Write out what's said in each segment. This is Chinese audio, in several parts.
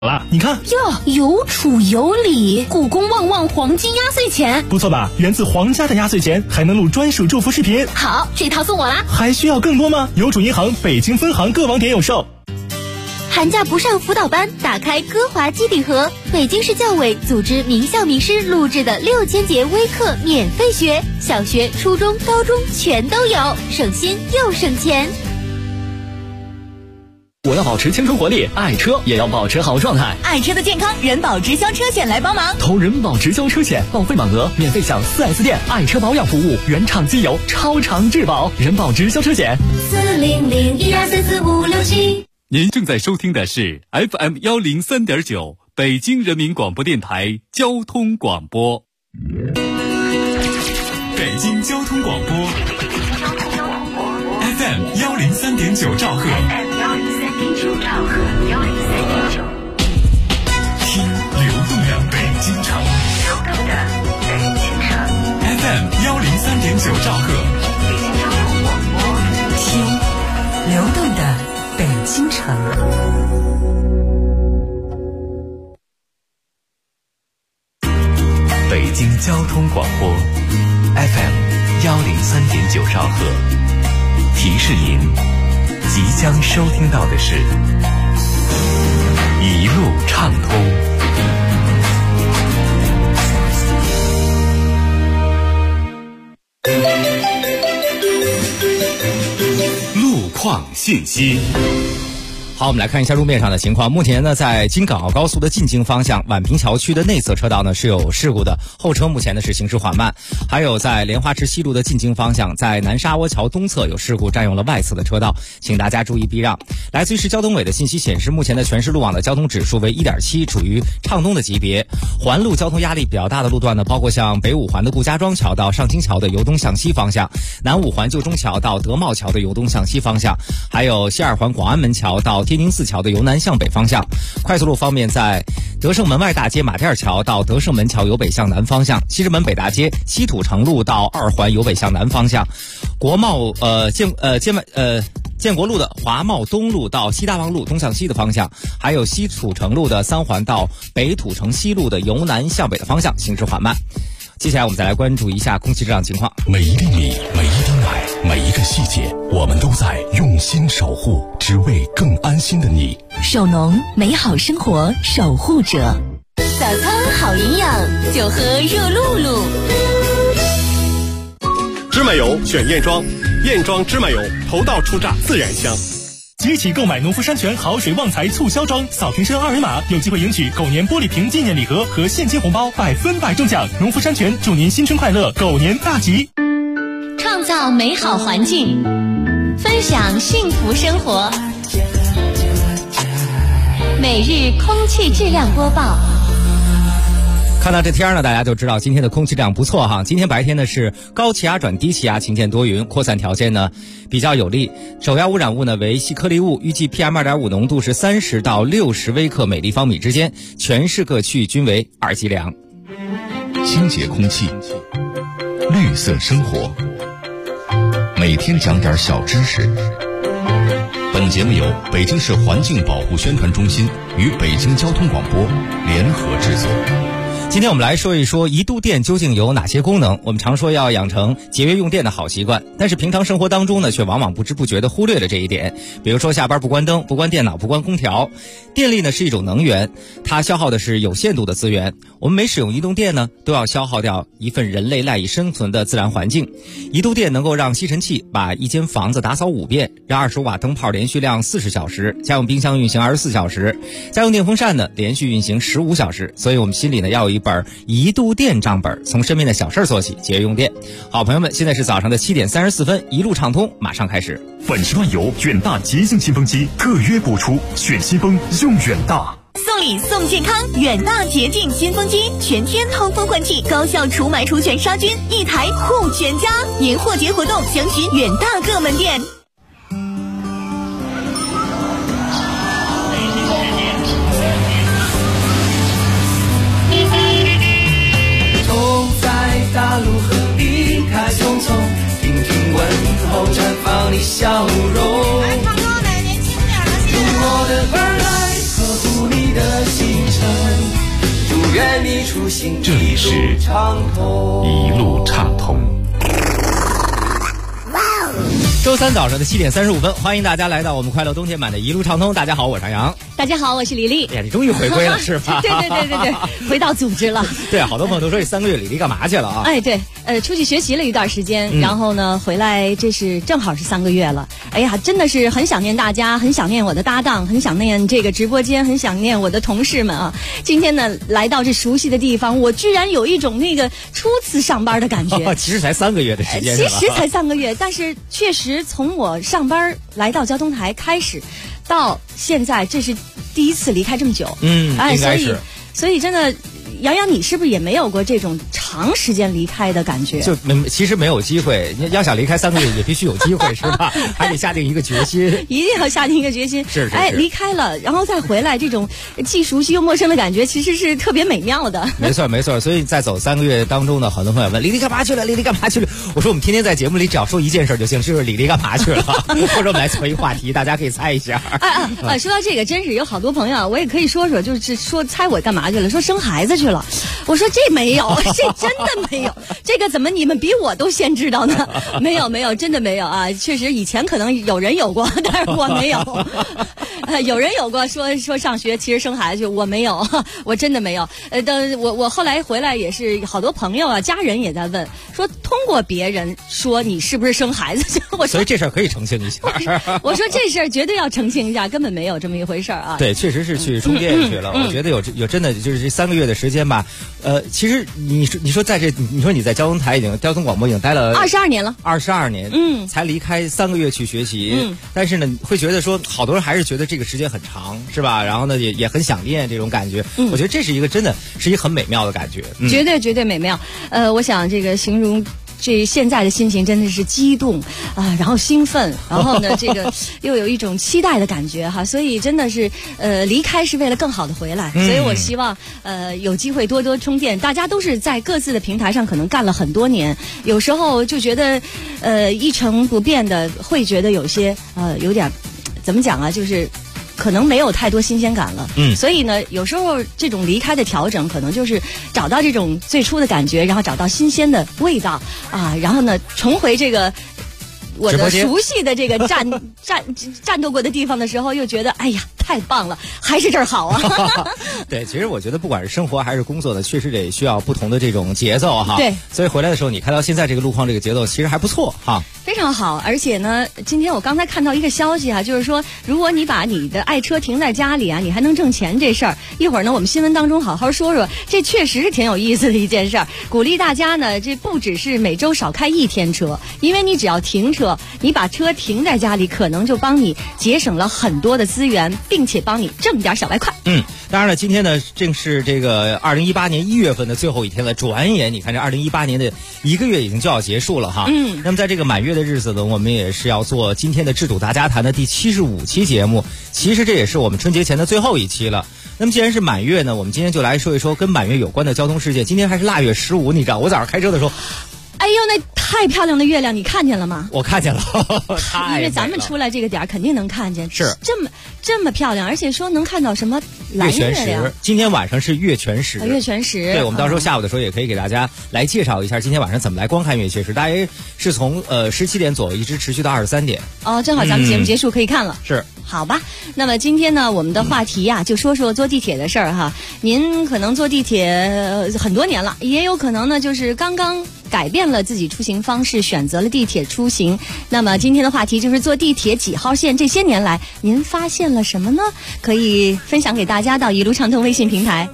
了，你看哟，有储有礼，故宫旺旺黄金压岁钱， 不错吧？源自皇家的压岁钱，还能录专属祝福视频。 好，这套送我啦。 还需要更多吗？邮储银行北京分行各网点有售。 寒假不上辅导班，打开歌华基底盒，北京市教委组织名校名师录制的6000节微课免费学，小学、初中、高中全都有，省心又省钱。 我要保持青春活力，爱车也要保持好状态。 爱车的健康，人保直销车险来帮忙。 投人保直销车险，报废满额免费享4S店爱车保养服务，原厂机油，超长质保。人保直销车险 40012344567。您正在收听的是 FM 103.9北京人民广播电台交通广播。北京交通广播 FM 103.9兆赫。听流动的北京城。FM 103.9兆赫。 听流动的北京城。 北京交通广播 FM 103.9兆赫，提示您即将收听到的是一路畅通。 路况信息。 好，我们来看一下路面上的情况。目前呢，在京港澳高速的进京方向，宛平桥区的内侧车道呢是有事故的，后车目前呢是行驶缓慢。还有在莲花池西路的进京方向，在南沙窝桥东侧有事故，占用了外侧的车道，请大家注意避让。来自于市交通委的信息显示，目前的全市路网的交通指数为1.7，处于畅通的级别。环路交通压力比较大的路段呢，包括像北五环的顾家庄桥到上京桥的由东向西方向，南五环旧中桥到德茂桥的由东向西方向，还有西二环广安门桥到天宁寺桥的由南向北方向。快速路方面，在德胜门外大街马甸桥到德胜门桥由北向南方向，西直门北大街西土城路到2环由北向南方向，建国路的华茂东路到西大望路东向西的方向，还有西土城路的3环到北土城西路的由南向北的方向行驶缓慢。接下来我们再来关注一下空气质量情况。 每一粒米，每一滴奶，每一个细节，我们都在用心守护，只为更安心的你。 首农，美好生活守护者。 早餐好营养，就喝热露露。 芝麻油选燕庄，燕庄芝麻油头道出榨自然香。 即起购买农夫山泉好水旺财促销装，扫瓶身2维码，有机会赢取狗年玻璃瓶纪念礼盒和现金红包，100%中奖。农夫山泉祝您新春快乐，狗年大吉！ 创造美好环境，分享幸福生活。每日空气质量播报。 看到这天呢，大家就知道今天的空气质量不错哈。今天白天呢是高气压转低气压，晴间多云，扩散条件呢比较有利。首要污染物呢为细颗粒物，预计 PM2.5 浓度是30到60微克每立方米之间，全市各区域均为2级良。 清洁空气，绿色生活，每天讲点小知识。本节目由北京市环境保护宣传中心与北京交通广播联合制作。 今天我们来说一说一度电究竟有哪些功能。我们常说要养成节约用电的好习惯，但是平常生活当中呢，却往往不知不觉地忽略了这一点。比如说下班不关灯、不关电脑、不关空调。电力呢是一种能源，它消耗的是有限度的资源。我们每使用移动电呢，都要消耗掉一份人类赖以生存的自然环境。移动电能够让吸尘器把一间房子打扫5遍，让25瓦灯泡连续亮40小时，家用冰箱运行24小时，家用电风扇呢连续运行15小时。所以我们心里呢要有一本移度电账本，从身边的小事做起，节约用电。好朋友们，现在是早上的7点34分，一路畅通马上开始。 本时段由远大洁净新风机特约播出，选新风用远大。 送礼送健康，远大洁净新风机，全天通风换气，高效除螨除醛杀菌，一台护全家。年货节活动详询远大各门店。 走在大路和离开匆匆，听听问候，绽放你笑容。用我的耳来呵护你的心。 你出行， 这里是一路畅通。 周三早上的7点35分，欢迎大家来到我们快乐冬天版的一路畅通。大家好，我是杨。 大家好，我是李丽。 哎呀，你终于回归了是吧？ 对，回到组织了。 对，好多朋友都说这3个月李丽干嘛去了啊？ 哎，对，出去学习了一段时间，然后呢回来，这是正好是3个月了。哎呀，真的是很想念大家，很想念我的搭档，很想念这个直播间，很想念我的同事们啊。今天呢来到这熟悉的地方，我居然有一种那个初次上班的感觉。 其实才3个月的时间， 其实才3个月，但是确实从我上班来到交通台开始，到现在这是第一次离开这么久。 应该是。 所以真的，杨洋，你是不是也没有过这种长时间离开的感觉？ 其实没有机会，要想离开3个月也必须有机会，是吧？还得下定一个决心， 一定要下定一个决心。 是。 离开了，然后再回来，这种既熟悉又陌生的感觉，其实是特别美妙的。 没错。所以在走3个月当中呢，很多朋友问李丽干嘛去了？李丽干嘛去了？我说我们天天在节目里只要说一件事就行，就是李丽干嘛去了，或者我们来做一个话题，大家可以猜一下。 说到这个，真是有好多朋友，我也可以说，就是说猜我干嘛去了，说生孩子去了。我说这没有，这真的没有，这个怎么你们比我都先知道呢？没有，真的没有啊！确实以前可能有人有过，但是我没有。有人有过说上学其实生孩子去，我没有，我真的没有。我后来回来也是好多朋友啊，家人也在问，说通过别人说你是不是生孩子去？我说所以这事儿可以澄清一下。 我说这事儿绝对要澄清一下，根本没有这么一回事儿啊。 对，确实是去充电去了。我觉得有真的就是这3个月的时间吧。其实你说你在交通台交通广播已经待了 22年了 ，22年，才离开3个月去学习，但是呢，会觉得说好多人还是觉得这个时间很长，是吧？然后呢，也很想念这种感觉。我觉得这是一个真的是一个很美妙的感觉， 绝对美妙。我想这个形容。这现在的心情真的是激动啊，然后兴奋，然后呢，这个又有一种期待的感觉哈，所以真的是离开是为了更好的回来，所以我希望有机会多多充电。大家都是在各自的平台上可能干了很多年，有时候就觉得一成不变的，会觉得有些有点怎么讲啊，就是可能没有太多新鲜感了，所以呢，有时候这种离开的调整，可能就是找到这种最初的感觉，然后找到新鲜的味道啊，然后呢，重回这个我的熟悉的这个战斗过的地方的时候，又觉得哎呀，太棒了，还是这儿好啊。 对，其实我觉得不管是生活还是工作的，确实得需要不同的这种节奏哈。 对， 所以回来的时候，你看到现在这个路况这个节奏，其实还不错哈。 非常好，而且呢，今天我刚才看到一个消息啊，就是说，如果你把你的爱车停在家里啊，你还能挣钱这事儿。一会儿呢，我们新闻当中好好说说，这确实是挺有意思的一件事儿。鼓励大家呢，这不只是每周少开1天车，因为你只要停车，你把车停在家里，可能就帮你节省了很多的资源，并且帮你挣点小外快。 当然了，今天呢，正是这个2018年1月份的最后一天了。转眼，你看这2018年的1个月已经就要结束了哈。那么在这个满月的日子呢，我们也是要做今天的智主大家谈的第75期节目。其实这也是我们春节前的最后一期了。那么既然是满月呢，我们今天就来说一说跟满月有关的交通事件。今天还是腊月15，你知道，我早上开车的时候， 哎呦，那太漂亮的月亮，你看见了吗？ 我看见了， 因为咱们出来这个点儿肯定能看见， 是这么漂亮，而且说能看到什么蓝月亮。 今天晚上是月全食， 月全食。 对，我们到时候下午的时候也可以给大家来介绍一下今天晚上怎么来观看月全食。大约是从17点左右一直持续到23点。 哦，正好咱们节目结束可以看了。 是。 好吧，那么今天呢，我们的话题呀，就说说坐地铁的事儿哈。您可能坐地铁很多年了，也有可能呢，就是刚刚改变了自己出行方式，选择了地铁出行。那么今天的话题就是坐地铁几号线，这些年来您发现了什么呢？可以分享给大家到一路畅通微信平台。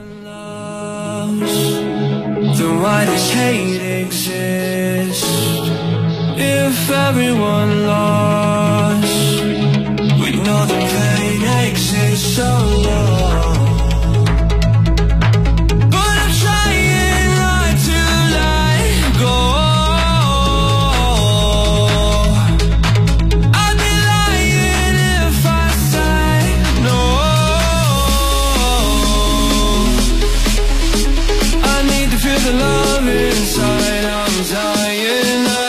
know the pain exists so long, but I'm trying not to let go. I'd be lying if I said no. I need to feel the love inside. I'm dying now.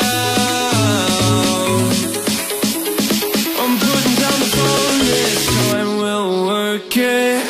I'm putting down the phone, this time we'll work it.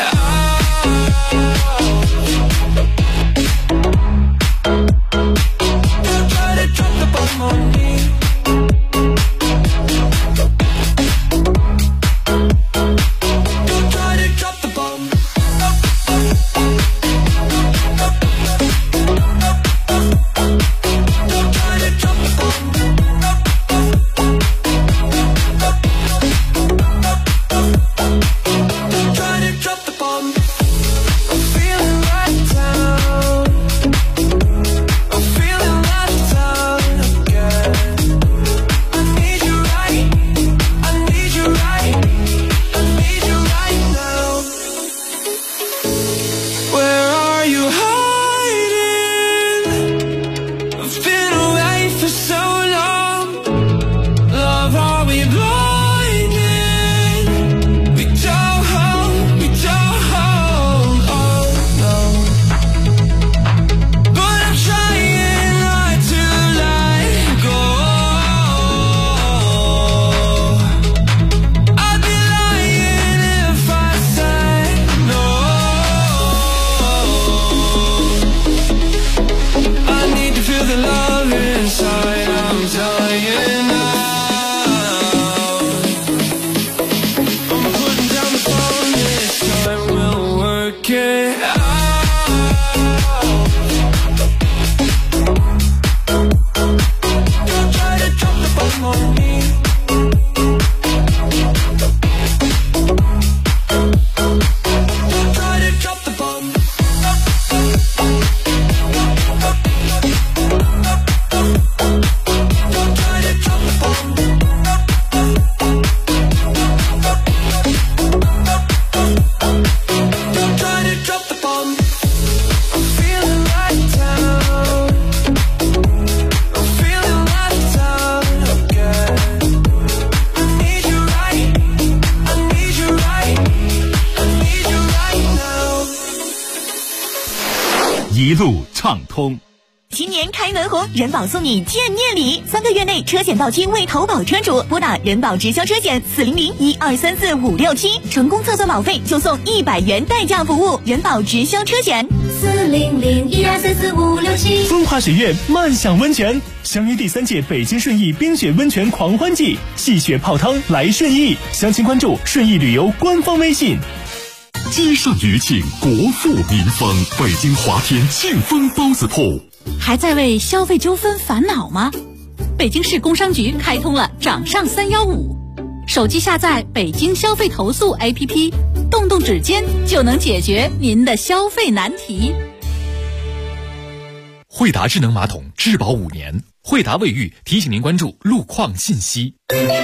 get out. Don't try to drop the bomb on me. Don't try to drop the bomb. Don't try to drop the bomb. Don't try to drop the bomb. I'm feeling right down. I'm feeling left out again. I need you right. I need you right. I need you right now. 一路畅通。 今年开门红，人保送你见面礼，3个月内车险到期未投保车主，拨打人保直销车险400-1234-567，成功测算保费就送100元代驾服务。人保直销车险 400-1234-567。 风华水苑漫享温泉，相约第3届北京顺义冰雪温泉狂欢季，戏雪泡汤来顺义，详情关注顺义旅游官方微信。 街上余庆，国富民丰，北京华天庆丰包子铺。 还在为消费纠纷烦恼吗？北京市工商局开通了掌上315，手机下载北京消费投诉 APP， 动动指尖就能解决您的消费难题。 惠达智能马桶质保5年，惠达卫浴提醒您关注路况信息。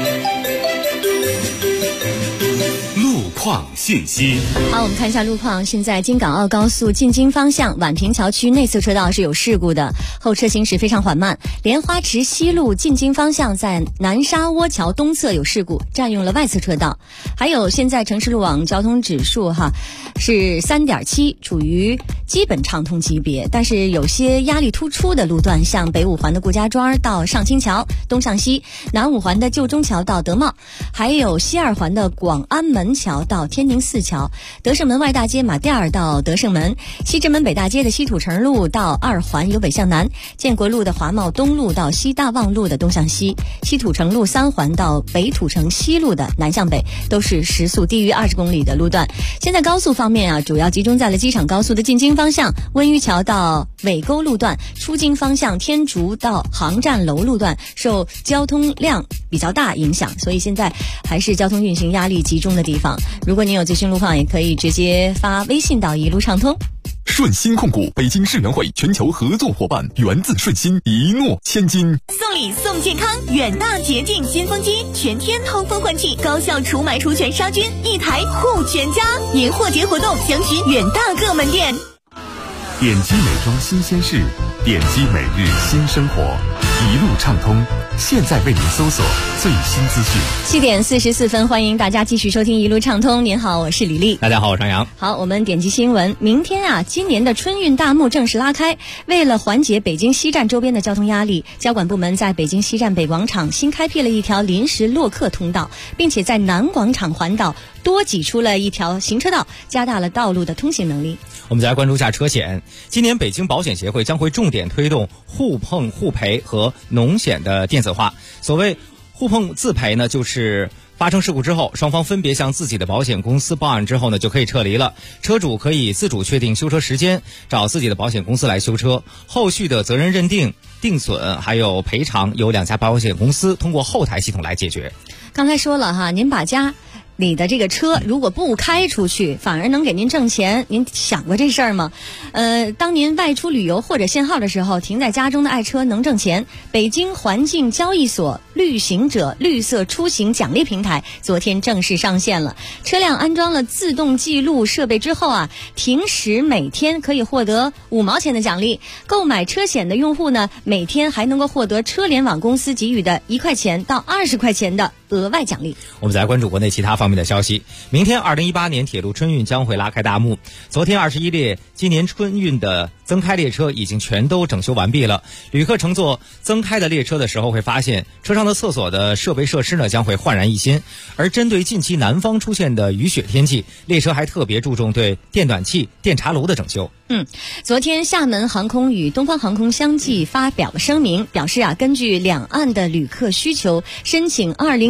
路况信息。 好，我们看一下路况。现在京港澳高速进京方向宛平桥区内侧车道是有事故的，后车行驶非常缓慢。莲花池西路进京方向在南沙窝桥东侧有事故，占用了外侧车道。还有现在城市路网交通指数是 3.7， 处于基本畅通级别，但是有些压力突出的路段，像北五环的顾家庄到上清桥东向西，南五环的旧中桥到德茂，还有西二环的广安门桥到天宁寺桥，德胜门外大街马甸儿到德胜门，西直门北大街的西土城路到二环由北向南，建国路的华贸东路到西大望路的东向西，西土城路3环到北土城西路的南向北，都是时速低于20公里的路段。现在高速方面主要集中在了机场高速的进京方向，温榆桥到尾沟路段，出京方向天竺到航站楼路段受交通量比较大影响，所以现在还是交通运行压力集中的地方。如果您有最新路况，也可以直接发微信到一路畅通。 顺鑫控股，北京世能会全球合作伙伴，源自顺鑫，一诺千金。 送礼送健康，远大洁净新风机，全天通风换气，高效除螨除醛杀菌，一台护全家。年货节活动详询远大各门店。 点击美妆新鲜事，点击每日新生活，一路畅通。现在为您搜索最新资讯。 7点44分，欢迎大家继续收听一路畅通。您好，我是李丽。 大家好，我是张扬。 好，我们点击新闻。明天今年的春运大幕正式拉开。为了缓解北京西站周边的交通压力，交管部门在北京西站北广场新开辟了一条临时落客通道，并且在南广场环岛多挤出了一条行车道，加大了道路的通行能力。 我们再来关注一下车险。今年北京保险协会将会重点推动互碰互赔和农险的电子化。所谓互碰自赔呢，就是发生事故之后，双方分别向自己的保险公司报案之后呢，就可以撤离了。车主可以自主确定修车时间，找自己的保险公司来修车。后续的责任认定、定损还有赔偿，由2家保险公司通过后台系统来解决。 刚才说了您把家你的这个车如果不开出去，反而能给您挣钱，您想过这事儿吗？当您外出旅游或者限号的时候，停在家中的爱车能挣钱。北京环境交易所绿行者绿色出行奖励平台昨天正式上线了。车辆安装了自动记录设备之后停驶每天可以获得5毛钱的奖励。购买车险的用户呢，每天还能够获得车联网公司给予的1块钱到20块钱的额外奖励。 我们再来关注国内其他方面的消息。明天2018年铁路春运将会拉开大幕。昨天21列今年春运的增开列车已经全都整修完毕了。旅客乘坐增开的列车的时候会发现，车上的厕所的设备设施呢将会焕然一新。而针对近期南方出现的雨雪天气，列车还特别注重对电暖气、电茶炉的整修。 昨天厦门航空与东方航空相继发表了声明，表示根据两岸的旅客需求，申请2019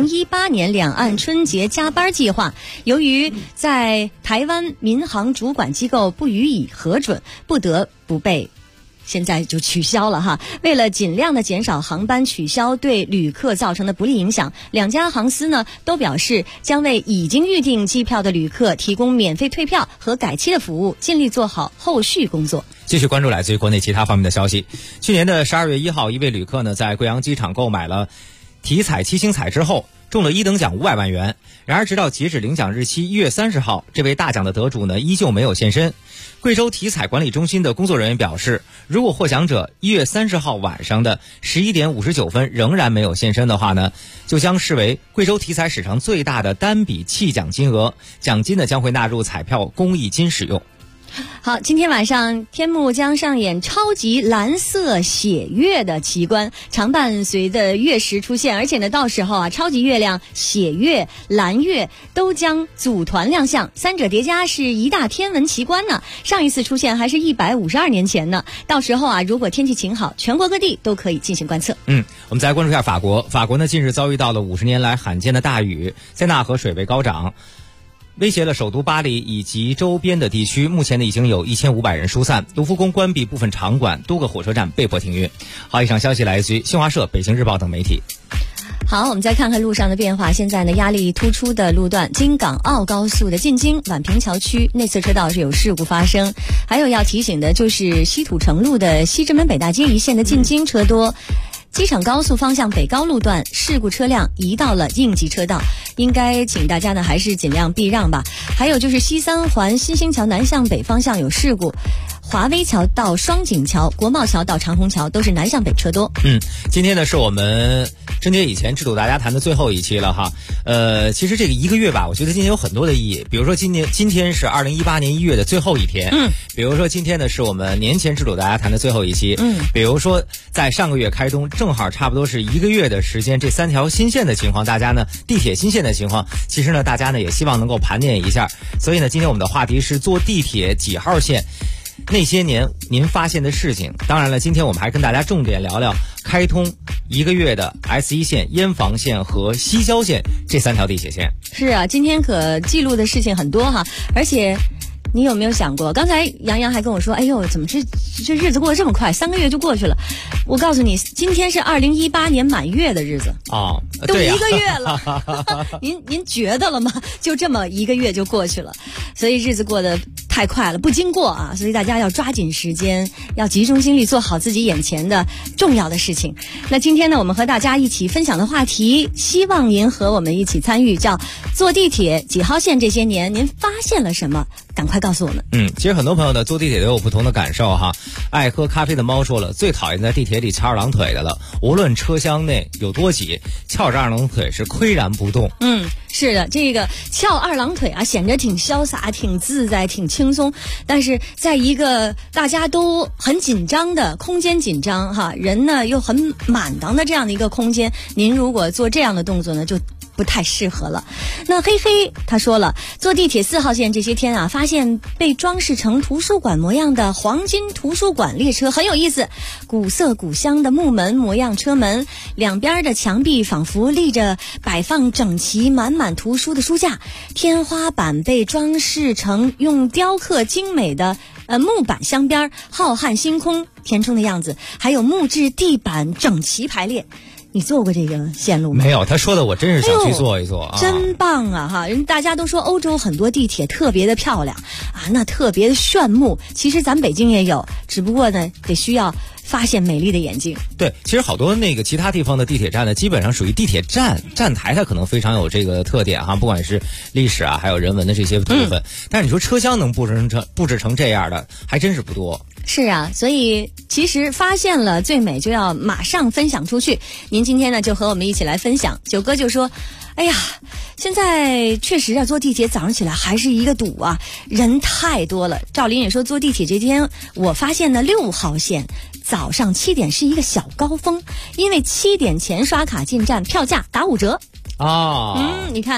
2018年两岸春节加班计划，由于在台湾民航主管机构不予以核准，不得不被现在就取消了哈。为了尽量的减少航班取消对旅客造成的不利影响，两家航司呢都表示将为已经预订机票的旅客提供免费退票和改期的服务，尽力做好后续工作。 继续关注来自于国内其他方面的消息。去年的12月1号，一位旅客呢在贵阳机场购买了体彩七星彩之后，中了1等奖500万元。然而直到截止领奖日期1月30号，这位大奖的得主呢依旧没有现身。贵州体彩管理中心的工作人员表示，如果获奖者1月30号晚上的11点59分仍然没有现身的话呢，就将视为贵州体彩史上最大的单笔弃奖金额，奖金呢将会纳入彩票公益金使用。 好，今天晚上天幕将上演超级蓝色血月的奇观，常伴随的月食出现，而且呢，到时候啊，超级月亮、血月、蓝月都将组团亮相，三者叠加是一大天文奇观呢。上一次出现还是152年前呢。到时候啊，如果天气晴好，全国各地都可以进行观测。 我们再来关注一下法国。法国呢，近日遭遇到了50年来罕见的大雨，塞纳河水位高涨，威胁了首都巴黎以及周边的地区。目前呢，已经有1500人疏散，卢浮宫关闭部分场馆，多个火车站被迫停运。好，以上消息来自于新华社、北京日报等媒体。 好，我们再看看路上的变化。现在呢，压力突出的路段，京港澳高速的进京宛平桥区内侧车道是有事故发生。还有要提醒的就是西土城路的西直门北大街一线的进京车多。机场高速方向北高路段事故车辆移到了应急车道，应该请大家呢还是尽量避让吧。还有就是西三环新兴桥南向北方向有事故，华威桥到双井桥、国贸桥到长虹桥都是南向北车多。 今天呢是我们春节以前制度大家谈的最后一期了哈。其实这个一个月吧，我觉得今天有很多的意义。比如说今天是2018年1月的最后一天。比如说今天呢是我们年前制度大家谈的最后一期。比如说在上个月开通，正好差不多是1个月的时间，这3条新线的情况，大家呢地铁新线的情况，其实呢大家呢也希望能够盘点一下。所以呢今天我们的话题是坐地铁几号线，那些年您发现的事情。当然了，今天我们还跟大家重点聊聊开通1个月的 S1 线、燕房线和西郊线这3条地铁线。 是啊，今天可记录的事情很多哈，而且你有没有想过，刚才杨洋还跟我说，哎呦，怎么这日子过得这么快，3个月就过去了。我告诉你，今天是2018年满月的日子哦， 都1个月了。您觉得了吗？就这么1个月就过去了，所以日子过得太快了，不经过啊，所以大家要抓紧时间，要集中精力做好自己眼前的重要的事情。那今天呢，我们和大家一起分享的话题，希望您和我们一起参与，叫坐地铁几号线这些年您发现了什么？赶快告诉我们。 其实很多朋友呢坐地铁都有不同的感受哈。爱喝咖啡的猫说了，最讨厌在地铁里翘二郎腿的了，无论车厢内有多挤，翘着二郎腿是岿然不动。 是的，这个翘二郎腿啊，显得挺潇洒、挺自在、挺轻松。但是在一个大家都很紧张的空间紧张哈，人呢又很满当的这样的一个空间，您如果做这样的动作呢，就不太适合了。那黑黑他说了，坐地铁4号线这些天啊，发现被装饰成图书馆模样的黄金图书馆列车很有意思，古色古香的木门模样车门，两边的墙壁仿佛立着摆放整齐满满图书的书架，天花板被装饰成用雕刻精美的木板镶边，浩瀚星空填充的样子，还有木质地板整齐排列。你坐过这个线路吗？ 没有，他说的我真是想去坐一坐啊！ 真棒啊哈！大家都说欧洲很多地铁特别的漂亮啊，那特别的炫目。其实咱北京也有，只不过呢，得需要发现美丽的眼睛。 对，其实好多那个其他地方的地铁站呢，基本上属于地铁站台，它可能非常有这个特点哈，不管是历史啊，还有人文的这些部分。但是你说车厢能布置成这样的，还真是不多。 是啊，所以其实发现了最美就要马上分享出去。您今天呢就和我们一起来分享。九哥就说，哎呀，现在确实啊，坐地铁早上起来还是一个堵啊，人太多了。赵林也说，坐地铁这天我发现呢6号线早上7点是一个小高峰，因为7点前刷卡进站票价打5折。你看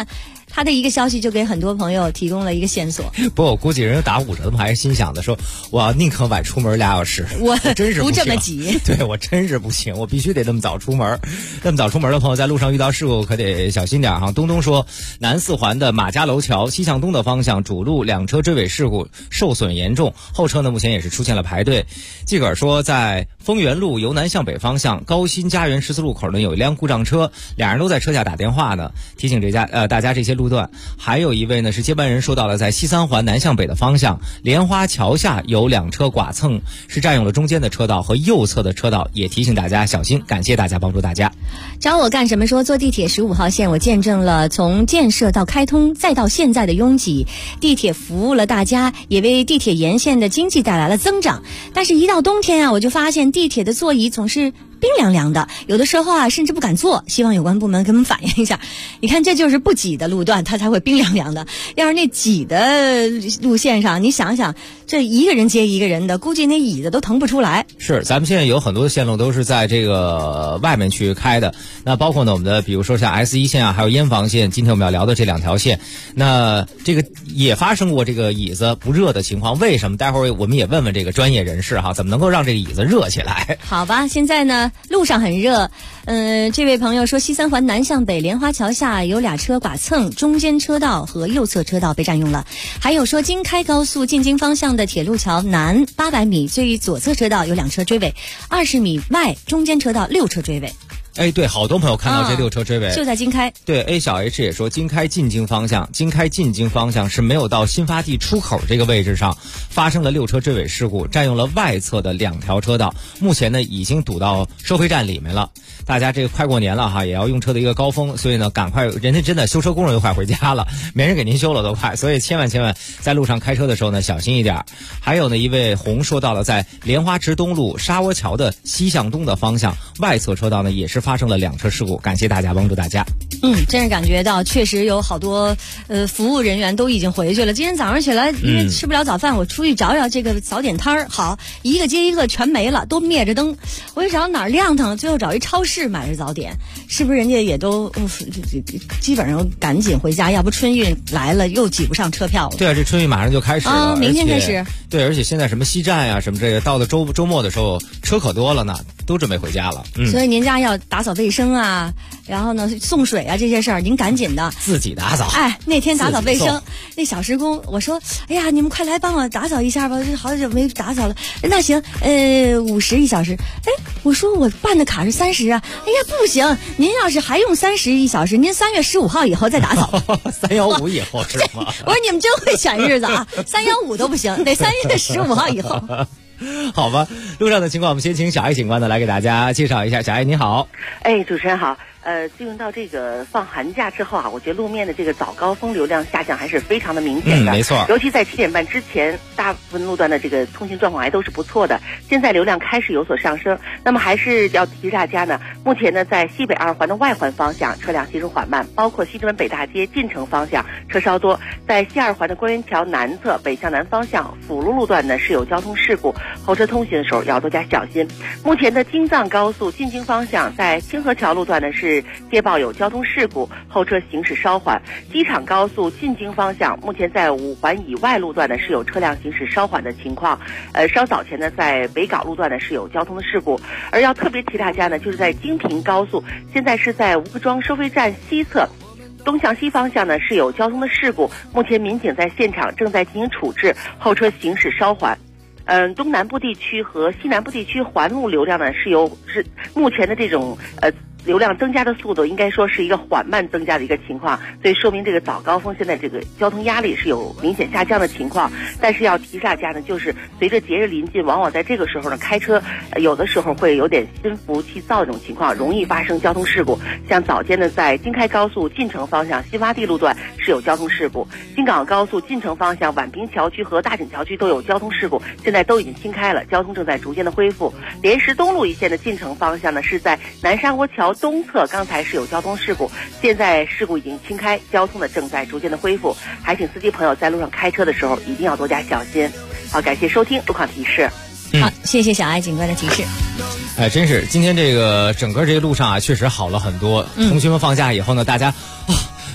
他的一个消息就给很多朋友提供了一个线索。 不过我估计人家打5折，他们还是心想的说，我宁可晚出门2小时， 我真是不这么急， 对我真是不行，我必须得那么早出门。那么早出门的朋友在路上遇到事故可得小心点哈。东东说，南4环的马家楼桥西向东的方向主路2车追尾事故受损严重，后车呢目前也是出现了排队。记者说，在丰源路由南向北方向高新家园14路口呢有一辆故障车，俩人都在车下打电话呢，提醒大家这些路段。还有一位呢是接班人说到了，在西3环南向北的方向莲花桥下有2车剐蹭，是占用了中间的车道和右侧的车道，也提醒大家小心。感谢大家帮助大家。 找我干什么说，坐地铁15号线，我见证了从建设到开通再到现在的拥挤，地铁服务了大家，也为地铁沿线的经济带来了增长。但是一到冬天啊，我就发现地铁的座椅总是冰凉凉的，有的时候啊甚至不敢坐，希望有关部门给我们反映一下。你看，这就是不挤的路段它才会冰凉凉的，要是那挤的路线上，你想想这一个人接一个人的，估计那椅子都腾不出来。 是，咱们现在有很多的线路都是在这个外面去开的，那包括呢我们的比如说像 S1 线啊，还有燕房线，今天我们要聊的这2条线，那这个也发生过这个椅子不热的情况，为什么？待会儿我们也问问这个专业人士哈，怎么能够让这个椅子热起来？ 好吧，现在呢路上很热，这位朋友说西3环南向北莲花桥下有2车剐蹭，中间车道和右侧车道被占用了。还有说京开高速进京方向的铁路桥南800米最左侧车道有2车追尾，20米外中间车道6车追尾。 哎，对，好多朋友看到这6车追尾， 就在京开。 对 ，A 小 H 也说，京开进京方向是没有到新发地出口这个位置上发生了6车追尾事故，占用了外侧的2条车道，目前呢已经堵到收费站里面了。大家这个快过年了哈，也要用车的一个高峰，所以呢赶快，人家真的修车工人都快回家了，没人给您修了都快，所以千万在路上开车的时候呢小心一点。还有呢，一位红说到了，在莲花池东路沙窝桥的西向东的方向外侧车道呢也是发生了2车事故，感谢大家帮助大家。 真是感觉到确实有好多服务人员都已经回去了。今天早上起来因为吃不了早饭，我出去找这个早点摊儿，好一个接一个全没了，都灭着灯，我就找哪儿亮堂，最后找一超市买着早点，是不是人家也都基本上赶紧回家，要不春运来了又挤不上车票了。 对啊，这春运马上就开始了， 明天开始。 对，而且现在什么西站呀什么这个，到了周末的时候车可多了呢，都准备回家了。 所以您家要打扫卫生啊，然后呢送水啊这些事儿，您赶紧的自己打扫。 那天打扫卫生，那小时工我说，哎呀，你们快来帮我打扫一下吧，好久没打扫了。那行，50一小时。我说我办的卡是30啊。哎呀，不行，您要是还用31小时，您3月15号以后再打扫。 315以后是吗？ 我说你们真会选日子啊，315都不行，得3月15号以后。 好吧，路上的情况我们先请小艾警官呢来给大家介绍一下。小艾你好。 主持人好。进入到这个放寒假之后啊，我觉得路面的这个早高峰流量下降还是非常的明显的。 没错。 尤其在7点半之前，大部分路段的这个通行状况还都是不错的。现在流量开始有所上升，那么还是要提示大家呢，目前呢在西北2环的外环方向车辆行驶缓慢，包括西直门北大街进城方向车稍多，在西2环的官园桥南侧北向南方向辅路路段呢是有交通事故，后车通行的时候要多加小心。目前的京藏高速进京方向在清河桥路段呢是接报有交通事故，后车行驶稍缓。机场高速进京方向目前在5环以外路段呢是有车辆行驶稍缓的情况。稍早前呢在北港路段呢是有交通的事故。而要特别提大家呢，就是在京平高速现在是在吴各庄收费站西侧东向西方向呢是有交通的事故，目前民警在现场正在进行处置，后车行驶稍缓。东南部地区和西南部地区环路流量呢是目前的这种流量增加的速度应该说是一个缓慢增加的一个情况，所以说明这个早高峰现在这个交通压力是有明显下降的情况。但是要提示大家呢，就是随着节日临近，往往在这个时候呢开车有的时候会有点心浮气躁这种情况，容易发生交通事故。像早间呢在京开高速进城方向新发地路段是有交通事故，京港高速进城方向宛平桥区和大井桥区都有交通事故，现在都已经清开了，交通正在逐渐的恢复。莲石东路一线的进城方向呢是在南沙窝桥东侧，刚才是有交通事故，现在事故已经清开，交通呢正在逐渐的恢复，还请司机朋友在路上开车的时候一定要多加小心。好，感谢收听路况提示。 好，谢谢小艾警官的提示。 真是今天这个整个这个路上啊，确实好了很多。同学们放假以后呢，大家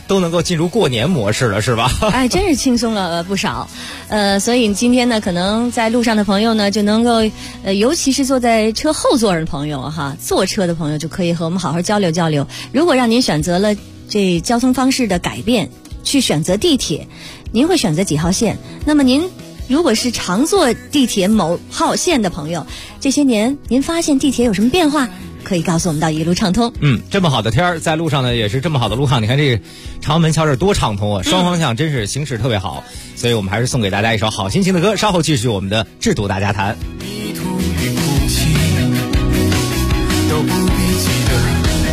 都能够进入过年模式了，是吧？ 哎，真是轻松了不少。所以今天呢，可能在路上的朋友呢，就能够尤其是坐在车后座的朋友哈，坐车的朋友就可以和我们好好交流交流。如果让您选择了这交通方式的改变，去选择地铁，您会选择几号线？那么您如果是常坐地铁某号线的朋友，这些年您发现地铁有什么变化？可以告诉我们到一路畅通。 这么好的天儿，在路上呢也是这么好的路况，你看这长安门桥这多畅通啊，双方向真是行驶特别好，所以我们还是送给大家一首好心情的歌，稍后继续我们的制度大家谈。 迷途与哭泣都不必记得。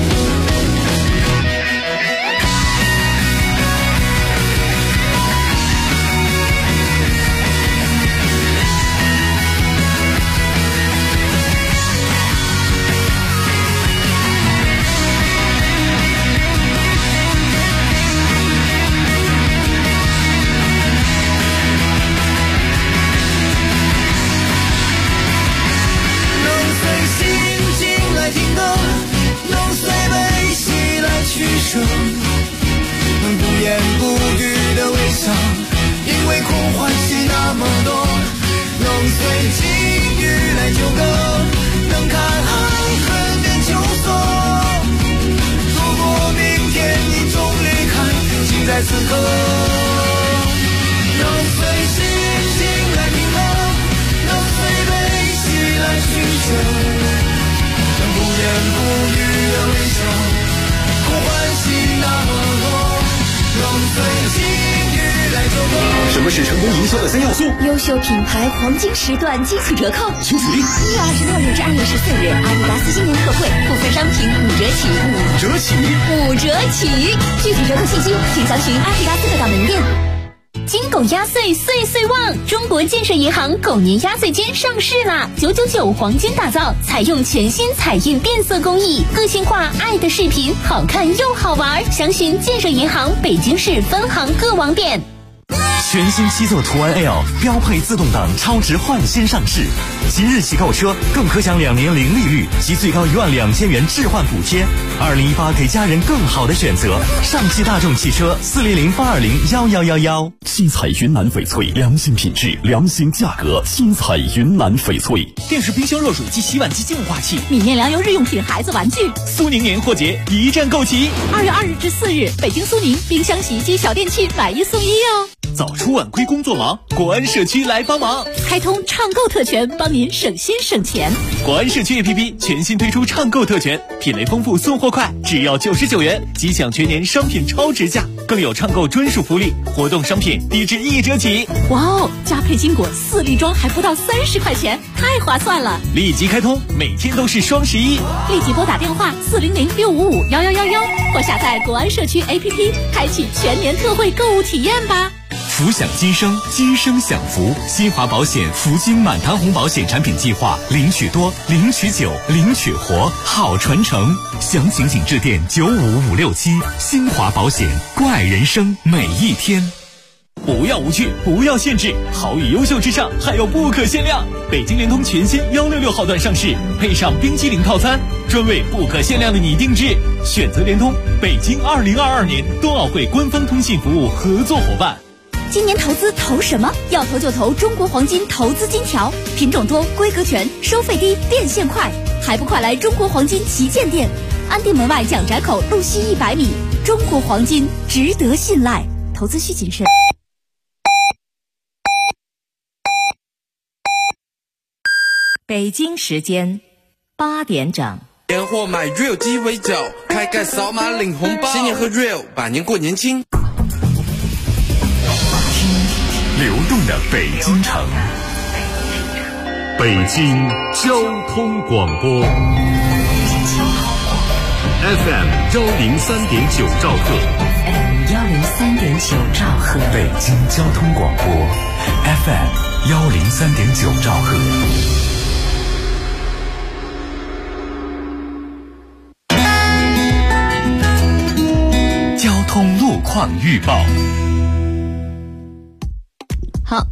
不言不语的微笑，因为空欢喜那么多，能随境遇来纠葛，能看恨变秋色。如果明天你终离开，请在此刻，能随心情来平衡，能随悲喜来取舍，能不言不语的微笑，空欢喜那么多。 什么是成功营销的3要素？ 优秀品牌黄金时段惊喜折扣， 请指令。 1月26日至2月14日，阿迪达斯新年特惠，部分商品5折起，5折起，5折起。具体折扣信息请详询阿迪达斯各大门店。金狗压岁岁岁旺！中国建设银行狗年压岁金上市啦！999黄金打造，采用全新彩印变色工艺，个性化爱的视频，好看又好玩。详询建设银行北京市分行各网点。 全新7座途安 L 标配自动挡超值换新上市，即日起购车更可享2年零利率及最高12000元置换补贴。2018给家人更好的选择，上汽大众汽车400-820-1111。 新彩云南翡翠，良心品质，良心价格。新彩云南翡翠。 电视、冰箱、热水机、洗碗机、净化器、 米面粮油、日用品、孩子玩具。 苏宁年货节一站购齐。 2月2日至4日，北京苏宁冰箱、洗衣机、小电器买1送1哦。 早出晚归工作忙，国安社区来帮忙， 开通畅购特权，帮您省心省钱。 国安社区 APP 全新推出畅购特权，品类丰富，送货快，只要99元即享全年商品超值价，更有畅购专属福利，活动商品低至1折起。 哇哦，加配金果4粒装还不到30块钱，太划算了！ 立即开通，每天都是双11。 立即拨打电话400-655-1111，或下载国安社区 APP， 开启全年特惠购物体验吧。 福享今生，今生享福。新华保险福金满堂红保险产品计划，领取多，领取久，领取活，好传承。详情请致电95567。新华保险，关爱人生每一天。 不要无趣，不要限制，好与优秀之上还有不可限量。北京联通全新166号段上市，配上冰激凌套餐，专为不可限量的你定制。选择联通，北京2022年冬奥会官方通信服务合作伙伴。 今年投资投什么？要投就投中国黄金投资金条，品种多，规格全，收费低，变现快，还不快来中国黄金旗舰店？安定门外蒋宅口路西100米，中国黄金值得信赖，投资需谨慎。 北京时间8点整。 年货买 Real 鸡尾酒，开盖扫码领红包，新年喝 Real， 百年过年轻。 流动的北京城，北京交通广播 FM 103.9兆赫 FM 103.9兆赫， 北京交通广播 FM 103.9兆赫。 交通路况预报。 好，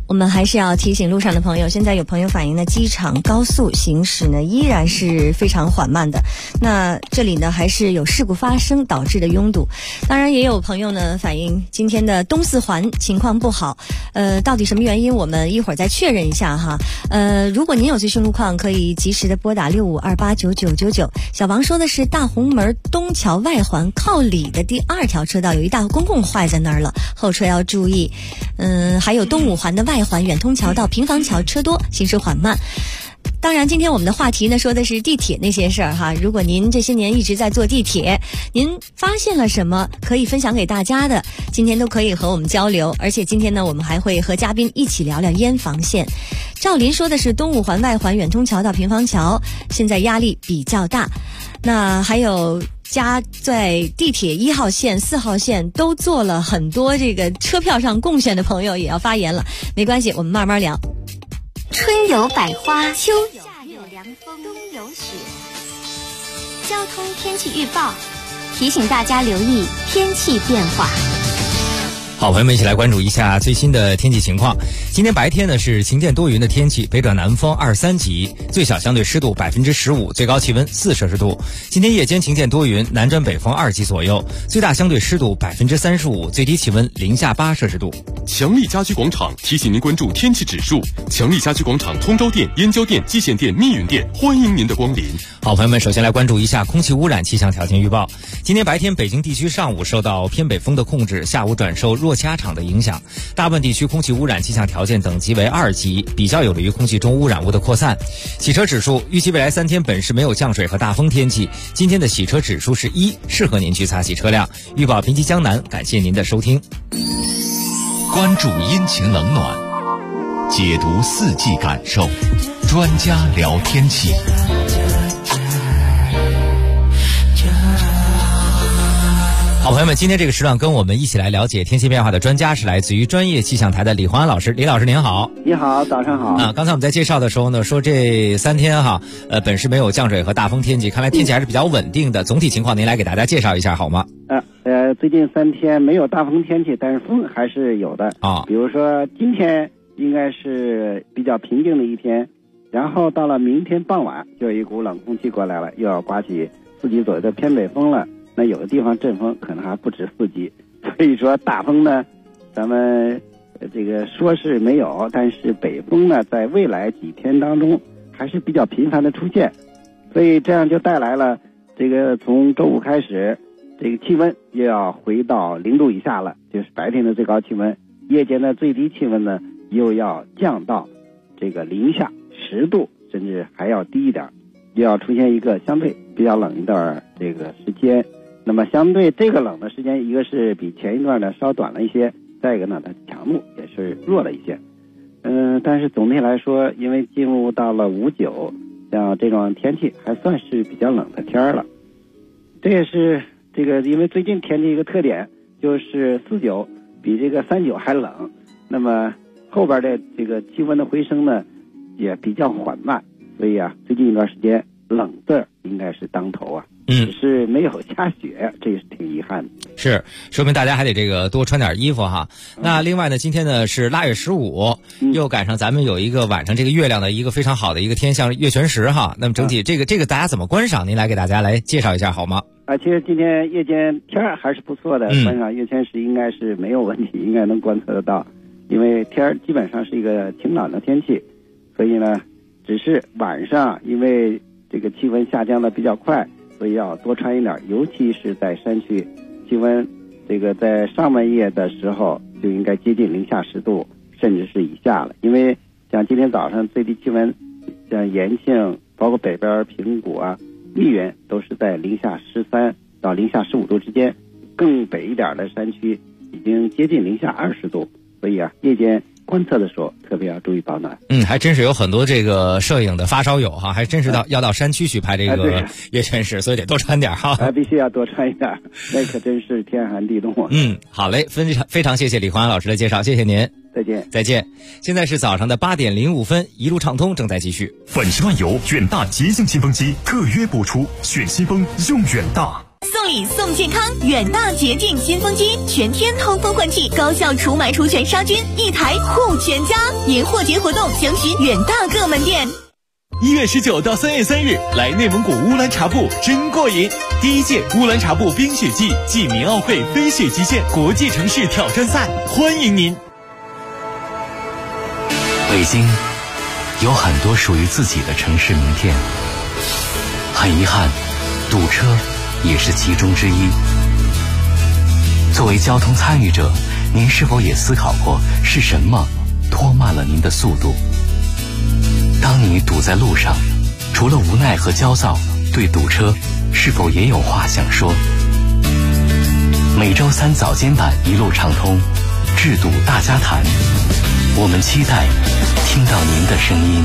我们还是要提醒路上的朋友，现在有朋友反映呢，机场高速行驶呢依然是非常缓慢的。那这里呢还是有事故发生导致的拥堵。当然也有朋友呢反映今天的东四环情况不好，到底什么原因我们一会儿再确认一下哈。如果您有最新路况，可以及时的拨打65289999。小王说的是大红门东桥外环靠里的第2条车道有一大公共坏在那儿了，后车要注意。还有东五环的外环远通桥到平房桥车多，行驶缓慢。当然今天我们的话题呢说的是地铁那些事儿哈，如果您这些年一直在坐地铁，您发现了什么可以分享给大家的，今天都可以和我们交流。而且今天呢我们还会和嘉宾一起聊聊燕房线。赵林说的是东五环外环远通桥到平房桥现在压力比较大。那还有在地铁1号线、4号线都做了很多这个车票上贡献的朋友也要发言了，没关系，我们慢慢聊。 春有百花，秋有夏有凉风，冬有雪。交通天气预报提醒大家留意天气变化。 好，朋友们一起来关注一下最新的天气情况。今天白天呢是晴间多云的天气，北转南风2、3级，最小相对湿度15%，最高气温4摄氏度。今天夜间晴间多云，南转北风2级左右，最大相对湿度35%，最低气温零下8摄氏度。 强力家居广场提醒您关注天气指数。强力家居广场通州店、燕郊店、蓟县店、密云店，欢迎您的光临。 好，朋友们，首先来关注一下空气污染气象条件预报。今天白天北京地区上午受到偏北风的控制，下午转受弱气压场的影响，大部分地区空气污染气象条件等级为2级，比较有利于空气中污染物的扩散。洗车指数预计未来3天本市没有降水和大风天气，今天的洗车指数是1，适合您去擦洗车辆。预报评级江南，感谢您的收听。 关注阴晴冷暖，解读4季感受，专家聊天气。 好，朋友们，今天这个时段跟我们一起来了解天气变化的专家是来自于专业气象台的李焕安老师。李老师您好。 你好，早上好。 刚才我们在介绍的时候呢，说这3天哈，本市没有降水和大风天气，看来天气还是比较稳定的。总体情况您来给大家介绍一下好吗？ 最近3天没有大风天气，但是风还是有的啊。比如说今天应该是比较平静的一天，然后到了明天傍晚就有一股冷空气过来了，又要刮起4级左右的偏北风了。那有的地方阵风可能还不止4级，所以说大风呢，咱们这个说是没有，但是北风呢，在未来几天当中还是比较频繁的出现，所以这样就带来了这个从周五开始，这个气温又要回到0度以下了，就是白天的最高气温，夜间的最低气温呢又要降到这个零下10度，甚至还要低一点，又要出现一个相对比较冷一段这个时间。那么相对这个冷的时间，一个是比前一段呢稍短了一些，再一个呢它强度也是弱了一些。但是总体来说，因为进入到了5、9，像这种天气还算是比较冷的天了。这也是这个因为最近天气一个特点，就是4、9比这个3、9还冷，那么后边的这个气温的回升呢也比较缓慢，所以啊最近一段时间冷字应该是当头啊。只是没有下雪，这也是挺遗憾的。 是，说明大家还得这个多穿点衣服哈。那另外呢，今天呢是腊月15，又赶上咱们有一个晚上这个月亮的一个非常好的一个天象月全食哈。那么整体这个大家怎么观赏？您来给大家来介绍一下好吗？ 其实今天夜间天儿还是不错的，观赏月全食应该是没有问题，应该能观测得到，因为天儿基本上是一个晴朗的天气，所以呢，只是晚上因为这个气温下降的比较快。所以要多穿一点，尤其是在山区，气温这个在上半夜的时候就应该接近零下10度，甚至是以下了。因为像今天早上最低气温，像延庆，包括北边平谷啊、密云都是在零下13到零下15度之间，更北一点的山区已经接近零下20度。所以啊，夜间观测的时候特别要注意保暖。 还真是有很多这个摄影的发烧友哈，还真是要到山区去拍这个月全食，所以得多穿点哈。 必须要多穿一点，那可真是天寒地冻啊。 好嘞，非常谢谢李焕安老师的介绍，谢谢您。再见。现在是早上的8点05分，一路畅通正在继续。 粉石万油远大捷星新风机特约播出，选新风用远大。 送礼送健康，远大洁净新风机，全天通风换气，高效除霾除醛杀菌，一台护全家。年货节活动详询远大各门店。 1月19到3月3日，来内蒙古乌兰察布真过瘾！第1届乌兰察布冰雪季暨民奥会飞雪极限国际城市挑战赛，欢迎您！ 北京有很多属于自己的城市名片，很遗憾，堵车也是其中之一。作为交通参与者，您是否也思考过是什么拖慢了您的速度？当你堵在路上，除了无奈和焦躁，对堵车是否也有话想说？每周3早间版一路畅通，治堵大家谈，我们期待听到您的声音。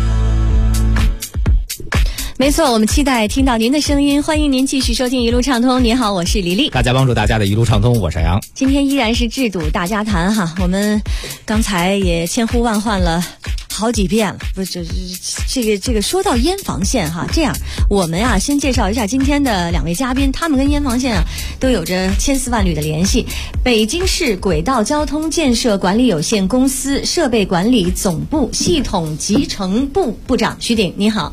没错，我们期待听到您的声音，欢迎您继续收听一路畅通。您好，我是李丽。 大家帮助大家的一路畅通，我是杨。 今天依然是治堵大家谈哈，我们刚才也千呼万唤了好几遍了，不是这个说到燕房县哈，这样我们啊先介绍一下今天的2位嘉宾，他们跟燕房县啊都有着千丝万缕的联系。北京市轨道交通建设管理有限公司设备管理总部系统集成部部长徐鼎，你好。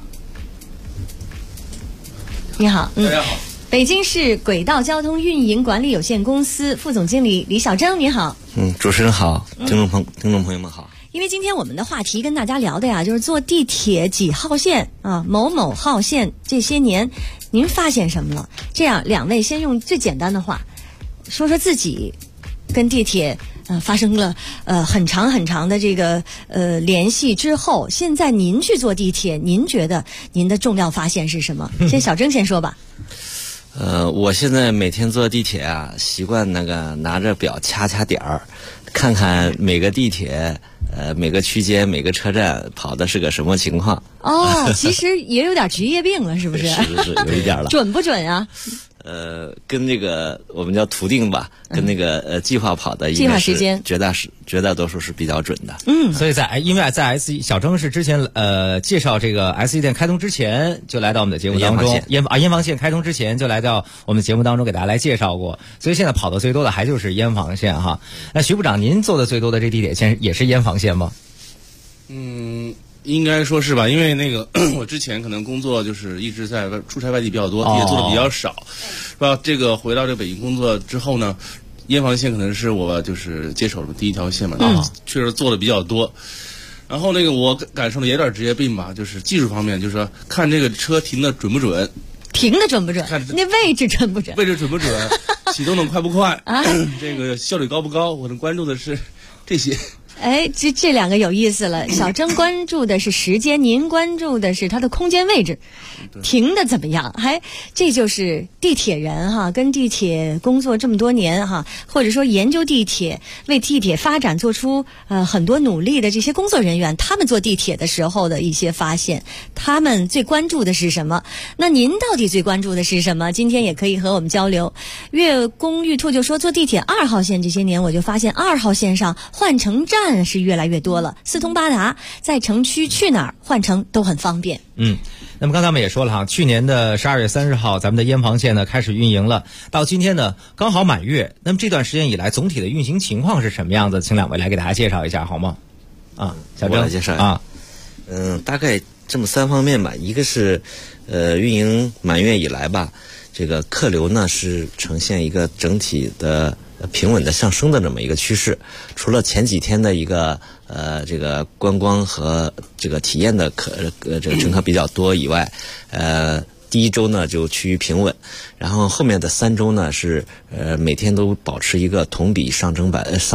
你好， 大家好。 北京市轨道交通运营管理有限公司副总经理李小征，你好。 主持人好，听众朋友们好。 因为今天我们的话题跟大家聊的呀，就是坐地铁几号线啊，某某号线这些年，您发现什么了？这样2位先用最简单的话，说说自己跟地铁发生了很长的这个联系之后，现在您去坐地铁，您觉得您的重要发现是什么？先小征先说吧。 我现在每天坐地铁啊，习惯拿着表掐点儿，看看每个地铁每个区间每个车站跑的是个什么情况。 哦，其实也有点职业病了，是不是？ 是有一点了。 准不准啊？ 跟那个我们叫图定吧，跟那个计划跑的计划时间绝大多数是比较准的。 所以因为在 S1 小征是之前介绍这个 S1 店开通之前就来到我们的节目当中，燕房线开通之前就来到我们的节目当中给大家来介绍过，所以现在跑的最多的还就是燕房线哈。那徐部长，您坐的最多的这地铁线也是燕房线吗？ 应该说是吧，因为我之前可能工作就是一直在出差外地比较多，地铁坐的比较少，是吧？回到北京工作之后呢，燕房线可能是我就是接手的第一条线嘛，确实做的比较多。然后我感受的也有点职业病吧，就是技术方面，就是说看这个车停的准不准， 停的准不准，那位置准不准， 位置准不准，启动的快不快，这个效率高不高，我能关注的是这些。 哎，这2个有意思了。小征关注的是时间，您关注的是它的空间位置，停的怎么样？这就是地铁人哈，跟地铁工作这么多年哈，或者说研究地铁、为地铁发展做出很多努力的这些工作人员，他们坐地铁的时候的一些发现，他们最关注的是什么？那您到底最关注的是什么？今天也可以和我们交流。月宫玉兔就说，坐地铁2号线这些年，我就发现2号线上换乘站是越来越多了，四通八达，在城区去哪儿换乘都很方便。 那么刚才我们也说了哈，去年的12月30号，咱们的燕房线呢开始运营了，到今天呢刚好满月。那么这段时间以来，总体的运行情况是什么样子？请2位来给大家介绍一下好吗？小征我来介绍啊。大概这么3方面吧，一个是运营满月以来吧，这个客流呢是呈现一个整体的平稳的上升的这么一个趋势，除了前几天的一个这个观光和这个体验的这个乘客比较多以外，第1周呢就趋于平稳，然后后面的3周呢是每天都保持一个同比上增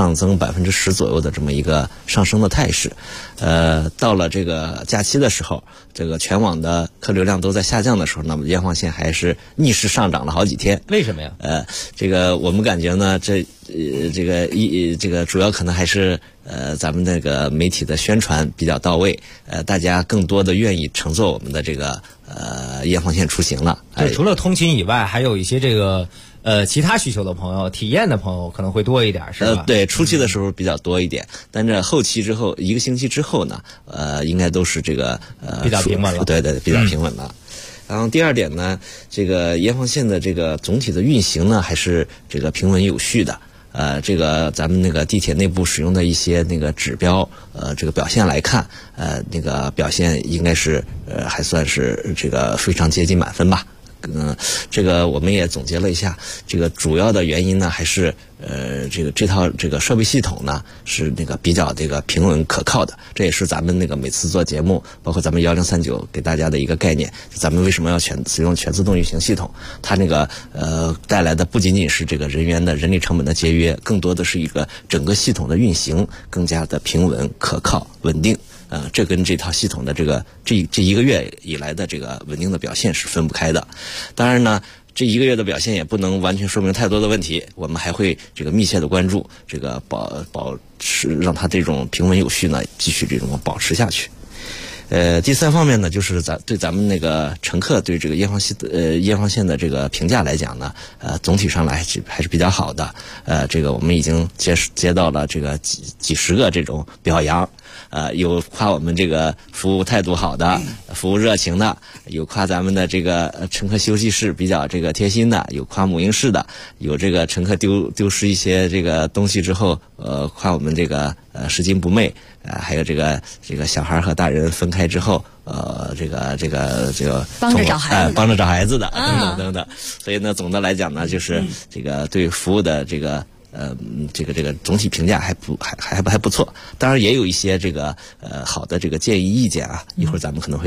10%左右的这么一个上升的态势。到了这个假期的时候，这个全网的客流量都在下降的时候，那么燕房线还是逆势上涨了好几天。 为什么呀？ 这个我们感觉呢，这个主要可能还是咱们那个媒体的宣传比较到位，大家更多的愿意乘坐我们的这个燕房线出行了。 就除了通勤以外，还有一些这个其他需求的朋友、体验的朋友可能会多一点，是吧？ 对，初期的时候比较多一点，但这后期之后1个星期之后呢，应该都是这个比较平稳了。 对，比较平稳了。 然后第二点呢，这个燕房线的这个总体的运行呢，还是这个平稳有序的。这个咱们那个地铁内部使用的一些那个指标，这个表现来看，那个表现应该是还算是这个非常接近满分吧。这个我们也总结了一下，这个主要的原因呢，还是这套这个设备系统呢是那个比较这个平稳可靠的。这也是咱们那个每次做节目，包括咱们1039给大家的一个概念。咱们为什么要使用全自动运行系统？它那个带来的不仅仅是这个人员的人力成本的节约，更多的是一个整个系统的运行更加的平稳、可靠、稳定。这跟这套系统的这一个月以来的这个稳定的表现是分不开的。当然呢，这一个月的表现也不能完全说明太多的问题，我们还会这个密切的关注这个保持让它这种平稳有序呢继续这种保持下去。第三方面呢，就是咱们那个乘客对这个燕房线的这个评价来讲呢，总体上来还是比较好的。这个我们已经接到了这个几十个这种表扬。有夸我们这个服务态度好的，服务热情的，有夸咱们的这个乘客休息室比较这个贴心的，有夸母婴室的，有这个乘客丢失一些这个东西之后，夸我们这个拾金不昧，还有这个小孩和大人分开之后，这个帮着找孩子的等等等等。所以呢，总的来讲呢，就是这个对服务的这个总体评价还不错。当然也有一些这个好的这个建议意见啊，一会儿咱们可能会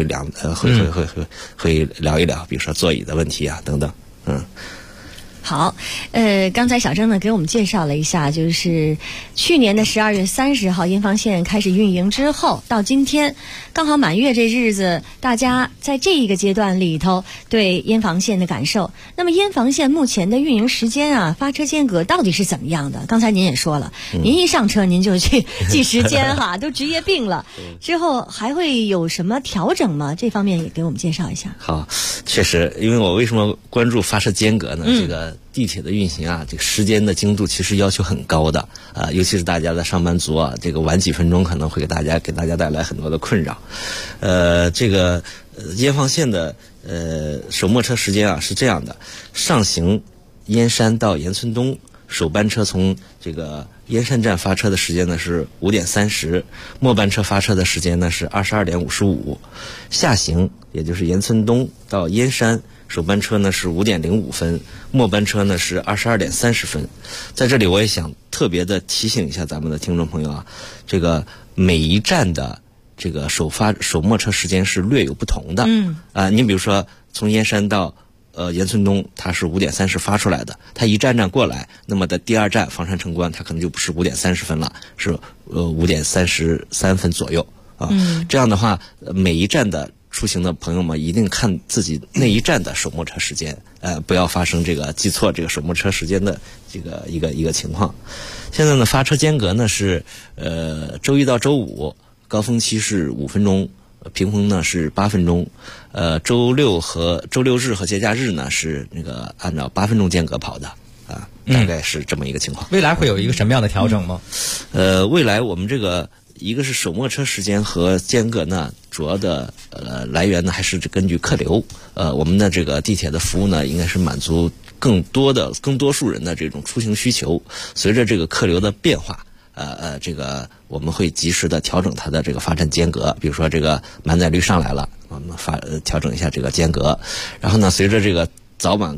聊一聊，比如说座椅的问题啊等等。 好，刚才小郑呢给我们介绍了一下，就是去年的12月30号燕房线开始运营之后，到今天刚好满月这日子，大家在这一个阶段里头对燕房线的感受。那么燕房线目前的运营时间啊，发车间隔到底是怎么样的？刚才您也说了，您一上车您就去记时间哈，都职业病了。之后还会有什么调整吗？这方面也给我们介绍一下。 好，确实，因为我为什么关注发车间隔呢？这个地铁的运行啊，这个时间的精度其实要求很高的尤其是大家的上班族啊，这个晚几分钟可能会给大家带来很多的困扰。这个燕房线的首末车时间啊是这样的：上行燕山到燕村东，首班车从这个燕山站发车的时间呢是5点30，末班车发车的时间呢是22点55。下行也就是燕村东到燕山，首班车呢是5点05分，末班车呢是22点30分。在这里我也想特别的提醒一下咱们的听众朋友啊，这个每一站的这个首末车时间是略有不同的。你比如说从燕山到燕村东，它是5点30发出来的，它一站过来，那么的第二站房山城关，它可能就不是5点30分了，是5点33分左右啊。这样的话，每一站的出行的朋友们一定看自己那一站的首末车时间，不要发生这个记错这个首末车时间的这个一个情况。现在呢，发车间隔呢是周一到周五高峰期是5分钟，平峰呢是8分钟。周六日和节假日呢是那个按照8分钟间隔跑的啊，大概是这么一个情况。 未来会有一个什么样的调整吗？ 未来我们这个一个是首末车时间和间隔呢，主要的来源呢还是根据客流。我们的这个地铁的服务呢，应该是满足更多数人的这种出行需求。随着这个客流的变化，这个我们会及时的调整它的这个发站间隔。比如说这个满载率上来了，我们调整一下这个间隔。然后呢，随着这个早晚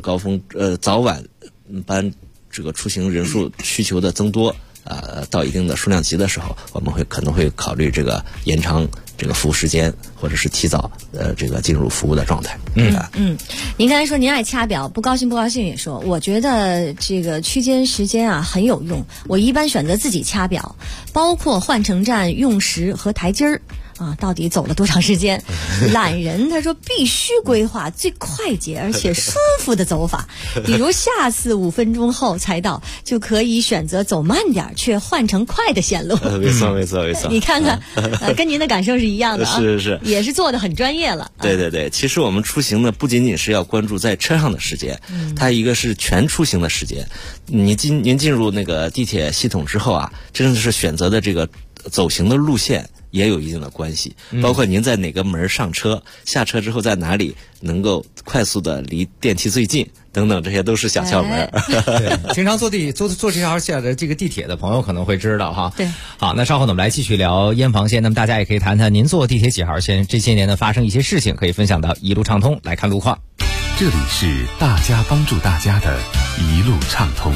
班这个出行人数需求的增多，到一定的数量级的时候，我们可能会考虑这个延长这个服务时间，或者是提早这个进入服务的状态。 您刚才说您爱掐表，不高兴也说，我觉得这个区间时间啊很有用。我一般选择自己掐表，包括换乘站用时和台阶儿。到底走了多长时间？懒人他说必须规划最快捷而且舒服的走法，比如下次5分钟后才到，就可以选择走慢点却换成快的线路。 没错。 你看看，跟您的感受是一样的啊。 是， 也是做的很专业了。 对，其实我们出行呢，不仅仅是要关注在车上的时间，它一个是全出行的时间。您进入那个地铁系统之后啊，真的是选择的这个走行的路线也有一定的关系，包括您在哪个门上车，下车之后在哪里能够快速的离电梯最近等等，这些都是小窍门。 对，经常坐这条线的这个地铁的朋友可能会知道哈。 对， 好，那稍后呢，我们来继续聊燕房线。那么大家也可以谈谈您坐地铁几号线，这些年呢发生一些事情，可以分享到一路畅通来看路况。 这里是大家帮助大家的一路畅通。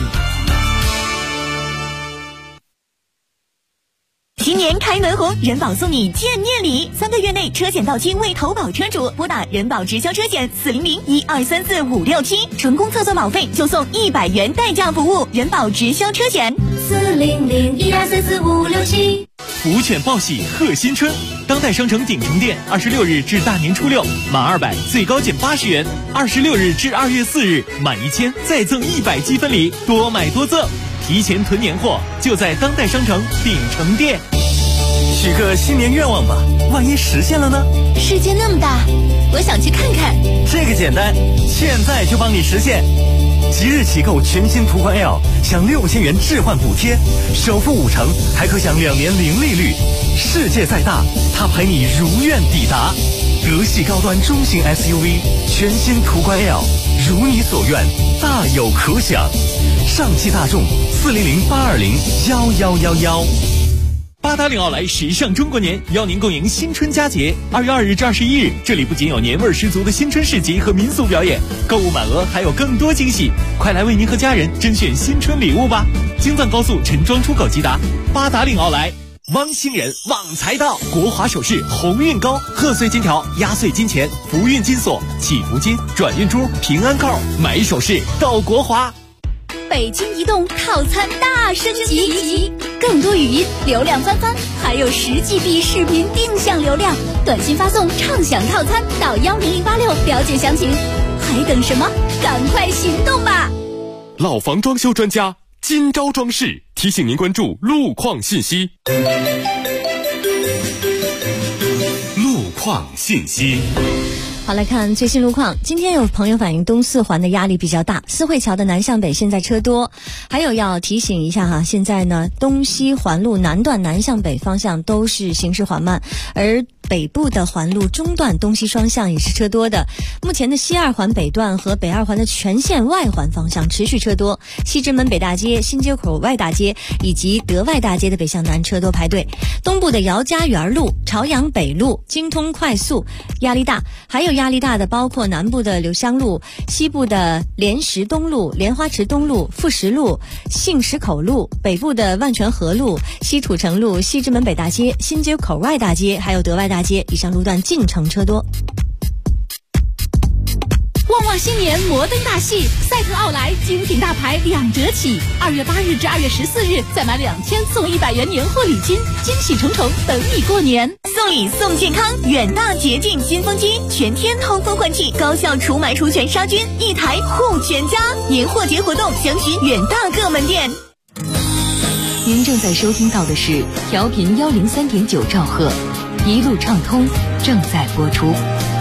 新年开门红，人保送你见面礼，3个月内车险到期未投保车主，拨打人保直销车险400-1234-567，纯公测算保费就送100元代驾服务。人保直销车险 400-1234-567。 福犬报喜贺新春，当代商城鼎城店26日至大年初六，满200最高减80元，26日至2月4日满1000再赠100积分礼，多买多赠。提前囤年货，就在当代商城鼎城店。 许个新年愿望吧，万一实现了呢？ 世界那么大，我想去看看。 这个简单，现在就帮你实现。即日起购全新途观 L， 享6000元置换补贴，首付5成，还可享2年零利率。世界再大，它陪你如愿抵达。德系高端中型 SUV， 全新途观 L， 如你所愿，大有可享。上汽大众400-820-1111。 八达岭奥莱时尚中国年邀您共迎新春佳节，2月2日至21日，这里不仅有年味十足的新春市集和民俗表演，购物满额还有更多惊喜，快来为您和家人甄选新春礼物吧！京藏高速陈庄出口即达，八达岭奥莱。汪星人旺财到，国华首饰鸿运高，贺岁金条、压岁金钱、福运金锁、祈福金、转运珠、平安扣，买首饰到国华。 北京移动套餐大升级，更多语音流量翻番，还有10GB 视频定向流量，短信发送畅享套餐到10086了解详情，还等什么？赶快行动吧！ 老房装修专家金招装饰提醒您关注路况信息。 路况信息。 好，来看最新路况。今天有朋友反映东四环的压力比较大，思汇桥的南向北现在车多。还有要提醒一下哈，现在呢东西环路南段南向北方向都是行驶缓慢，而北部的环路中段东西双向也是车多的。目前的西二环北段和北二环的全线外环方向持续车多，西直门北大街、新街口外大街以及德外大街的北向南车多排队。东部的姚家园路、朝阳北路、京通快速压力大，还有压力大的包括南部的柳香路、西部的莲石东路、莲花池东路、富石路、杏石口路，北部的万泉河路、西土城路、西直门北大街、新街口外大街还有德外大街，以上路段进城车多。 旺旺新年摩登大戏，赛特奥莱精品大牌2折起，2月8日至2月14日，再买2000送100元年货礼金，惊喜重重等你过年。 送礼送健康，远大洁净新风机，全天通风换气，高效除螨除醛杀菌，1台护全家。年货节活动详询远大各门店。 您正在收听到的是调频103.9兆赫，一路畅通正在播出。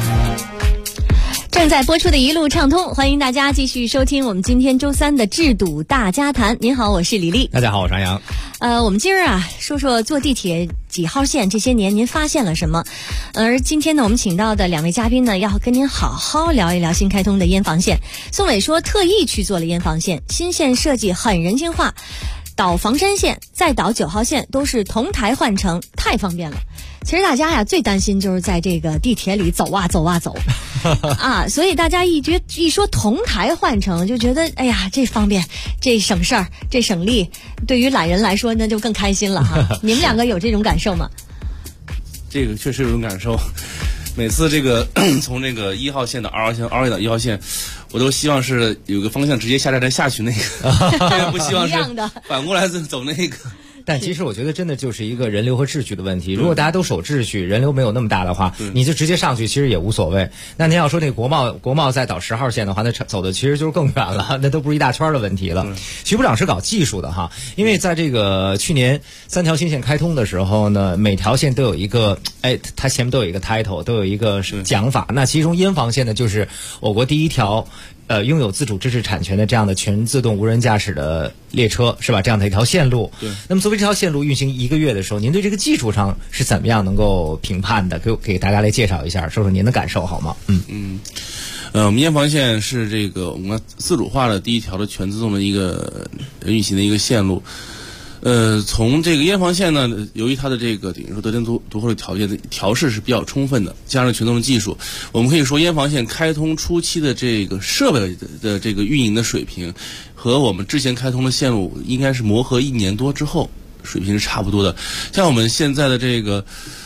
正在播出的一路畅通，欢迎大家继续收听我们今天周三的制堵大家谈。您好，我是李丽。 大家好，我是杨洋。 我们今儿说说坐地铁几号线这些年您发现了什么？而今天呢，我们请到的2位嘉宾呢，要跟您好好聊一聊新开通的燕房线。宋伟说特意去做了燕房线，新线设计很人性化，倒房山线再倒9号线都是同台换乘，太方便了。其实大家呀最担心就是在这个地铁里走啊走啊，所以大家一说同台换乘就觉得哎呀这方便，这省事儿，这省力，对于懒人来说那就更开心了哈。你们2个有这种感受吗？ 这个确实有种感受，每次这个从这个1号线到2号线，2号线到1号线，我都希望是有个方向直接下站下去那个，不希望是反过来走那个。 但其实我觉得真的就是一个人流和秩序的问题。如果大家都守秩序，人流没有那么大的话，你就直接上去其实也无所谓。那您要说那个国贸再倒10号线的话，那走的其实就是更远了，那都不是一大圈的问题了。徐部长是搞技术的哈，因为在这个去年3条新线开通的时候呢，每条线都有一个它前面都有一个 title， 都有一个讲法。那其中燕房线呢就是我国第一条拥有自主知识产权的这样的全自动无人驾驶的列车，是吧？这样的一条线路。 对。 那么作为这条线路运行1个月的时候，您对这个技术上是怎么样能够评判的？给大家来介绍一下，说说您的感受好吗？ 我们燕房线是这个我们自主化的第一条的全自动的一个运行的一个线路。从这个燕房线呢，由于它的这个等于说得天独厚的条件的调试是比较充分的，加上全自动技术，我们可以说燕房线开通初期的这个设备的这个运营的水平，和我们之前开通的线路应该是磨合1年多之后，水平是差不多的。像我们现在的这个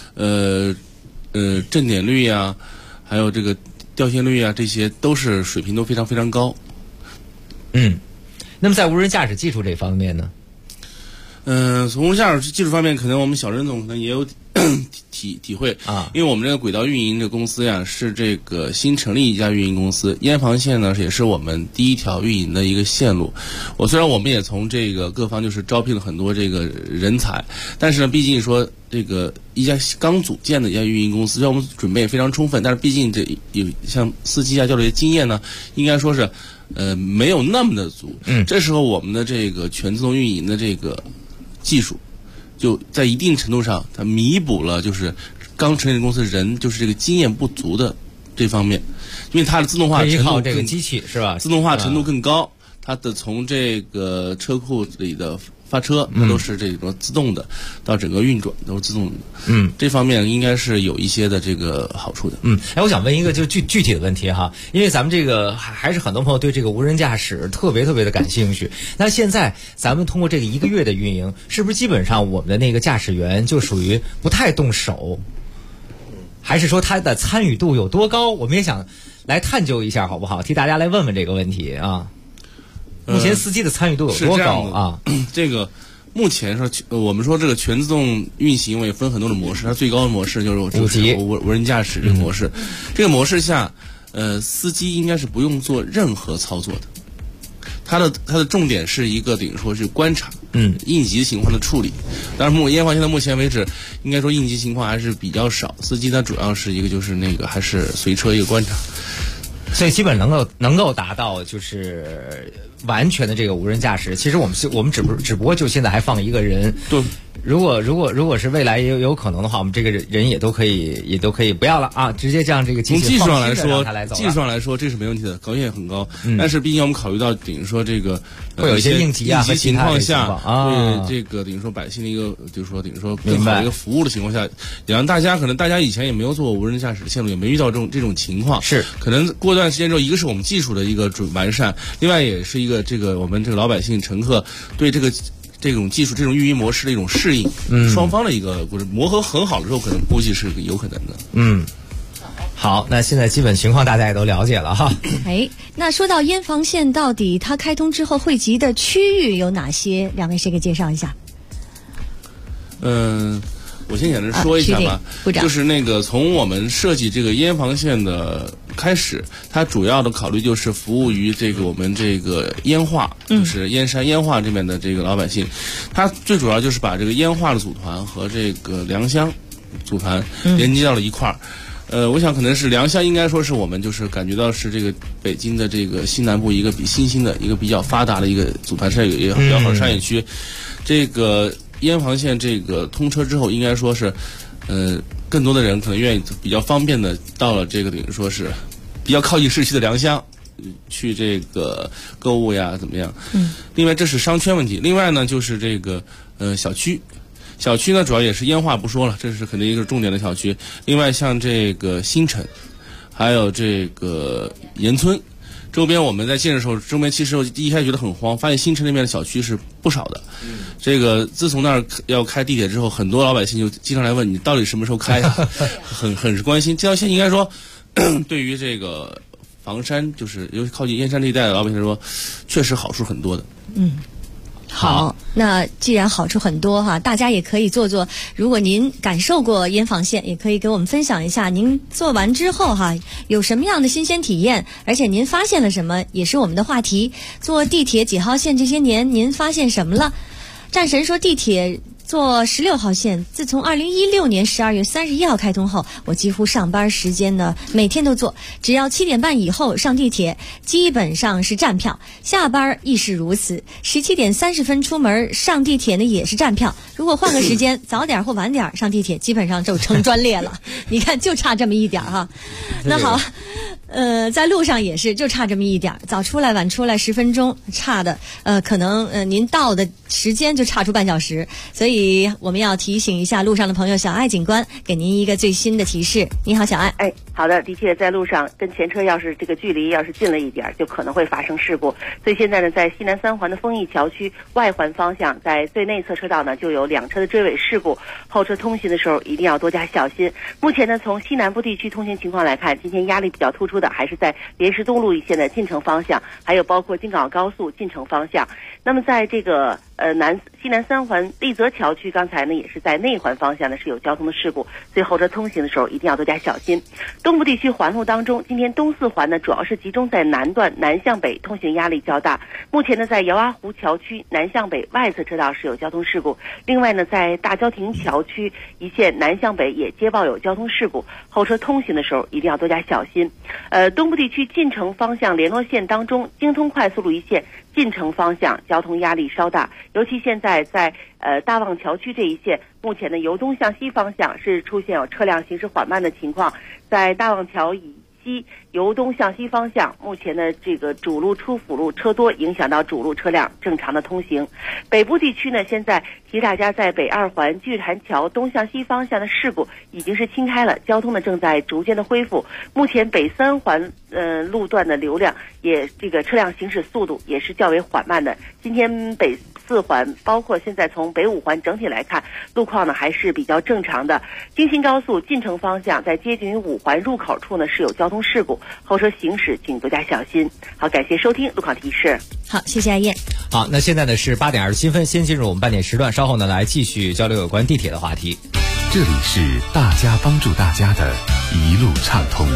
正点率呀，还有这个掉线率啊，这些都是水平都非常非常高。 那么在无人驾驶技术这方面呢？ 从无人驾驶技术方面，可能我们小任总可能也有体会啊，因为我们这个轨道运营这个公司呀，是这个新成立一家运营公司，燕房线呢也是我们第一条运营的一个线路。虽然我们也从这个各方就是招聘了很多这个人才，但是呢，毕竟说这个一家刚组建的一家运营公司，虽然我们准备非常充分，但是毕竟这有像司机啊、教练经验呢，应该说是没有那么的足。这时候我们的这个全自动运营的这个技术，就在一定程度上，它弥补了就是刚成立公司人就是这个经验不足的这方面，因为它的自动化程度依靠这个机器是吧？ 自动化程度更高，它的从这个车库里的发车，它都是这种自动的，到整个运转都是自动的。这方面应该是有一些的这个好处的。 我想问一个就具体的问题哈，因为咱们这个还是很多朋友对这个无人驾驶特别的感兴趣。那现在咱们通过这个1个月的运营，是不是基本上我们的那个驾驶员就属于不太动手？还是说他的参与度有多高？我们也想来探究一下，好不好？替大家来问问这个问题啊。目前司机的参与度有多高啊？ 这个目前说，我们说这个全自动运行也分很多的模式，它最高的模式就是无人驾驶这个模式。这个模式下，司机应该是不用做任何操作的。它的重点是一个等于说是观察，应急情况的处理。但是燕房线到目前为止，应该说应急情况还是比较少，司机呢主要是一个就是那个还是随车一个观察。 所以基本能够达到就是完全的这个无人驾驶。其实我们只不过就现在还放一个人。 对。 如果是未来有可能的话，我们这个人也都可以不要了啊，直接让这个机器从技术上来说， 技术上来说这是没问题的，高也很高。但是毕竟我们考虑到等于说这个会有一些应急情况下，对这个等于说百姓的一个就是说等于说更好的一个服务的情况下，也让大家可能大家以前也没有做过无人驾驶的线路，也没遇到这种情况。 是可能过段时间之后，一个是我们技术的一个完善，另外也是一个这个我们这个老百姓乘客对这种技术、这种运营模式的一种适应，双方的一个磨合很好的时候，可能估计是有可能的。 好，那现在基本情况大家也都了解了哈。 那说到燕房线，到底它开通之后汇集的区域有哪些？两位谁给介绍一下？ 我先简单说一下吧，就是那个从我们设计这个燕房线的开始，它主要的考虑就是服务于这个我们这个烟化，就是燕山烟化这边的这个老百姓，它最主要就是把这个烟化的组团和这个良乡组团连接到了一块儿。我想可能是良乡应该说是我们就是感觉到是这个北京的这个西南部一个新兴的一个比较发达的一个组团商业也比较好的商业区。这个燕房线这个通车之后，应该说是，更多的人可能愿意比较方便的到了这个等于说是比较靠近市区的良乡，去这个购物呀怎么样？另外这是商圈问题，另外呢就是这个小区呢主要也是烟化不说了，这是肯定一个重点的小区。另外像这个新城，还有这个延村。周边我们在建设的时候，周边其实一开始觉得很慌，发现新城那边的小区是不少的。这个自从那儿要开地铁之后，很多老百姓就经常来问你到底什么时候开呀，很关心。这条线应该说，对于这个房山，就是尤其靠近燕山这一带的老百姓说，确实好处很多的。 好，那既然好处很多哈，大家也可以做。如果您感受过燕房线，也可以给我们分享一下您做完之后哈有什么样的新鲜体验，而且您发现了什么，也是我们的话题。坐地铁几号线这些年，您发现什么了？战神说地铁坐16号线，自从2016年12月31号开通后，我几乎上班时间呢每天都坐，只要7点半以后上地铁，基本上是站票，下班亦是如此。17点30分出门上地铁呢也是站票，如果换个时间早点或晚点上地铁，基本上就成专列了。你看就差这么一点哈。那好，在路上也是就差这么一点，早出来晚出来10分钟，差的可能您到的时间就差出半小时，所以我们要提醒一下路上的朋友，小爱警官给您一个最新的提示。你好，小爱。 好的，的确在路上跟前车要是这个距离要是近了一点，就可能会发生事故。所以现在呢，在西南三环的丰益桥区外环方向，在最内侧车道呢就有2车的追尾事故，后车通行的时候一定要多加小心。目前呢，从西南部地区通行情况来看，今天压力比较突出的还是在莲石东路一线的进城方向，还有包括京港澳高速进城方向。那么在这个西南三环丽泽桥区，刚才呢也是在内环方向呢是有交通的事故，所以后车通行的时候一定要多加小心。东部地区环路当中，今天东四环呢主要是集中在南段南向北，通行压力较大。目前呢，在姚阿湖桥区南向北外侧车道是有交通事故，另外呢，在大郊亭桥区一线南向北也接报有交通事故，后车通行的时候一定要多加小心。东部地区进城方向联络线当中，京通快速路一线进城方向交通压力稍大，尤其现在在大望桥区这一线，目前呢由东向西方向是出现有车辆行驶缓慢的情况，在大望桥以西由东向西方向，目前的这个主路出辅路车多，影响到主路车辆正常的通行。北部地区呢，现在提大家在北2环巨潭桥东向西方向的事故已经是清开了，交通呢正在逐渐的恢复。目前北3环路段的流量也这个车辆行驶速度也是较为缓慢的。今天北4环包括现在从北5环整体来看，路况呢还是比较正常的。京新高速进城方向在接近于5环入口处呢是有交通事故，后车行驶请多加小心。好，感谢收听路况提示。 好，谢谢艾燕。 好，那现在呢是8点27分，先进入我们半点时段，稍后呢来继续交流有关地铁的话题。 这里是大家帮助大家的一路畅通。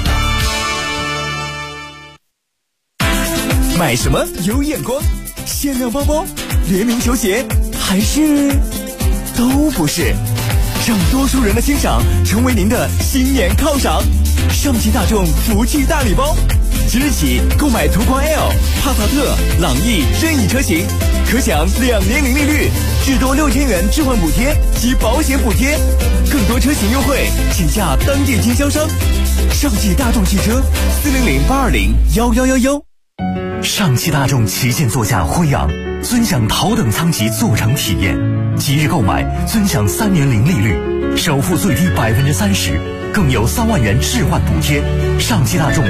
买什么有眼光？限量包包、联名球鞋，还是都不是？让多数人的欣赏成为您的新年犒赏。上汽大众福气大礼包，即日起购买途观 L、帕萨特、朗逸任意车型，可享2年零利率，至多6000元置换补贴及保险补贴，更多车型优惠，请下当店经销商。上汽大众汽车400-820-1111。上汽大众旗舰座驾辉昂，尊享头等舱级座乘体验，即日购买尊享3年零利率，首付最低30%，更有3万元置换补贴。上汽大众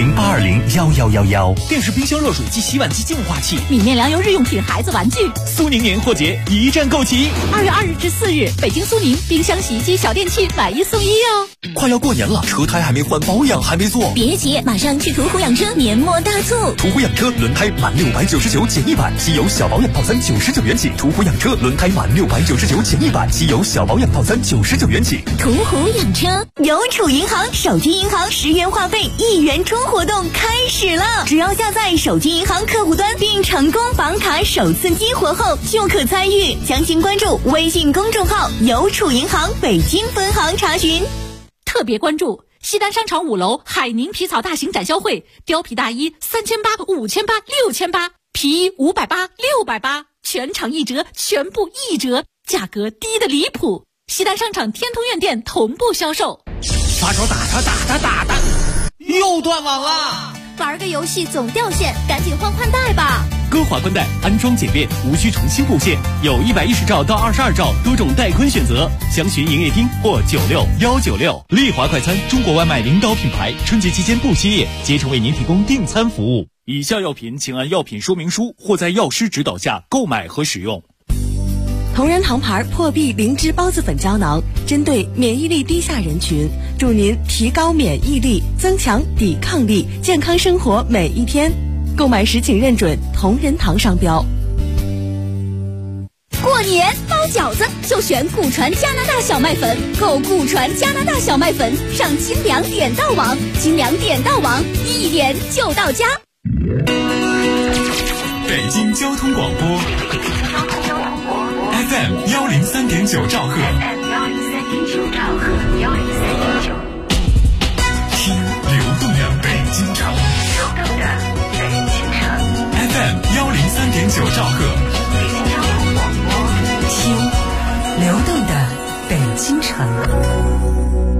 400-820-1111。 电视、冰箱、热水机、洗碗机、净化器、 米面粮油日用品、孩子玩具。 苏宁年货节一站购齐。 2月2日至4日，北京苏宁冰箱、洗衣机、小电器买1送1哦。 快要过年了，车胎还没换，保养还没做， 别急，马上去途虎养车年末大促。 途虎养车轮胎满699减100，稀有小保养套餐99元起。途虎养车轮胎满699减100，稀有小保养套餐99元起。 途虎养车，邮储银行手机银行10元话费1元充活动开始了，只要下载手机银行客户端并成功绑卡首次激活后，就可参与。详情关注微信公众号邮储银行北京分行查询。 特别关注西单商场5楼海宁皮草大型展销会，貂皮大衣3800、5800、6800，皮衣580、680，全场1折，全部1折，价格低的离谱。西单商场天通苑店同步销售。 发手打他，又断网了。 玩个游戏总掉线，赶紧换宽带吧。 歌华宽带安装简便，无需重新布线，有110兆到22兆多种带宽选择，详询营业厅或96196。丽华快餐，中国外卖领导品牌，春节期间不歇业，竭诚为您提供订餐服务。以下药品请按药品说明书或在药师指导下购买和使用。 同仁堂牌破壁灵芝孢子粉胶囊，针对免疫力低下人群，助您提高免疫力，增强抵抗力，健康生活每一天。购买时请认准同仁堂商标。 过年包饺子就选古传加拿大小麦粉，购古传加拿大小麦粉上清凉点到网，清凉点到网，一点就到家。 北京交通广播 FM 103.9兆赫， 103.9兆赫，103.9。 听流动的北京城， 流动的北京城。 FM 103.9兆赫， 北京交通广播， 听流动的北京城。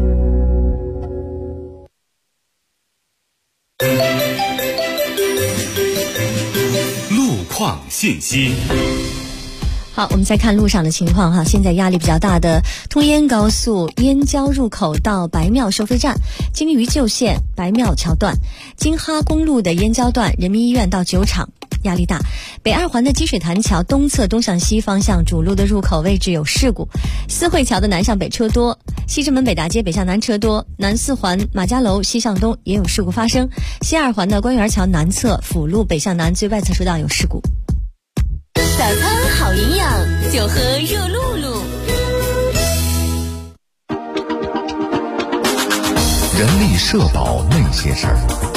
路况信息。 好，我们再看路上的情况哈。现在压力比较大的通燕高速燕郊入口到白庙收费站，经榆旧线白庙桥段，京哈公路的燕郊段人民医院到酒厂压力大。北二环的积水潭桥东侧东向西方向主路的入口位置有事故，思汇桥的南向北车多，西直门北大街北向南车多，南四环马家楼西向东也有事故发生，西二环的官园桥南侧辅路北向南最外侧车道有事故。 早餐好营养，就喝热露露。 人力社保那些事儿。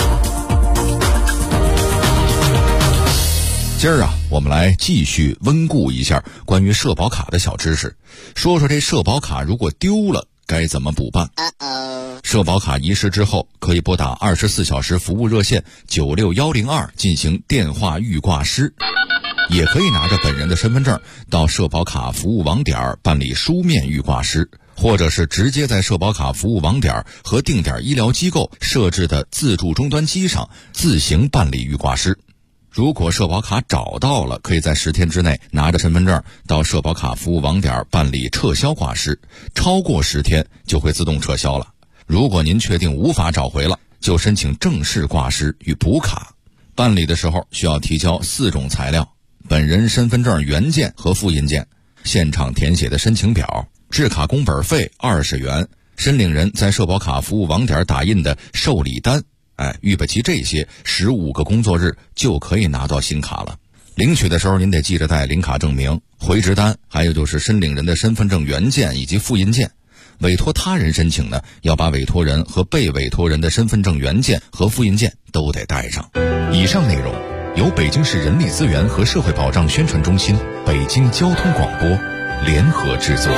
今儿啊，我们来继续温故一下关于社保卡的小知识，说说这社保卡如果丢了该怎么补办。社保卡遗失之后，可以拨打24小时服务热线96102进行电话预挂失，也可以拿着本人的身份证到社保卡服务网点办理书面预挂失，或者是直接在社保卡服务网点和定点医疗机构设置的自助终端机上自行办理预挂失。如果社保卡找到了，可以在10天之内拿着身份证到社保卡服务网点办理撤销挂失，超过10天就会自动撤销了。如果您确定无法找回了，就申请正式挂失与补卡。办理的时候需要提交4种材料：本人身份证原件和复印件，现场填写的申请表，制卡工本费20元，申领人在社保卡服务网点打印的受理单。预备齐这些，15个工作日就可以拿到新卡了。领取的时候您得记着带领卡证明、回执单，还有就是申领人的身份证原件以及复印件。委托他人申请呢，要把委托人和被委托人的身份证原件和复印件都得带上。以上内容由北京市人力资源和社会保障宣传中心、北京交通广播联合制作。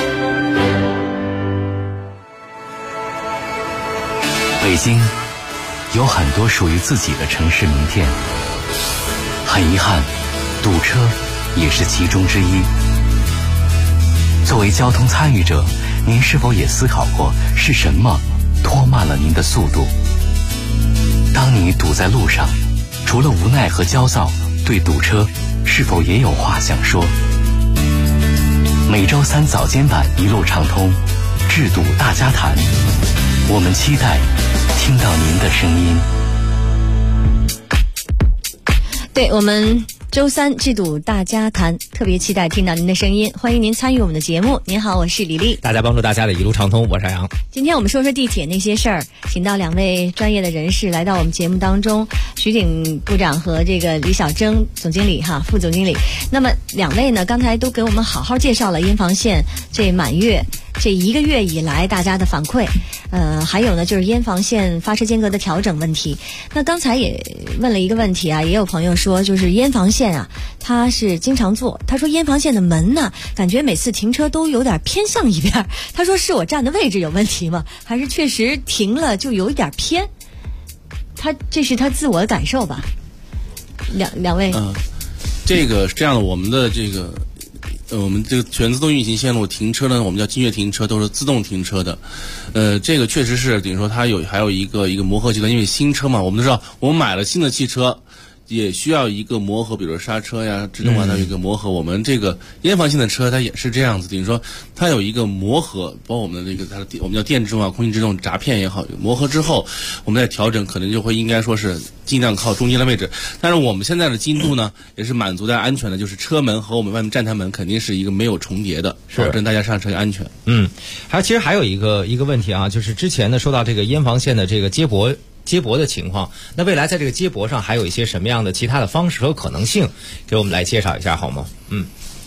北京有很多属于自己的城市名片，很遗憾，堵车也是其中之一。作为交通参与者，您是否也思考过是什么拖慢了您的速度？当你堵在路上，除了无奈和焦躁，对堵车是否也有话想说？每周3早间版一路畅通，治堵大家谈，我们期待听到您的声音。 对，我们周3治堵大家谈，特别期待听到您的声音，欢迎您参与我们的节目。您好，我是李丽， 大家帮助大家的一路畅通，我是杨。 今天我们说说地铁那些事儿，请到2位专业的人士来到我们节目当中，徐景部长和这个李小征总经理副总经理。那么2位呢，刚才都给我们好好介绍了燕房线这满月这1个月以来大家的反馈，还有呢就是燕房线发车间隔的调整问题。那刚才也问了一个问题啊，也有朋友说就是燕房线啊，他是经常坐，他说燕房线的门呢，感觉每次停车都有点偏向一边，他说是我站的位置有问题吗？还是确实停了就有一点偏？这是他自我的感受吧？两位， 这个是这样的，我们的这个。我们这个全自动运行线路停车呢，我们叫金悦停车，都是自动停车的。这个确实是等于说它还有一个磨合阶段，因为新车嘛，我们都知道，我们买了新的汽车，也需要一个磨合，比如刹车呀、制动啊，它有一个磨合。我们这个燕房线的车它也是这样子，等于说它有一个磨合，包括我们的这个我们叫电制动啊、空气制动闸片也好，磨合之后，我们再调整，可能就会应该说是尽量靠中间的位置。但是我们现在的进度呢，也是满足在安全的，就是车门和我们外面站台门肯定是一个没有重叠的，保证大家上车安全。 其实还有一个问题啊，就是之前呢说到这个燕房线的这个接驳的情况，那未来在这个接驳上还有一些什么样的其他的方式和可能性，给我们来介绍一下好吗？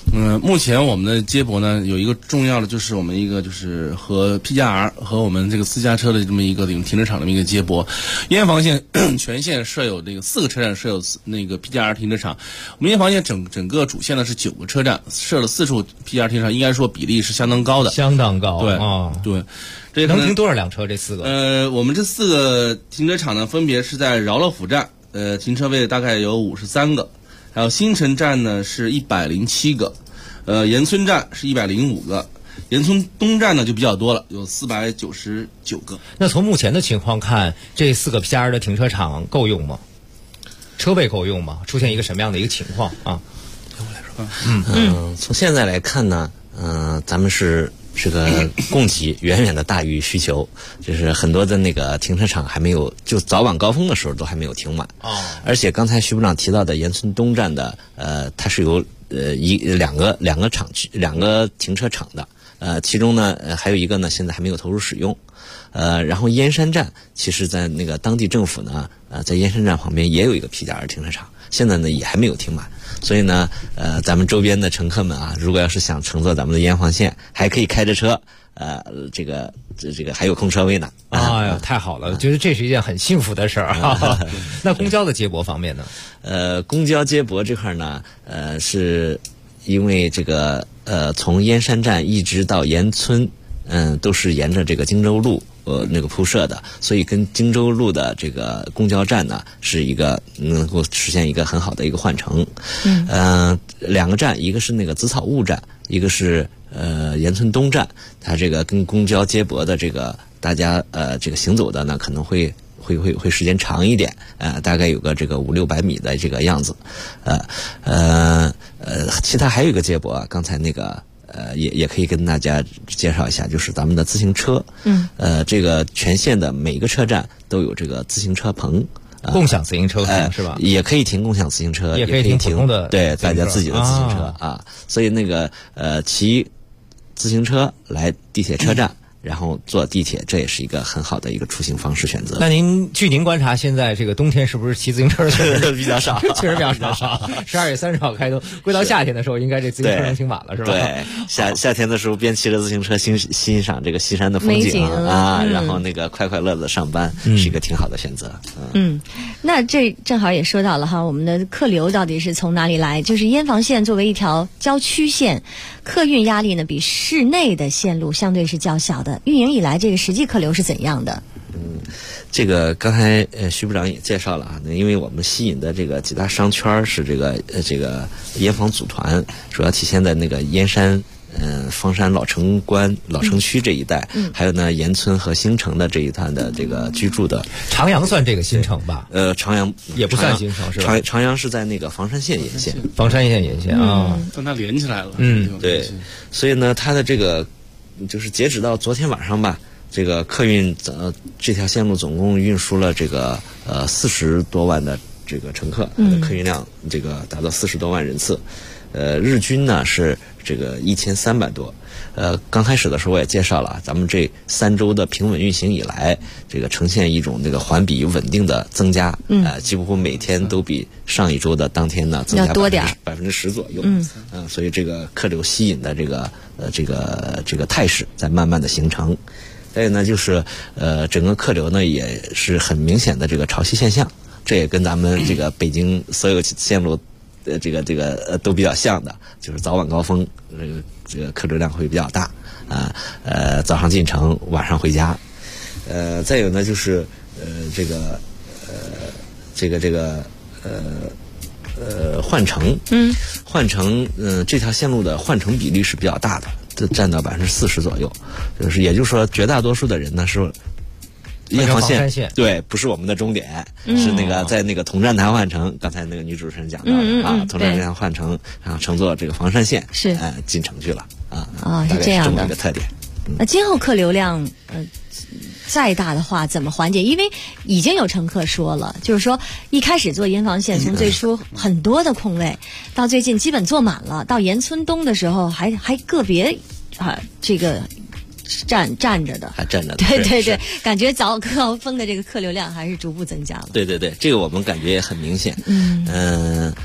目前我们的接驳呢有一个重要的，就是我们一个就是和 PGR 和我们这个私家车的这么一个停车场的一个接驳。燕房线全线设有这个4个车站设有那个 PGR 停车场。我们燕房线整个主线呢是9个车站，设了4处 PGR 停车场，应该说比例是相当高的。 相当高， 对对。这能停多少辆车？这4个？ 我们这4个停车场呢，分别是在饶乐府站，停车位大概有53个。还有新城站呢是107个，岩村站是105个，岩村东站呢就比较多了，有499个。 那从目前的情况看，这4个 PGR 的停车场够用吗？车位够用吗？出现一个什么样的一个情况啊？ 从现在来看呢，咱们是这个供给远远的大于需求，就是很多的那个停车场还没有，就早晚高峰的时候都还没有停满。而且刚才徐部长提到的岩村东站的，它是有两个停车场的，其中呢还有一个呢现在还没有投入使用。然后燕山站其实在那个当地政府呢，在燕山站旁边也有一个 PGR 停车场，现在呢也还没有停满。所以呢，咱们周边的乘客们啊，如果要是想乘坐咱们的燕房线，还可以开着车，这个还有空车位呢。 哎呀，太好了！我觉得这是一件很幸福的事儿啊。那公交的接驳方面呢？ 公交接驳这块呢，是因为这个从燕山站一直到岩村，都是沿着这个京州路那个铺设的，所以跟京州路的这个公交站呢是一个能够实现一个很好的一个换乘。2个站，一个是那个紫草坞站，一个是岩村东站，它这个跟公交接驳的这个大家这个行走的呢可能会时间长一点，大概有个这个500-600米的这个样子。其他还有一个接驳，刚才那个也可以跟大家介绍一下，就是咱们的自行车。这个全线的每个车站都有这个自行车棚。 共享自行车是吧？ 也可以停共享自行车， 也可以停普通的， 对大家自己的自行车啊。所以那个骑自行车来地铁车站，然后坐地铁，这也是一个很好的一个出行方式选择。 那据您观察，现在这个冬天是不是骑自行车的比较少？ 确实比较少。12月30号开通，归到夏天的时候，应该这自行车能停满了，是吧？ 对，夏天的时候边骑着自行车欣赏这个西山的风景啊，然后那个快乐的上班，是一个挺好的选择。 那这正好也说到了哈，我们的客流到底是从哪里来？就是燕房线作为一条郊区线，客运压力呢比市内的线路相对是较小的。运营以来，这个实际客流是怎样的？ 这个刚才徐部长也介绍了啊，因为我们吸引的这个几大商圈是这个燕房组团，主要体现在那个燕山。方山老城区这一带，还有呢岩村和新城的这一段的这个居住的。 长阳算这个新城吧？ 长阳也不算新城是吧？ 长阳是在那个房山县沿线。 房山县沿线啊， 跟它连起来了。 对，所以呢，它的这个就是截止到昨天晚上吧，这个客运这条线路总共运输了这个40多万的这个乘客，客运量这个达到40多万人次。日均呢是这个1300多。刚开始的时候我也介绍了，咱们这3周的平稳运行以来，这个呈现一种这个环比稳定的增加，几乎每天都比上一周的当天呢增加10%左右。所以这个客流吸引的这个态势在慢慢的形成。再有呢就是整个客流呢也是很明显的这个潮汐现象，这也跟咱们这个北京所有线路这个都比较像的，就是早晚高峰这个客流量会比较大早上进城，晚上回家。再有呢就是换乘，这条线路的换乘比例是比较大的，占到40%左右，也就是说绝大多数的人呢是燕房线，对，不是我们的终点，是那个在那个同站台换乘。刚才那个女主持人讲到的同站台换乘，然后乘坐这个房山线是进城去了是这样的， 这么一个特点。 那今后客流量再大的话怎么缓解？因为已经有乘客说了，就是说一开始坐燕房线，从最初很多的空位，到最近基本坐满了，到岩村东的时候还个别这个。站着的， 还站着的， 对，感觉早高峰的这个客流量还是逐步增加了。 对，这个我们感觉也很明显。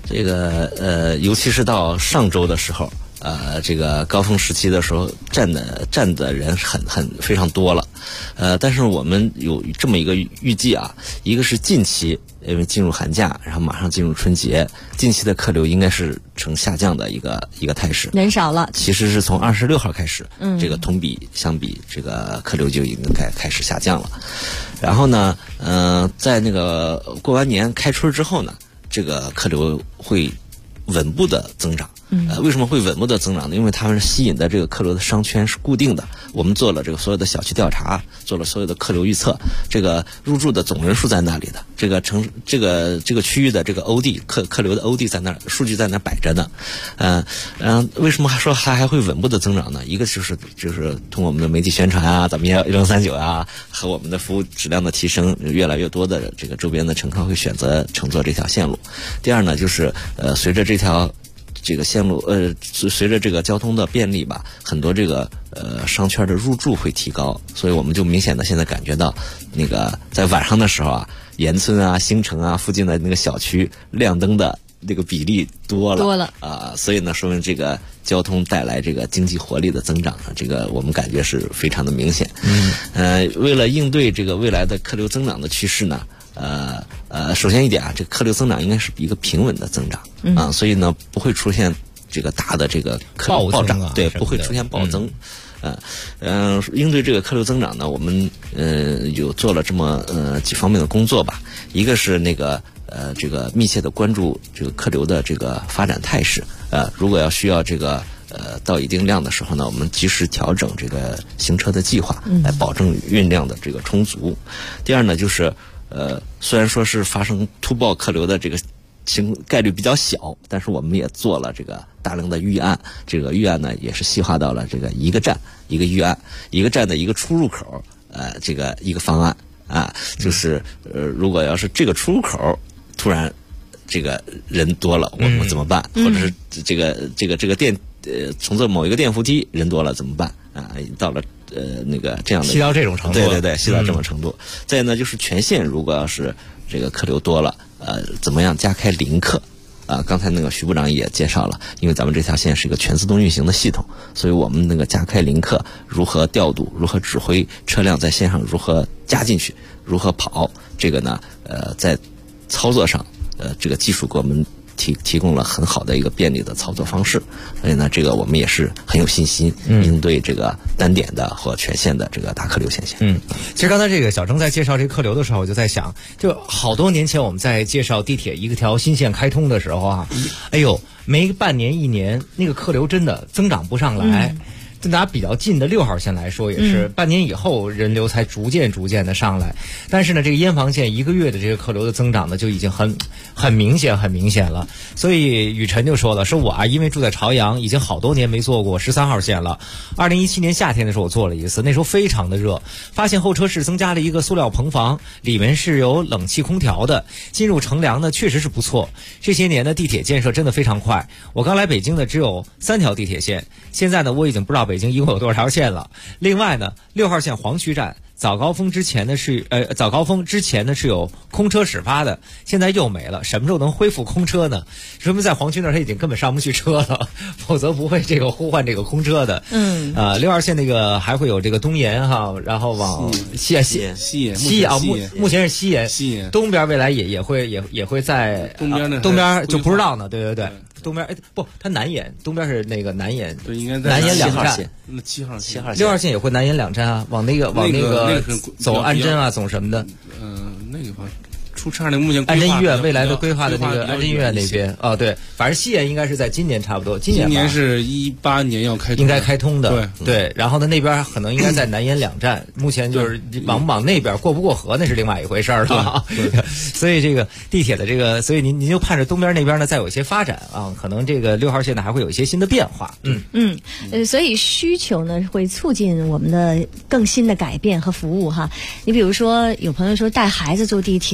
这个尤其是到上周的时候，这个高峰时期的时候，站的人非常多了，但是我们有这么一个预计啊，一个是近期因为进入寒假，然后马上进入春节，近期的客流应该是呈下降的一个态势， 人少了。 其实是从26号开始，这个同比相比，这个客流就已经开始下降了。然后呢，在那个过完年开春之后呢，这个客流会稳步的增长。为什么会稳步的增长呢？因为他们吸引的这个客流的商圈是固定的，我们做了这个所有的小区调查，做了所有的客流预测，这个入住的总人数在那里的，这个区域的这个 OD 客流的 OD 在那儿，数据在那儿摆着呢。为什么还会稳步的增长呢？一个就是通过我们的媒体宣传啊，咱们1039啊，和我们的服务质量的提升，越来越多的这个周边的乘客会选择乘坐这条线路。第二呢，就是随着这个线路随着这个交通的便利吧，很多这个商圈的入驻会提高，所以我们就明显的现在感觉到那个在晚上的时候啊，岩村啊、星城啊附近的那个小区亮灯的那个比例多了所以呢，说明这个交通带来这个经济活力的增长，这个我们感觉是非常的明显。为了应对这个未来的客流增长的趋势呢，首先一点啊，这个客流增长应该是一个平稳的增长所以呢不会出现这个大的这个客流暴涨，对，不会出现暴增。应对这个客流增长呢，我们有做了这么几方面的工作吧。一个是这个密切的关注这个客流的这个发展态势，如果需要这个到一定量的时候呢，我们及时调整这个行车的计划，来保证运量的这个充足。第二呢，就是虽然说是发生突爆客流的这个概率比较小，但是我们也做了这个大量的预案，这个预案呢也是细化到了这个一个站一个预案，一个站的一个出入口，这个一个方案就是如果要是这个出入口突然这个人多了，我们怎么办？或者是这个电乘坐某一个电扶梯人多了怎么办？到了那个这样的细到这种程度， 对，细到这种程度。再呢，就是全线如果要是这个客流多了，怎么样加开临客？刚才那个徐部长也介绍了，因为咱们这条线是一个全自动运行的系统，所以我们那个加开临客如何调度，如何指挥车辆在线上如何加进去，如何跑，这个呢，在操作上，这个技术给我们提供了很好的一个便利的操作方式，所以呢，这个我们也是很有信心应对这个单点的或全线的这个大客流现象。 其实刚才这个小郑在介绍这个客流的时候，我就在想，就好多年前我们在介绍地铁一条新线开通的时候啊，哎呦，没半年一年，那个客流真的增长不上来。就拿比较近的6号线来说，也是半年以后人流才逐渐的上来。但是呢，这个燕房线1个月的这个客流的增长呢，就已经很明显了。所以雨辰就说了，说我啊，因为住在朝阳，已经好多年没坐过13号线了。2017年夏天的时候我坐了一次，那时候非常的热，发现候车室增加了一个塑料棚房，里面是有冷气空调的，进入乘凉呢确实是不错。这些年的地铁建设真的非常快，我刚来北京的只有3条地铁线，现在呢我已经不知道北京一共有多少条线了。另外呢，6号线黄渠站早高峰之前呢是有空车始发的，现在又没了，什么时候能恢复空车呢？说明在黄渠那儿它已经根本上不去车了，否则不会这个呼唤这个空车的。6号线那个还会有这个东延哈，然后往西啊，目前是西延，东边未来也会在东边就不知道呢，对。东边它南延，东边是那个南延， 对，应该在南延2站， 那7号线 ，6号线也会南延2站啊，往那个走安贞啊，走什么的， 那个方出岔那目前安贞医院未来的规划的那个安贞医院那边对，反正西延应该是在今年差不多，今年是18年要开通， 应该开通的，对，然后呢那边可能应该在南延2站，目前就是往不往那边过不过河那是另外一回事了，所以这个地铁的这个，所以您就盼着东边那边呢再有一些发展啊，可能这个6号线呢还会有一些新的变化， 所以需求呢会促进我们的更新的改变和服务哈。你比如说有朋友说带孩子坐地铁的，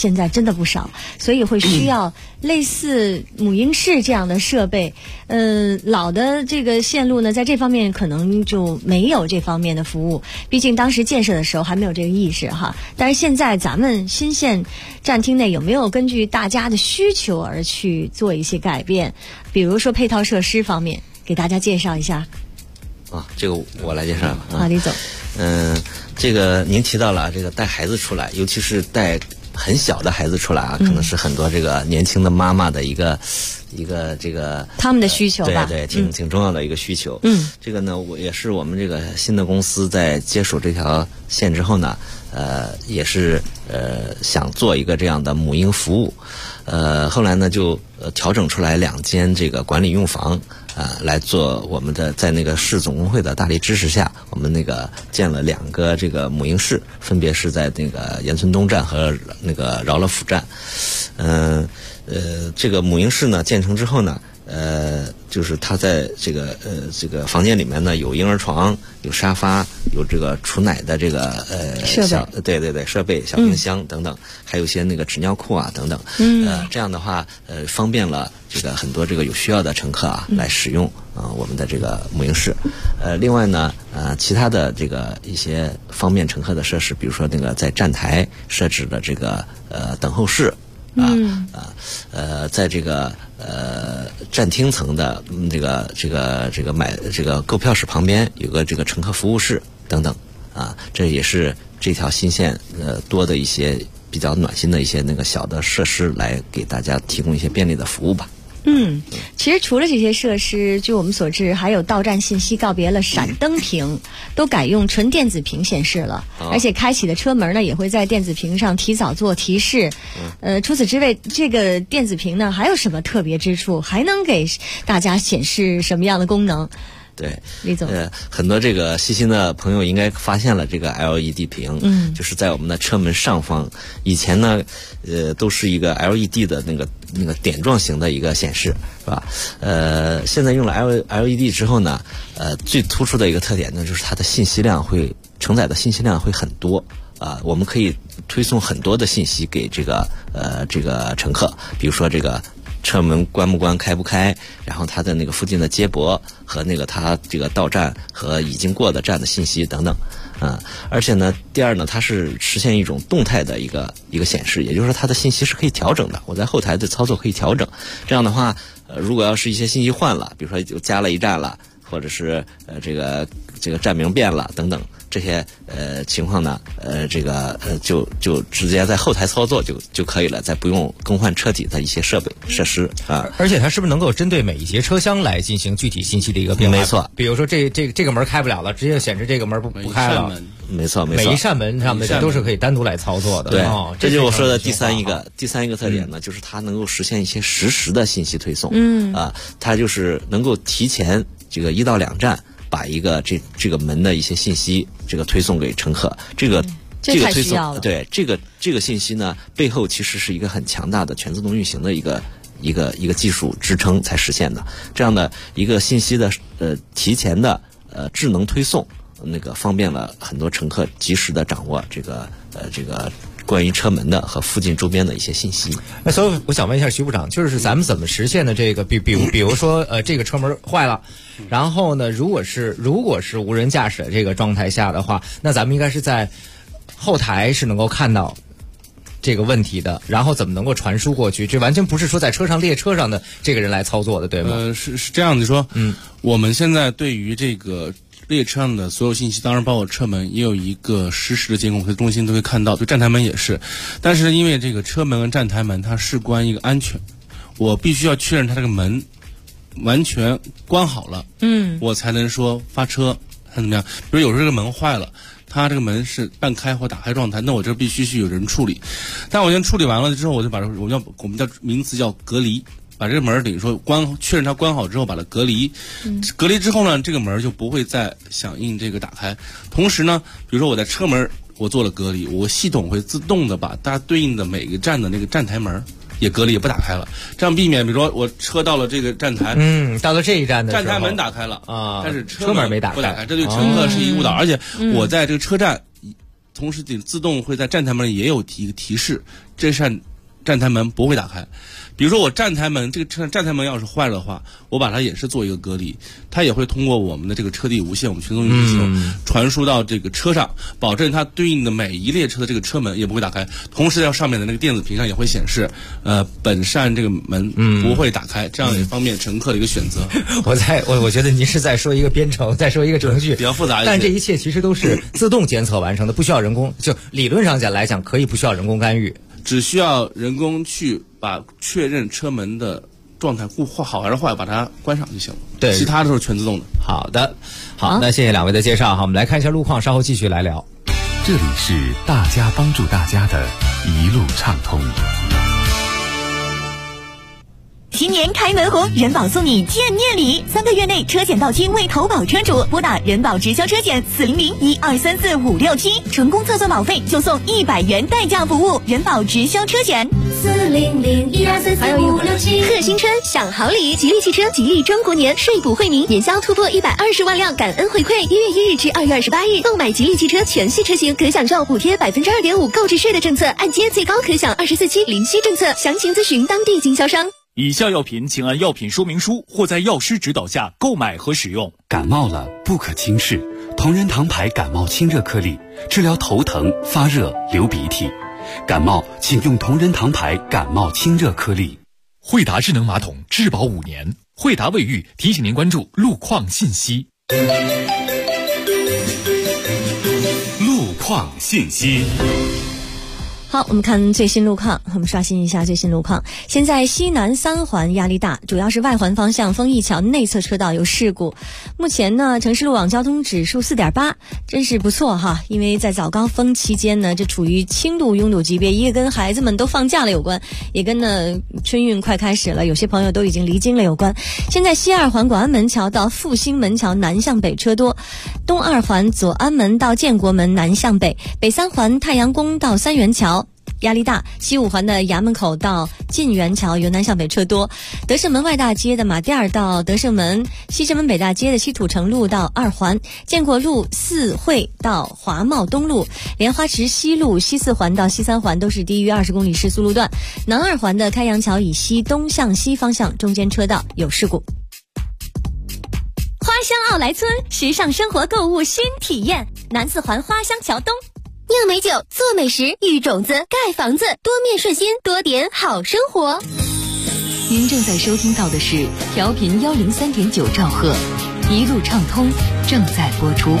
现在真的不少，所以会需要类似母婴室这样的设备。老的这个线路呢，在这方面可能就没有这方面的服务，毕竟当时建设的时候还没有这个意识哈。但是现在咱们新县站厅内有没有根据大家的需求而去做一些改变？比如说配套设施方面，给大家介绍一下。 这个我来介绍吧。 好，李总。 这个您提到了这个带孩子出来，尤其是带很小的孩子出来可能是很多这个年轻的妈妈的一个这个他们的需求吧。 对，挺重要的一个需求。这个呢，也是我们这个新的公司在接手这条线之后呢，也是想做一个这样的母婴服务。后来呢就调整出来2间这个管理用房。来做我们的在那个市总工会的大力支持下，我们那个建了2个这个母婴室，分别是在那个盐村东站和那个饶乐府站。这个母婴室呢建成之后呢，就是它在这个房间里面呢有婴儿床，有沙发，有这个储奶的这个设备， 对设备，小冰箱等等，还有一些那个纸尿裤等等。这样的话方便了这个很多这个有需要的乘客来使用我们的这个母婴室。另外呢其他的这个一些方便乘客的设施，比如说那个在站台设置的这个等候室。在这个站厅层的这个买这个购票室旁边有个这个乘客服务室等等这也是这条新线多的一些比较暖心的一些那个小的设施，来给大家提供一些便利的服务吧。 其实除了这些设施，据我们所知，还有到站信息告别了闪灯屏，都改用纯电子屏显示了，而且开启的车门呢也会在电子屏上提早做提示。除此之外，这个电子屏呢还有什么特别之处？还能给大家显示什么样的功能？ 对， 李总， 很多这个细心的朋友应该发现了这个 LED 屏，就是在我们的车门上方。以前呢，都是一个 LED 的那个点状型的一个显示，是吧？现在用了 LED 之后呢，最突出的一个特点呢，就是它的信息量会承载的信息量会很多。我们可以推送很多的信息给这个乘客，比如说这个车门关不关、开不开，然后它的那个附近的接驳和那个它这个到站和已经过的站的信息等等。而且呢，第二呢，它是实现一种动态的一个显示，也就是说它的信息是可以调整的，我在后台的操作可以调整。这样的话，如果要是一些信息换了，比如说就加了一站了，或者是这个站名变了等等。这些情况呢，就直接在后台操作就可以了，再不用更换车体的一些设备设施而且它是不是能够针对每一节车厢来进行具体信息的一个变化？ 没错， 比如说这个门开不了了，直接显示这个门不开了。 没错， 每一扇门上面都是可以单独来操作的。 对，这就是我说的第三一个特点呢，就是它能够实现一些实时的信息推送。它就是能够提前这个1到2站。把一个这个门的一些信息这个推送给乘客，这个推送对这个信息呢，背后其实是一个很强大的全自动运行的一个技术支撑才实现的。这样的一个信息的提前的智能推送，那个方便了很多乘客及时的掌握这个关于车门的和附近周边的一些信息。 那所以我想问一下徐部长，就是咱们怎么实现的这个？比如说这个车门坏了，然后呢，如果是无人驾驶的这个状态下的话，那咱们应该是在后台是能够看到这个问题的，然后怎么能够传输过去？这完全不是说在列车上的这个人来操作的，对吗？ 是这样的说，我们现在对于这个列车上的所有信息，当然包括车门，也有一个实时的监控，在中心都会看到，对站台门也是。但是因为这个车门跟站台门它事关一个安全，我必须要确认它这个门完全关好了，我才能说发车，还怎么样？比如有时候这个门坏了，它这个门是半开或打开状态，那我这必须是有人处理。但我先处理完了之后，我就把我们叫名词叫隔离。把这个门等于说确认它关好之后，把它隔离。隔离之后呢，这个门就不会再响应这个打开。同时呢，比如说我在车门我做了隔离，我系统会自动的把它对应的每个站的那个站台门也隔离，也不打开了，这样避免比如说我车到了这个站台， 到了这一站的时候， 站台门打开了但是车门没打开， 不打开，这对乘客是一个误导。而且我在这个车站同时自动会在站台门也有一个提示，这扇站台门不会打开。比如说我站台门这个站台门要是坏了的话，我把它也是做一个隔离，它也会通过我们的这个车地无线，我们群众运输系统传输到这个车上，保证它对应的每一列车的这个车门也不会打开。同时，要上面的那个电子屏上也会显示，本扇这个门不会打开，这样也方便乘客的一个选择。 我觉得您是在说一个编程，在说一个程序， 比较复杂一些。 但这一切其实都是自动监测完成的，不需要人工。就理论上来讲，可以不需要人工干预。 只需要人工去把确认车门的状态好还是坏，把它关上就行了。 对， 其他都是全自动的。 好的，好，那谢谢两位的介绍。好，我们来看一下路况，稍后继续来聊。 这里是大家帮助大家的一路畅通。 新年开门红，人保送你见面礼，3个月内车险到期未投保车主，拨打人保直销车险400-1234-567，成功测算保费就送100元代驾服务。人保直销车险 400-1234-567。贺新春享好礼，吉利汽车吉利中国年税补惠民，年销突破120万辆感恩回馈。1月1日至2月28日，购买吉利汽车全系车型可享受补贴2.5%购置税的政策，按揭最高可享24期零息政策。详情咨询当地经销商。 以下药品请按药品说明书或在药师指导下购买和使用。 感冒了不可轻视，同仁堂牌感冒清热颗粒，治疗头疼、发热、流鼻涕。感冒请用同仁堂牌感冒清热颗粒。 惠达智能马桶质保5年。惠达卫浴提醒您关注路况信息。 路况信息。 好，我们看最新路况，我们刷新一下最新路况。现在西南3环压力大，主要是外环方向丰益桥内侧车道有事故。目前呢，城市路网交通指数4.8，真是不错哈。因为在早高峰期间呢，这处于轻度拥堵级别，一个跟孩子们都放假了有关，也跟呢春运快开始了，有些朋友都已经离京了有关。现在西2环广安门桥到复兴门桥南向北车多，东2环左安门到建国门南向北，北3环太阳宫到三元桥压力大，西5环的衙门口到晋元桥由南向北车多，德胜门外大街的马甸儿到德胜门，西直门北大街的西土城路到2环，建国路四惠到华茂东路，莲花池西路西4环到西3环都是低于20公里时速路段，南2环的开阳桥以西东向西方向中间车道有事故。花乡奥莱村，时尚生活购物新体验，南4环花乡桥东。 酿美酒，做美食，育种子，盖房子，多面顺心，多点好生活。 您正在收听到的是调频103.9兆赫，一路畅通正在播出。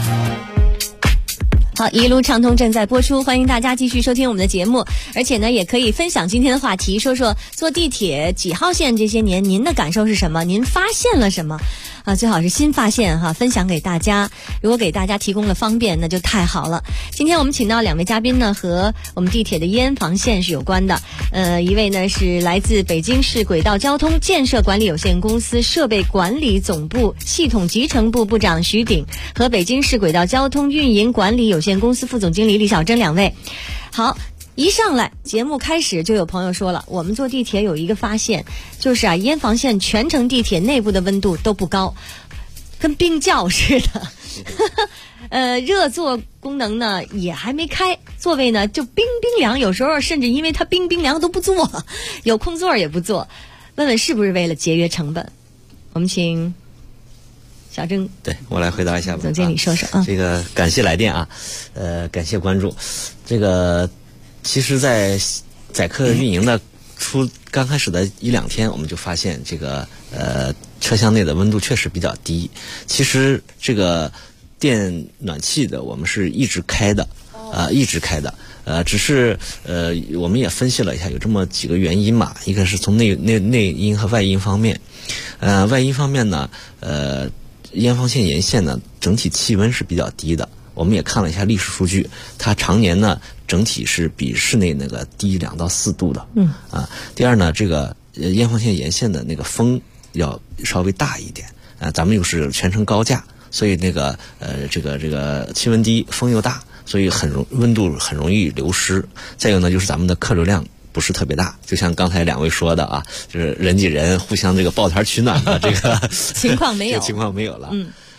好，一路畅通正在播出，欢迎大家继续收听我们的节目，而且呢，也可以分享今天的话题，说说坐地铁几号线这些年您的感受是什么，您发现了什么啊？最好是新发现哈，分享给大家。如果给大家提供了方便，那就太好了。今天我们请到2位嘉宾呢，和我们地铁的燕房线是有关的。一位呢是来自北京市轨道交通建设管理有限公司设备管理总部系统集成部部长徐鼎，和北京市轨道交通运营管理有限公司副总经理李小珍2位。好。一上来节目开始就有朋友说了，我们坐地铁有一个发现，就是啊，燕房线全程地铁内部的温度都不高，跟冰窖似的。热座功能呢也还没开，座位呢就冰凉，有时候甚至因为它冰凉都不坐，有空座也不坐。问问是不是为了节约成本？我们请小郑， 对我来回答一下吧。 总经理说说啊。 这个感谢来电啊，感谢关注。这个其实在载客运营的刚开始的1-2天，我们就发现这个车厢内的温度确实比较低。其实这个电暖气的我们是一直开的，只是我们也分析了一下，有这么几个原因嘛。一个是从内因和外因方面，外因方面呢，燕房线沿线呢整体气温是比较低的。我们也看了一下历史数据，它常年呢整体是比室内那个低2到4度的。第二呢，这个燕房线沿线的那个风要稍微大一点，咱们又是全程高架，所以那个这个气温低，风又大，所以温度很容易流失。再有呢，就是咱们的客流量不是特别大，就像刚才2位说的啊，就是人挤人互相这个抱团取暖的这个情况没有， 这个情况没有了。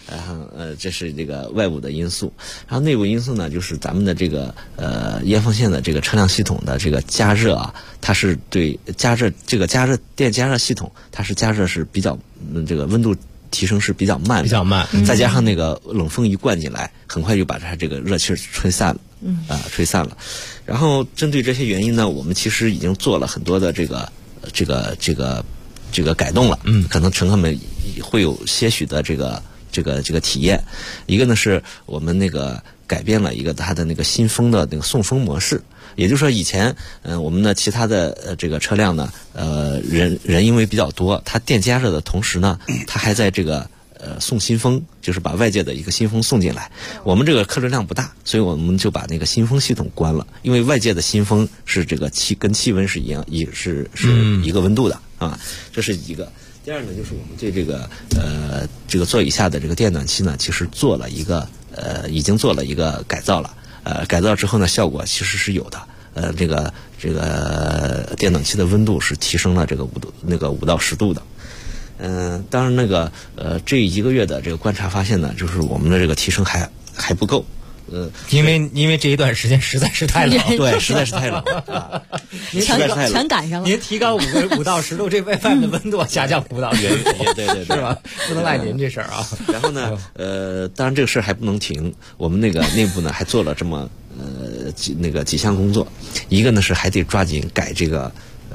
这是这个外部的因素。然后内部因素呢，就是咱们的这个燕芳县的这个车辆系统的这个加热啊，它是对电加热系统，它是加热是比较这个温度提升是比较慢，再加上那个冷风一灌进来，很快就把它这个热气吹散了。然后针对这些原因呢，我们其实已经做了很多的这个改动了。可能乘客们会有些许的这个体验。一个呢是我们那个改变了一个它的那个新风的那个送风模式。也就是说，以前我们的其他的这个车辆呢，人因为比较多，它电加热的同时呢，它还在这个送新风，就是把外界的一个新风送进来。我们这个客流量不大，所以我们就把那个新风系统关了，因为外界的新风是这个跟气温是一样，是一个温度的啊，这是一个。第二呢，就是我们对这个座椅下的这个电暖气呢，其实已经做了一个改造了。改造之后呢，效果其实是有的。这个电暖气的温度是提升了这个5到10度的。当然这1个月的这个观察发现呢，就是我们的这个提升还不够。 因为这一段时间实在是太冷， 对，实在是太冷， 全赶上了。 您提高5到10度，这外面的温度下降5到10度， 对， 是吧？不能赖您这事儿啊。 然后呢，当然这个事儿还不能停，我们那个内部呢还做了这么几项工作。一个呢是还得抓紧改这个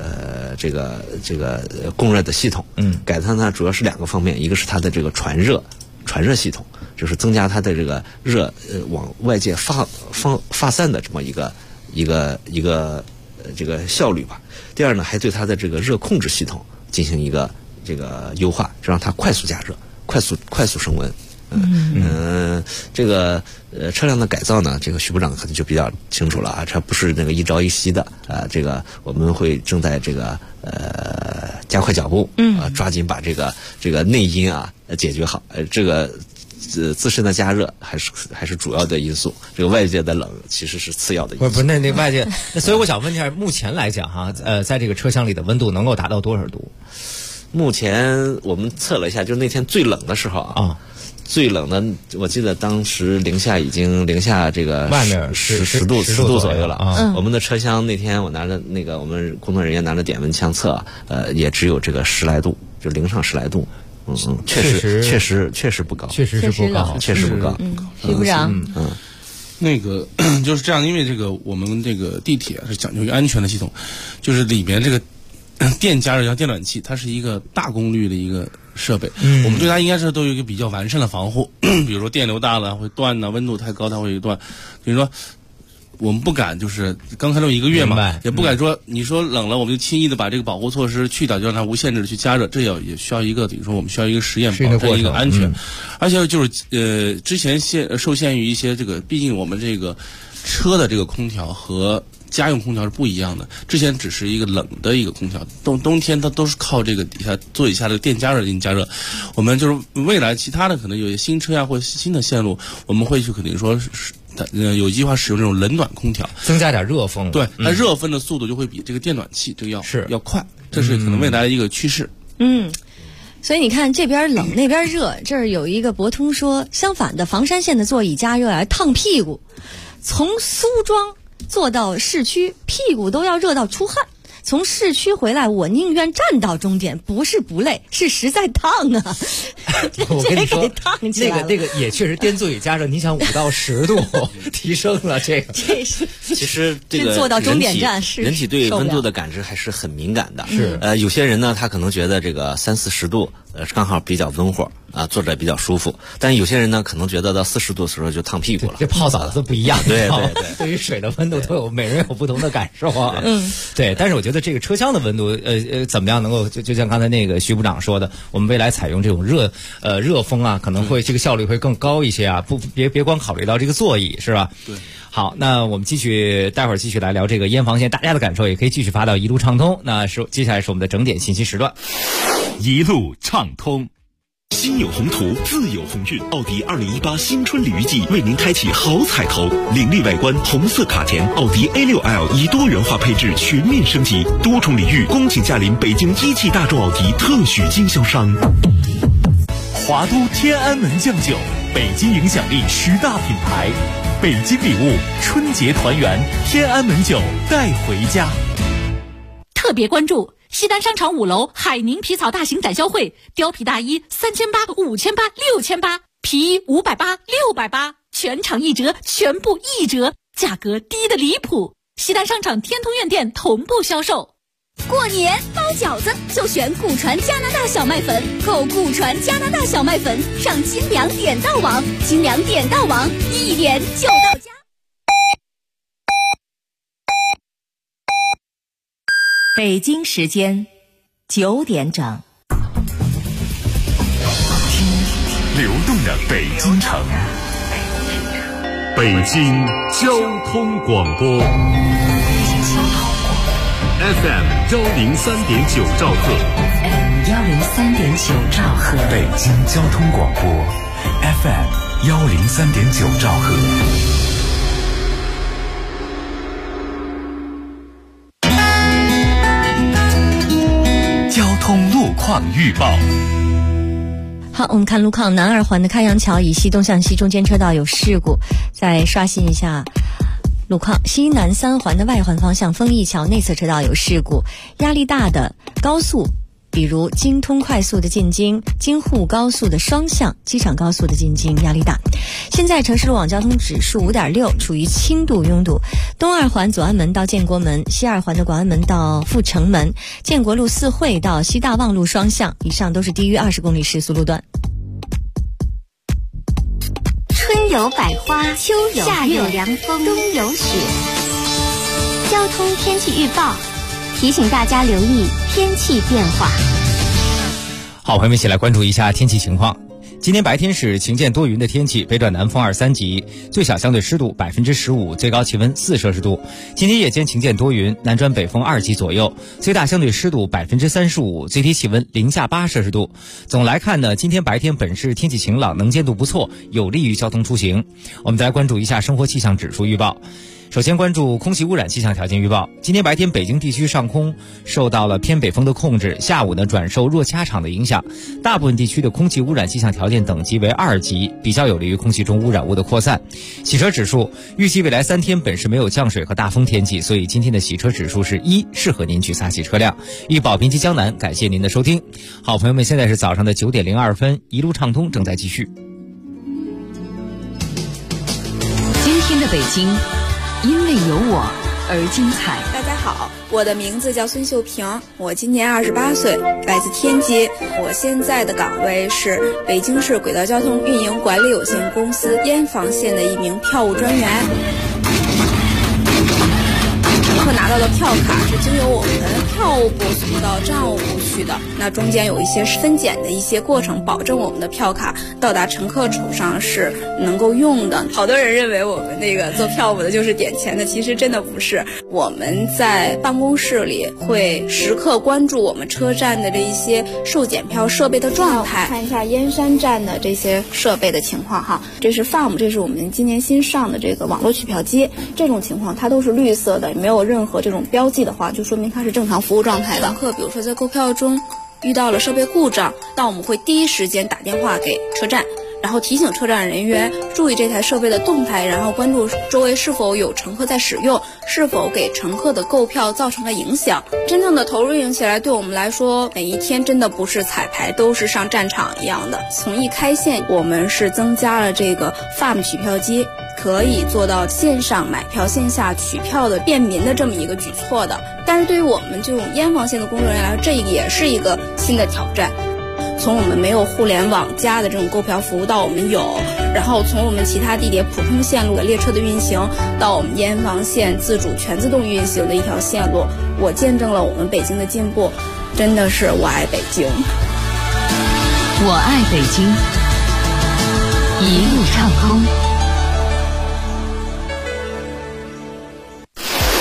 供热的系统。改它呢主要是2个方面，一个是它的这个传热系统，就是增加它的这个热往外界发散的这么一个这个效率吧。第二呢，还对它的这个热控制系统进行一个这个优化，就让它快速加热，快速升温。这个车辆的改造呢，这个徐部长可能就比较清楚了啊，这不是那个一朝一夕的啊，这个我们会正在这个加快脚步，抓紧把这个内因啊解决好，这个自身的加热还是主要的因素，这个外界的冷其实是次要的因素。 不是那外界，所以我想问一下，目前来讲哈，在这个车厢里的温度能够达到多少度？ 目前我们测了一下，就是那天最冷的时候啊。最冷的，我记得当时已经零下这个外面 10度左右了。我们的车厢那天我拿着我们工作人员拿着点温枪测，也只有这个10来度，就0上10来度。确实不高， 确实是不高， 确实不高。 徐部长， 那个就是这样，因为这个我们这个地铁是讲究一个安全的系统，就是里面这个电加热像电暖气，它是一个大功率的一个设备，我们对它应该是都有一个比较完善的防护，比如说电流大了会断呢，温度太高它会断，比如说我们不敢就是刚开了1个月嘛，也不敢说你说冷了我们就轻易的把这个保护措施去掉，就让它无限制的去加热，这也需要一个比如说我们需要一个实验保证一个安全，而且就是之前受限于一些这个，毕竟我们这个车的这个空调和家用空调是不一样的，之前只是一个冷的一个空调，冬天它都是靠这个座椅下的电加热进行加热。我们就是未来其他的可能有些新车呀或者新的线路，我们会去肯定说有计划使用这种冷暖空调， 增加点热风。 对，它热风的速度就会比这个电暖气这个要快，这是可能未来的一个趋势。 所以你看这边冷那边热，这儿有一个博通说，相反的，房山线的座椅加热啊烫屁股，从苏庄坐到市区，屁股都要热到出汗。从市区回来，我宁愿站到终点，不是不累，是实在烫啊！ 我跟你说， 烫起来了那个也确实电座椅加热，你想5到10度提升了这个。 其实这个坐到终点站是人体对温度的感知还是很敏感的。 是有些人呢，他可能觉得这个30、40度刚好比较温和啊，坐着比较舒服。但有些人呢，可能觉得到40度的时候就烫屁股了。 这泡澡都不一样。 对， 对于水的温度都有每人有不同的感受啊。对，但是我觉得这个车厢的温度怎么样能够就像刚才那个徐部长说的，我们未来采用这种热风啊，可能会这个效率会更高一些啊。别光考虑到这个座椅是吧？ 对。 好，那我们待会儿继续来聊这个燕房线，大家的感受也可以继续发到一路畅通。那接下来是我们的整点信息时段， 一路畅通。心有宏图，自有鸿运。奥迪2018新春鲤鱼季为您开启好彩头，凌厉外观，红色卡钳，奥迪 A6L 以多元化配置全面升级，多重礼遇，恭请驾临北京一汽大众奥迪特许经销商。 华都天安门酱酒，北京影响力10大品牌，北京礼物，春节团圆，天安门酒带回家。 特别关注西单商场5楼海宁皮草大型展销会，貂皮大衣3800、5800、6800，皮衣580、680，全场1折，全部1折，价格低得离谱。西单商场天通苑店同步销售。 过年包饺子就选古传加拿大小麦粉，购古传加拿大小麦粉上金粮点到网，金粮点到网，1点就到家。 北京时间9点整， 听流动的北京城，北京交通广播。FM 103.9兆赫 ，FM 103.9兆赫， 北京交通广播 FM 103.9兆赫。 交通路况预报。 好，我们看路况，南二环的开阳桥以西东向西中间车道有事故，再刷新一下路况，西南3环的外环方向丰益桥内侧车道有事故，压力大的高速，比如京通快速的进京、京沪高速的双向、机场高速的进京压力大。现在城市路网交通指数5.6，处于轻度拥堵。东二环左安门到建国门，西二环的广安门到阜成门，建国路四惠到西大望路双向，以上都是低于20公里时速路段。 春有百花，秋有夏有凉风，冬有雪。交通天气预报提醒大家留意天气变化。 好，朋友们一起来关注一下天气情况。今天白天是晴间多云的天气，北转南风2、3级，最小相对湿度15%，最高气温4摄氏度。今天夜间晴间多云，南转北风2级左右，最大相对湿度35%，最低气温零下8摄氏度。总来看呢，今天白天本市天气晴朗，能见度不错，有利于交通出行。我们再来关注一下生活气象指数预报。首先关注空气污染气象条件预报。今天白天北京地区上空受到了偏北风的控制，下午呢转受弱掐场的影响，大部分地区的空气污染气象条件等级为2级，比较有利于空气中污染物的扩散。洗车指数预计未来3天本市没有降水和大风天气，所以今天的洗车指数是1，适合您去擦洗车辆。预报滨崎江南，感谢您的收听。好，朋友们，现在是早上的9点02分，一路畅通正在继续。 今天的北京因为有我而精彩。 大家好，我的名字叫孙秀平，我今年28岁，来自天津。我现在的岗位是北京市轨道交通运营管理有限公司燕房线的一名票务专员。乘客拿到的票卡是经由我们的票务部送到账务部去的，那中间有一些分拣的一些过程，保证我们的票卡到达乘客手上是能够用的。好多人认为我们那个做票务的就是点钱的，其实真的不是。我们在办公室里会时刻关注我们车站的这一些售检票设备的状态，看一下燕山站的这些设备的情况哈。这是 FARM， 这是我们今年新上的这个网络取票机，这种情况它都是绿色的，没有任何这种标记的话，就说明它是正常服务状态的。乘客比如说在购票中遇到了设备故障，那我们会第一时间打电话给车站，然后提醒车站人员注意这台设备的动态，然后关注周围是否有乘客在使用，是否给乘客的购票造成了影响。真正的投入运营起来，对我们来说每一天真的不是彩排，都是上战场一样的。从一开线我们是增加了这个 FARM 取票机，可以做到线上买票线下取票的便民的这么一个举措的。但是对于我们这种燕房线的工作人员来说，这也是一个新的挑战。从我们没有互联网加的这种购票服务到我们有，然后从我们其他地铁普通线路的列车的运行到我们燕房线自主全自动运行的一条线路，我见证了我们北京的进步，真的是我爱北京。 我爱北京，一路畅通。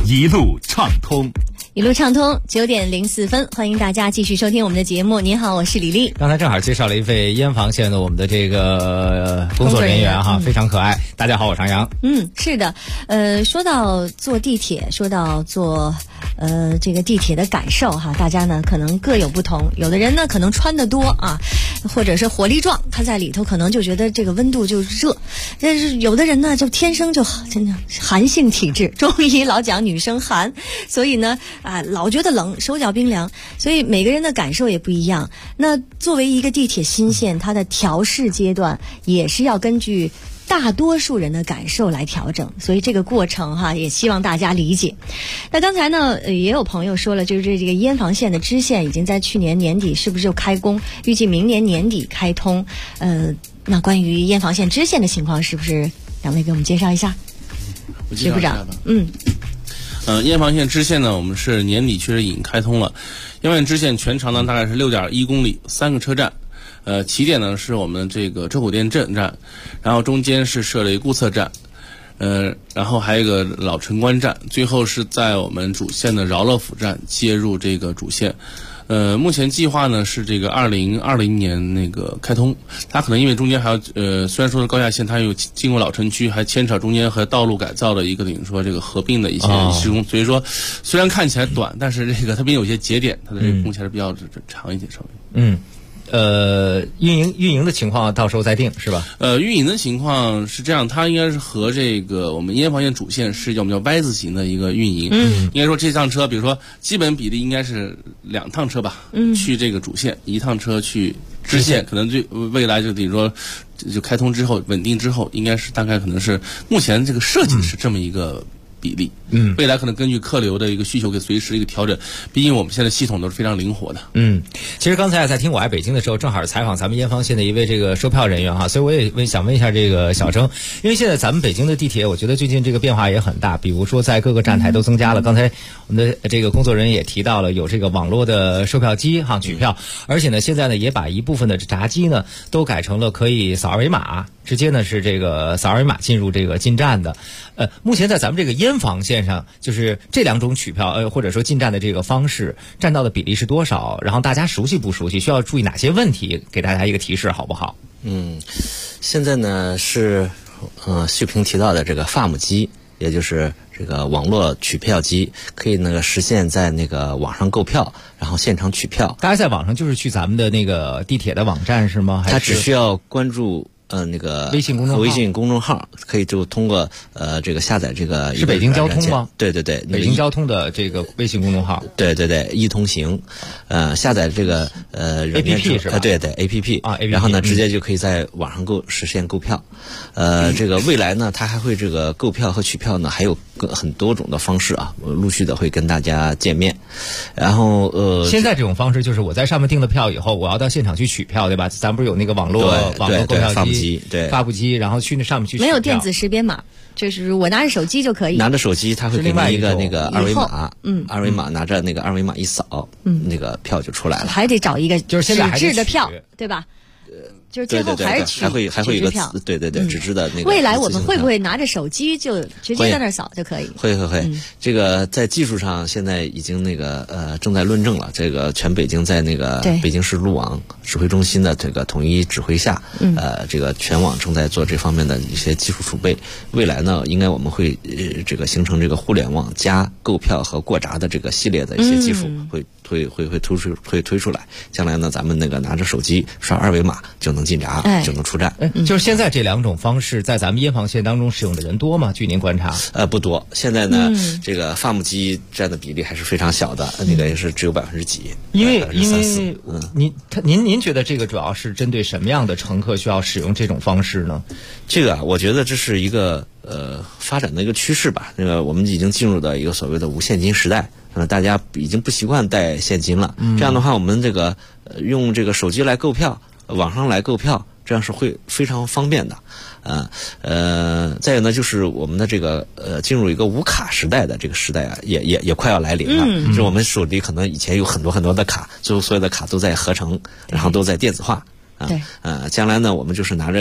一路畅通。 一路畅通，9:04，欢迎大家继续收听我们的节目。您好，我是李丽。 刚才正好介绍了一位燕房县的我们的这个工作人员哈，非常可爱。大家好，我是杨洋。 是的，说到坐地铁，说到坐这个地铁的感受哈，大家呢可能各有不同。有的人呢可能穿得多啊，或者是活力壮，他在里头可能就觉得这个温度就热。但是有的人呢就天生就真的寒性体质，中医老讲女生寒，所以呢老觉得冷，手脚冰凉，所以每个人的感受也不一样。那作为一个地铁新线，它的调试阶段也是要根据大多数人的感受来调整，所以这个过程哈，也希望大家理解。那刚才呢，也有朋友说了，就是这个燕房线的支线已经在去年年底是不是就开工？预计明年年底开通。那关于燕房线支线的情况，是不是两位给我们介绍一下？徐部长， 燕房线支线呢，我们是年底确实已经开通了。燕房线支线全长呢大概是6.1公里，3个车站。起点呢是我们这个周口店镇站，然后中间是设了一个顾侧站，然后还有一个老城关站，最后是在我们主线的饶乐府站接入这个主线。目前计划呢是这个2020年那个开通，它可能因为中间还要虽然说是高架线，它有经过老城区，还牵扯中间和道路改造的一个等于说这个合并的一些施工，所以说虽然看起来短，但是这个它毕竟有些节点，它的这个工期还是比较长一点稍微。 运营的情况到时候再定是吧？ 运营的情况是这样，它应该是和这个我们燕房线主线是我们叫 Y 字形的一个运营。应该说这趟车，比如说基本比例应该是2趟车吧，去这个主线，1趟车去支线，可能未来就比如说就开通之后稳定之后，应该是大概可能是目前这个设计是这么一个比例。未来可能根据客流的一个需求，可以随时一个调整。毕竟我们现在系统都是非常灵活的。 其实刚才在听我爱北京的时候，正好采访咱们燕房线的一位这个售票人员哈，所以我也想问一下这个小征，因为现在咱们北京的地铁，我觉得最近这个变化也很大，比如说在各个站台都增加了。刚才我们的这个工作人员也提到了有这个网络的售票机哈取票，而且呢现在呢也把一部分的闸机呢都改成了可以扫二维码，直接呢是这个扫二维码进入这个进站的。目前在咱们这个燕房线上，就是这2种取票或者说进站的这个方式占到的比例是多少？然后大家熟悉不熟悉？需要注意哪些问题？给大家一个提示好不好？ 现在呢是秀萍提到的这个 FAM 机，也就是这个网络取票机，可以那个实现在那个网上购票，然后现场取票。 大家在网上就是去咱们的那个地铁的网站是吗？ 他只需要关注那个微信公众号可以就通过这个下载这个是北京交通吗？ 对， 北京交通的这个微信公众号。 对，易通行，下载这个 APP 是吧？ 对 APP 啊， 然后呢直接就可以在网上实现购票。这个未来呢，它还会这个购票和取票呢，还有很多种的方式啊，陆续的会跟大家见面。然后现在这种方式就是我在上面订了票以后，我要到现场去取票，对吧？咱不是有那个网络购票机， 发布机，然后去那上面去取票。 没有电子识别码，就是我拿着手机就可以。 拿着手机，他会给你一个那个二维码，二维码拿着那个二维码一扫，那个票就出来了。 还得找一个就是现在还纸质的票，对吧？就是最后还是取还会有一个词，对，纸质的那个。 未来我们会不会拿着手机就直接在那儿扫就可以？ 会。这个在技术上现在已经那个正在论证了。这个全北京在那个北京市路网指挥中心的这个统一指挥下，这个全网正在做这方面的一些技术储备。未来呢，应该我们会这个形成这个互联网加购票和过闸的这个系列的一些技术会推出来。将来呢，咱们那个拿着手机刷二维码就能进闸，就能出站。 就是现在这2种方式在咱们燕房线当中使用的人多吗？据您观察？ 不多。现在呢，这个 FAM 机占的比例还是非常小的，那个也是只有几%。 因为您觉得这个主要是针对什么样的乘客需要使用这种方式呢？ 这个我觉得这是一个发展的一个趋势吧。那个我们已经进入到一个所谓的无现金时代。大家已经不习惯带现金了，这样的话，我们这个用这个手机来购票，网上来购票，这样是会非常方便的。再有呢，就是我们的这个进入一个无卡时代的这个时代啊，也快要来临了。就是我们手里可能以前有很多的卡，最后所有的卡都在合成，然后都在电子化。将来呢，我们就是拿着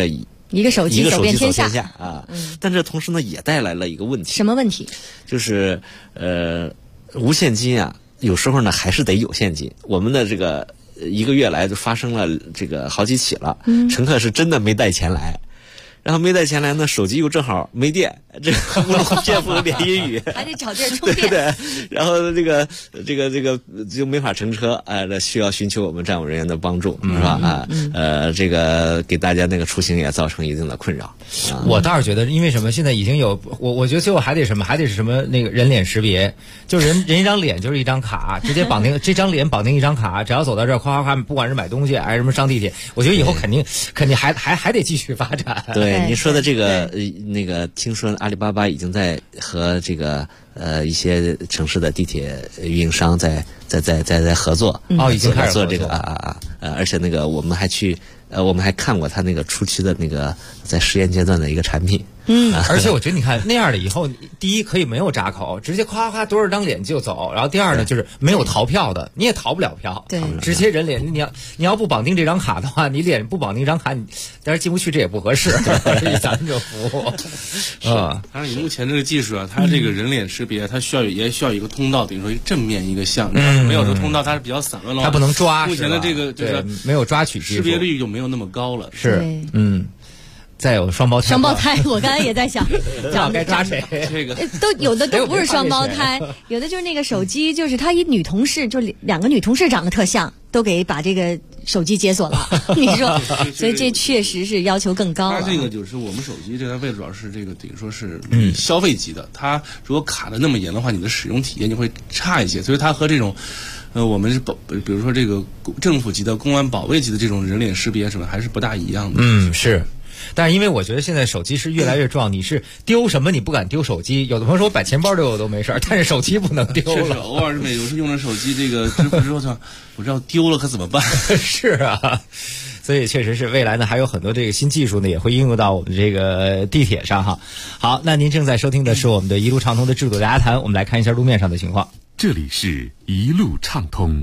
一个手机走遍天下啊。但这同时呢，也带来了一个问题。 什么问题？ 就是无现金啊，有时候呢还是得有现金。我们的这个1个月来就发生了这个好几起了，乘客是真的没带钱来。然后没带钱来呢，手机又正好没电，这个天不能连阴雨， 还得找地儿充电。 对，然后这个就没法乘车，需要寻求我们站务人员的帮助，是吧？这个给大家那个出行也造成一定的困扰。 我倒是觉得，因为什么？现在已经有我觉得最后还得什么？还得是什么？那个人脸识别，就是人一张脸就是一张卡，直接绑定这张脸绑定一张卡，只要走到这儿，夸夸夸，不管是买东西还是什么上地铁，我觉得以后肯定还得继续发展。 对。您说的这个那个，听说阿里巴巴已经在和这个一些城市的地铁运营商在合作， 已经开始做这个而且那个我们还看过他那个初期的那个在实验阶段的一个产品。 而且我觉得你看那样的以后，第一可以没有闸口，直接夸夸多少张脸就走，然后第二呢就是没有逃票的，你也逃不了票， 对， 直接人脸，你要不绑定这张卡的话，你脸不绑定这张卡，但是进不去这也不合适，咱们这服务。 当然，以目前这个技术啊，它这个人脸识别，它也需要一个通道，等于说一个正面一个像，没有这个通道，它是比较散乱的， 它不能抓。 目前的这个就是没有抓取技术， 识别率就没有那么高了。 是，再有双胞胎，我刚才也在想， 该抓谁？ 这个都有的都不是双胞胎，有的就是那个手机，就是他一女同事，就2个女同事长得特像，都给把这个手机解锁了。你说，所以这确实是要求更高了。 它这个就是我们手机这台位主要是这个等于说是消费级的，它如果卡的那么严的话，你的使用体验就会差一些。所以它和这种我们是比如说这个政府级的、公安保卫级的这种人脸识别什么，还是不大一样的。 是。但是因为我觉得现在手机是越来越重要，你是丢什么你不敢丢手机。有的朋友说我把钱包丢了都没事，但是手机不能丢了。 是偶尔有时用了手机这个支付之后，我知道丢了可怎么办？ 是啊，所以确实是未来呢还有很多这个新技术呢也会应用到我们这个地铁上哈。好，那您正在收听的是我们的一路畅通的制度大家谈，我们来看一下路面上的情况。 这里是一路畅通。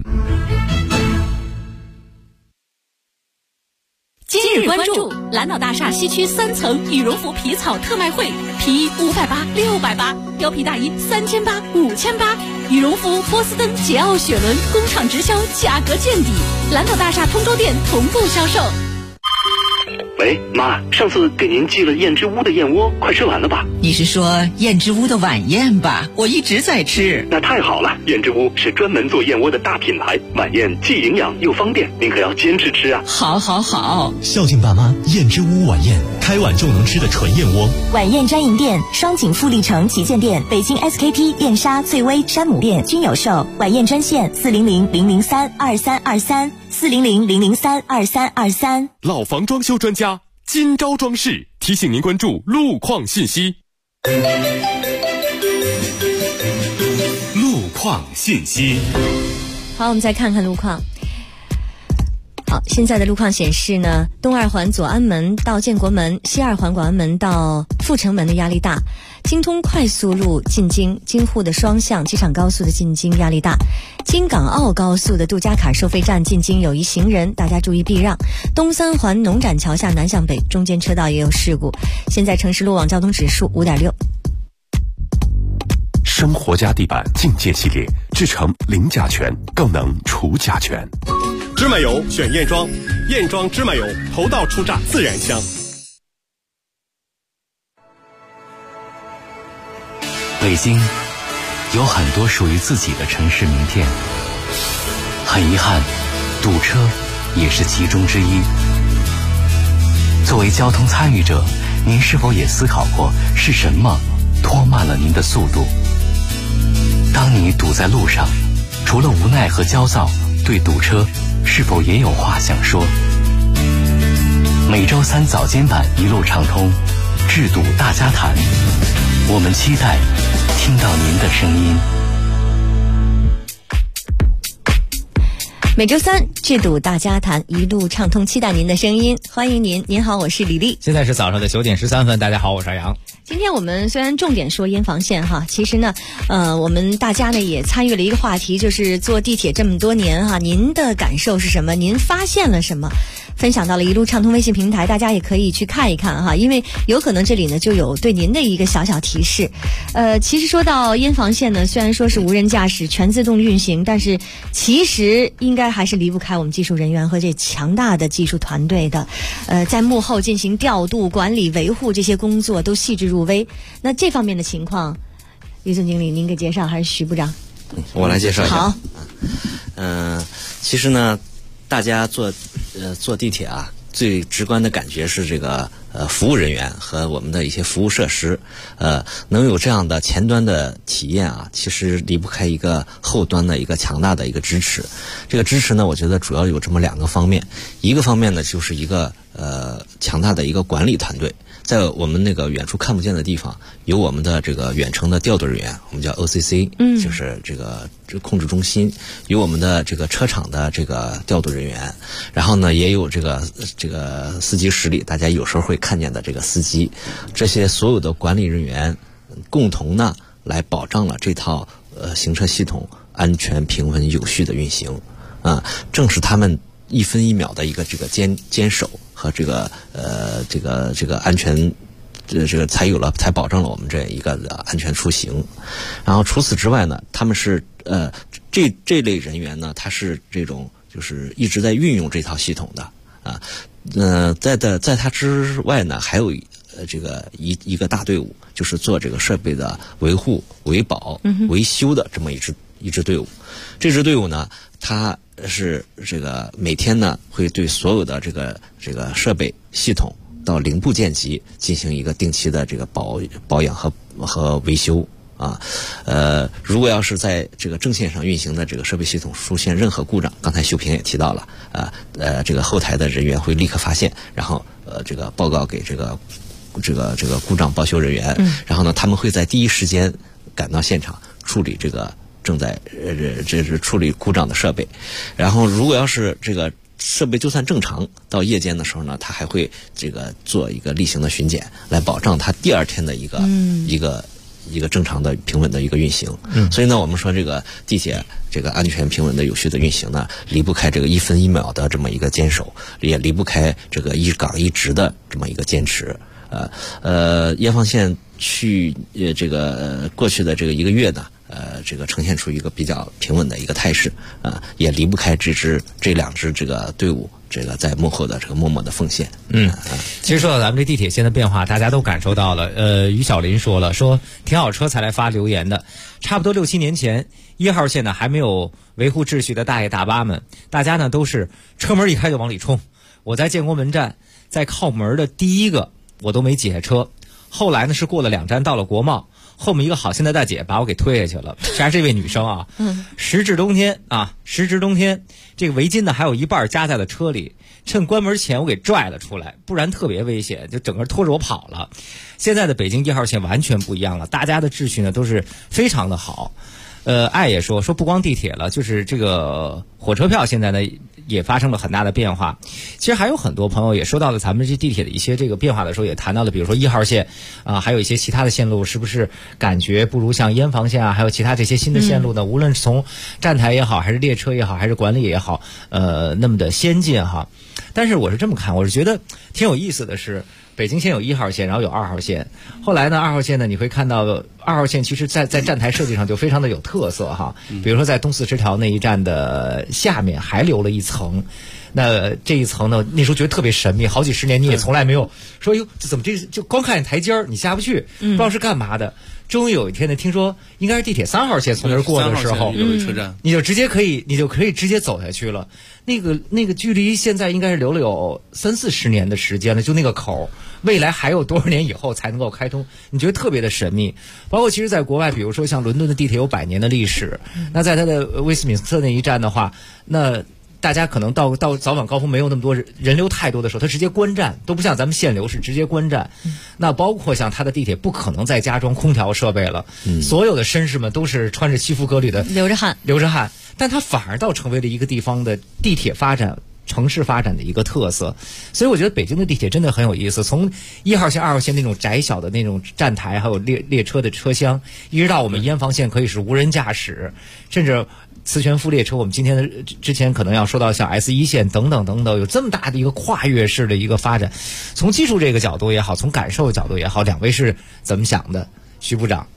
今日关注蓝岛大厦西区3层羽绒服皮草特卖会，皮衣580、680，貂皮大衣3800、5800，羽绒服、波司登、捷奥、雪伦工厂直销，价格见底。蓝岛大厦通州店同步销售。 喂，妈，上次给您寄了燕之屋的燕窝，快吃完了吧？ 你是说燕之屋的晚宴吧？我一直在吃。 那太好了，燕之屋是专门做燕窝的大品牌，晚宴既营养又方便，您可要坚持吃啊！ 好， 孝敬爸妈，燕之屋晚宴，开碗就能吃的纯燕窝。 晚宴专营店双井富力城旗舰店、北京 SKP、燕莎、翠微、山姆店均有售。晚宴专线400-003-2323，400-003-2323。 老房装修专家金招装饰提醒您关注路况信息。 路况信息。 好，我们再看看路况。好，现在的路况显示呢，东2环左安门到建国门，西2环广安门到阜成门的压力大，京通快速路进京、京沪的双向、机场高速的进京压力大，京港澳高速的杜家坎收费站进京有一行人，大家注意避让。东3环农展桥下南向北中间车道也有事故，现在城市路网交通指数5.6。 生活家地板境界系列，制成零甲醛，更能除甲醛。 芝麻油选燕庄，燕庄芝麻油头道出榨自然香。 北京有很多属于自己的城市名片，很遗憾，堵车也是其中之一。作为交通参与者，您是否也思考过是什么拖慢了您的速度？当你堵在路上，除了无奈和焦躁，对堵车是否也有话想说？每周3早间版一路畅通，制堵大家谈，我们期待听到您的声音。 每周3制堵大家谈，一路畅通，期待您的声音，欢迎您。您好，我是李丽。 现在是早上的9点13分，大家好，我是阿阳。 今天我们虽然重点说燕房线哈，其实呢，我们大家呢也参与了一个话题，就是坐地铁这么多年哈，您的感受是什么？您发现了什么？ 分享到了一路畅通微信平台，大家也可以去看一看哈，因为有可能这里呢就有对您的一个小小提示。其实说到燕房线呢，虽然说是无人驾驶全自动运行，但是其实应该还是离不开我们技术人员和这强大的技术团队的。在幕后进行调度、管理、维护这些工作都细致入微。那这方面的情况，于总经理您给介绍还是徐部长？ 我来介绍一下。 好。 其实呢，大家坐地铁啊，最直观的感觉是这个服务人员和我们的一些服务设施，能有这样的前端的体验啊，其实离不开一个后端的一个强大的一个支持。这个支持呢，我觉得主要有这么2个方面。一个方面呢，就是一个强大的一个管理团队。在我们那个远处看不见的地方，有我们的这个远程的调度人员，我们叫 OCC， 就是这个控制中心，有我们的这个车厂的这个调度人员，然后呢，也有这个司机室里大家有时候会看见的这个司机，这些所有的管理人员共同呢来保障了这套行车系统安全、平稳、有序的运行啊，正是他们1分1秒的一个这个坚守和这个安全，才保证了我们这一个安全出行。然后除此之外呢，他们是这类人员呢，他是这种就是一直在运用这套系统的啊。在他之外呢，还有这个一个大队伍，就是做这个设备的维护、维保、维修的这么一支队伍。这支队伍呢，它是这个每天呢会对所有的这个设备系统到零部件级进行一个定期的这个保养和维修啊。如果要是在这个正线上运行的这个设备系统出现任何故障，刚才秀萍也提到了这个后台的人员会立刻发现，然后这个报告给这个故障报修人员，然后呢他们会在第一时间赶到现场处理这个正在这是处理故障的设备。然后如果要是这个设备就算正常，到夜间的时候呢，他还会这个做一个例行的巡检，来保障他第2天的一个正常的平稳的一个运行。所以呢，我们说这个地铁这个安全平稳的有序的运行呢，离不开这个1分1秒的这么一个坚守，也离不开这个一岗一职的这么一个坚持。燕房线这个过去的这个1个月呢，这个呈现出一个比较平稳的一个态势啊，也离不开这2支这个队伍这个在幕后的这个默默的奉献。 其实说到咱们这地铁线的变化，大家都感受到了。于小林说停好车才来发留言的，差不多6、7年前，1号线呢还没有维护秩序的大爷大妈们，大家呢都是车门一开就往里冲。我在建国门站，在靠门的第1个我都没挤下车，后来呢是过了2站到了国贸，后面一个好心的大姐把我给推下去了，这还是这位女生啊。时值冬天，这个围巾呢还有一半夹在了车里，趁关门前我给拽了出来，不然特别危险，就整个拖着我跑了。现在的北京1号线完全不一样了，大家的秩序呢都是非常的好。爱也说不光地铁了，就是这个火车票现在呢也发生了很大的变化。其实还有很多朋友也说到了咱们这地铁的一些这个变化的时候，也谈到了比如说1号线啊，还有一些其他的线路是不是感觉不如像燕房线啊，还有其他这些新的线路呢，无论是从站台也好，还是列车也好，还是管理也好，那么的先进哈。但是我是这么看，我是觉得挺有意思的是，北京先有1号线，然后有2号线，后来呢2号线呢你会看到2号线其实在站台设计上就非常的有特色哈。比如说在东四十条那一站的下面还留了一层，那这一层呢那时候觉得特别神秘，好几十年你也从来没有说哟怎么这就光看见台阶你下不去，不知道是干嘛的。终于有一天呢，听说应该是地铁3号线从那儿过的时候， 有一车站， 你就可以直接走下去了。那个距离现在应该是留了有30-40年的时间了，就那个口，未来还有多少年以后才能够开通？你觉得特别的神秘。包括其实在国外，比如说像伦敦的地铁有100年的历史，那在它的威斯敏斯特那一站的话，那大家可能到早晚高峰没有那么多人流太多的时候，它直接关站，都不像咱们限流是直接关站。那包括像它的地铁不可能再加装空调设备了，所有的绅士们都是穿着西服革履的， 流着汗， 但它反而倒成为了一个地方的地铁发展、城市发展的一个特色。所以我觉得北京的地铁真的很有意思，从1号线、2号线那种窄小的那种站台，还有列车的车厢，一直到我们燕房线可以是无人驾驶，甚至磁悬浮列车，我们今天的之前可能要说到像 S1线等等等等，有这么大的一个跨越式的一个发展。从技术这个角度也好，从感受角度也好，两位是怎么想的？徐部长。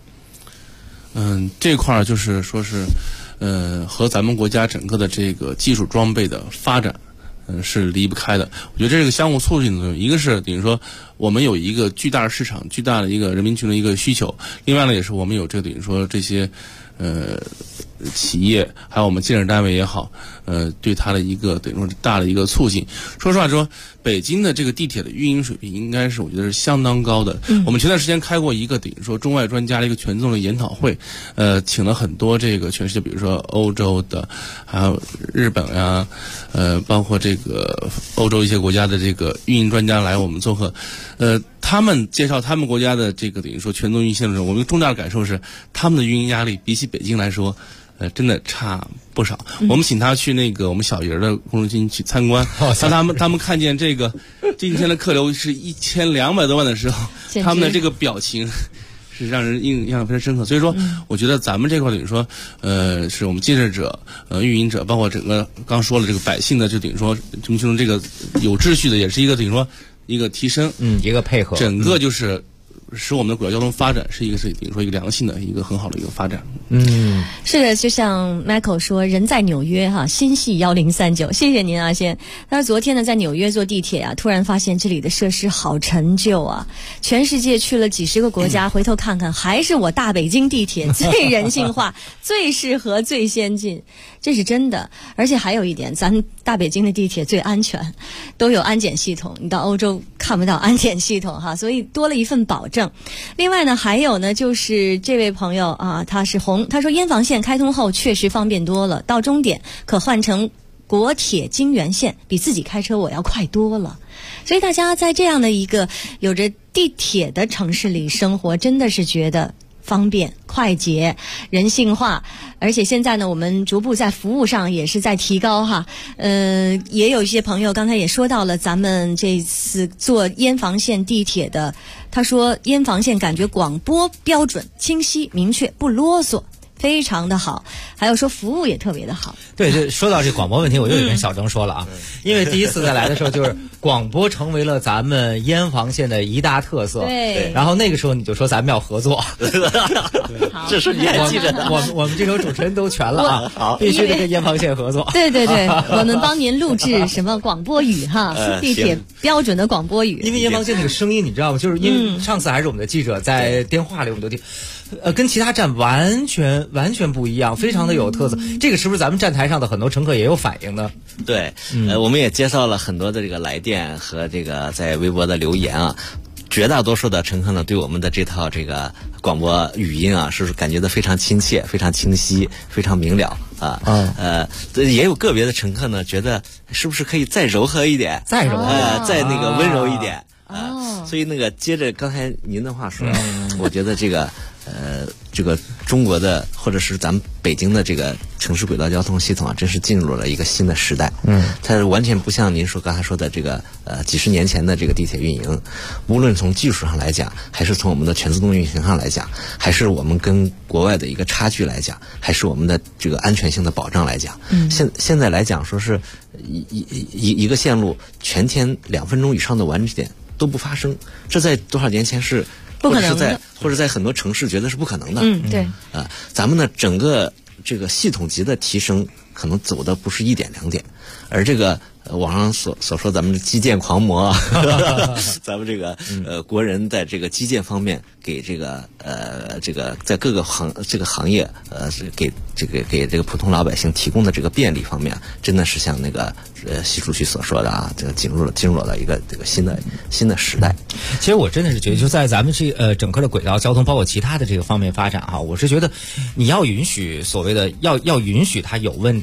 这块就是说是，和咱们国家整个的这个技术装备的发展，是离不开的。我觉得这是个相互促进的作用。一个是等于说我们有一个巨大的市场，巨大的一个人民群的一个需求；另外呢，也是我们有这个等于说这些企业还有我们建设单位也好，对它的一个等于说大的一个促进。说实话说，北京的这个地铁的运营水平应该是我觉得是相当高的。我们前段时间开过一个等于说中外专家的一个全自动的研讨会，请了很多这个全世界，比如说欧洲的，还有日本呀，包括这个欧洲一些国家的这个运营专家来我们做客，他们介绍他们国家的这个等于说全自动运行的时候，我们重大的感受是他们的运营压力比起北京来说，真的差不少。我们请他去那个我们小营的工程厅去参观，当他们看见这个今天的客流是1200多万的时候，他们的这个表情是让人印象非常深刻。所以说，我觉得咱们这块等于说，是我们建设者、运营者，包括整个刚说了这个百姓的，就等于说人民群众这个有秩序的，也是一个等于说一个提升， 一个配合， 整个就是使我们的轨道交通发展是等于说一个良性的一个很好的一个发展。 是的，就像 Michael 说，人在纽约哈，心系1039，谢谢您啊先。他说昨天呢在纽约坐地铁啊，突然发现这里的设施好陈旧啊，全世界去了几10个国家，回头看看还是我大北京地铁最人性化、最适合、最先进，这是真的。而且还有一点，咱大北京的地铁最安全，都有安检系统，你到欧洲看不到安检系统哈，所以多了一份保证。另外呢，还有呢，就是这位朋友啊，他是红，他说燕房线开通后确实方便多了，到终点可换成国铁京原线，比自己开车我要快多了。所以大家在这样的一个有着地铁的城市里生活，真的是觉得方便、快捷、人性化，而且现在呢，我们逐步在服务上也是在提高哈。也有一些朋友刚才也说到了，咱们这次坐燕房线地铁的，他说燕房线感觉广播标准、清晰、明确，不啰嗦。非常的好，还有说服务也特别的好。 对，说到这广播问题，我又跟小郑说了啊，因为第一次再来的时候，就是广播成为了咱们燕房线的一大特色。 对。 然后那个时候你就说咱们要合作， 这是你还记着的。 我们这种主持人都全了啊，好，必须得跟燕房线合作。 对，我们帮您录制什么广播语哈，地铁标准的广播语。 因为燕房线那个声音你知道吗？就是因为上次还是我们的记者在电话里我们都听。跟其他站完全不一样，非常的有特色。这个是不是咱们站台上的很多乘客也有反应呢？ 对，我们也接到了很多的这个来电和这个在微博的留言啊。绝大多数的乘客呢，对我们的这套这个广播语音啊，是感觉到非常亲切、非常清晰、非常明了啊。也有个别的乘客呢，觉得是不是可以再柔和一点，再那个温柔一点所以那个接着刚才您的话说，我觉得这个中国的或者是咱们北京的这个城市轨道交通系统啊，真是进入了一个新的时代。它完全不像您刚才说的这个几十年前的这个地铁运营，无论从技术上来讲，还是从我们的全自动运行上来讲，还是我们跟国外的一个差距来讲，还是我们的这个安全性的保障来讲，现在来讲说是一个线路全天2分钟以上的完治点都不发生，这在多少年前是不可能的， 或者在很多城市觉得是不可能的。 对。 咱们呢整个这个系统级的提升，可能走的不是1点2点，而这个网上所说咱们的基建狂魔啊，咱们这个国人在这个基建方面给这个在各个行业给这个普通老百姓提供的这个便利方面，真的是像那个习主席所说的啊，这个进入了一个这个新的时代。 其实我真的是觉得，就在咱们整个的轨道交通，包括其他的这个方面发展哈，我是觉得你要允许所谓的要允许它有问题。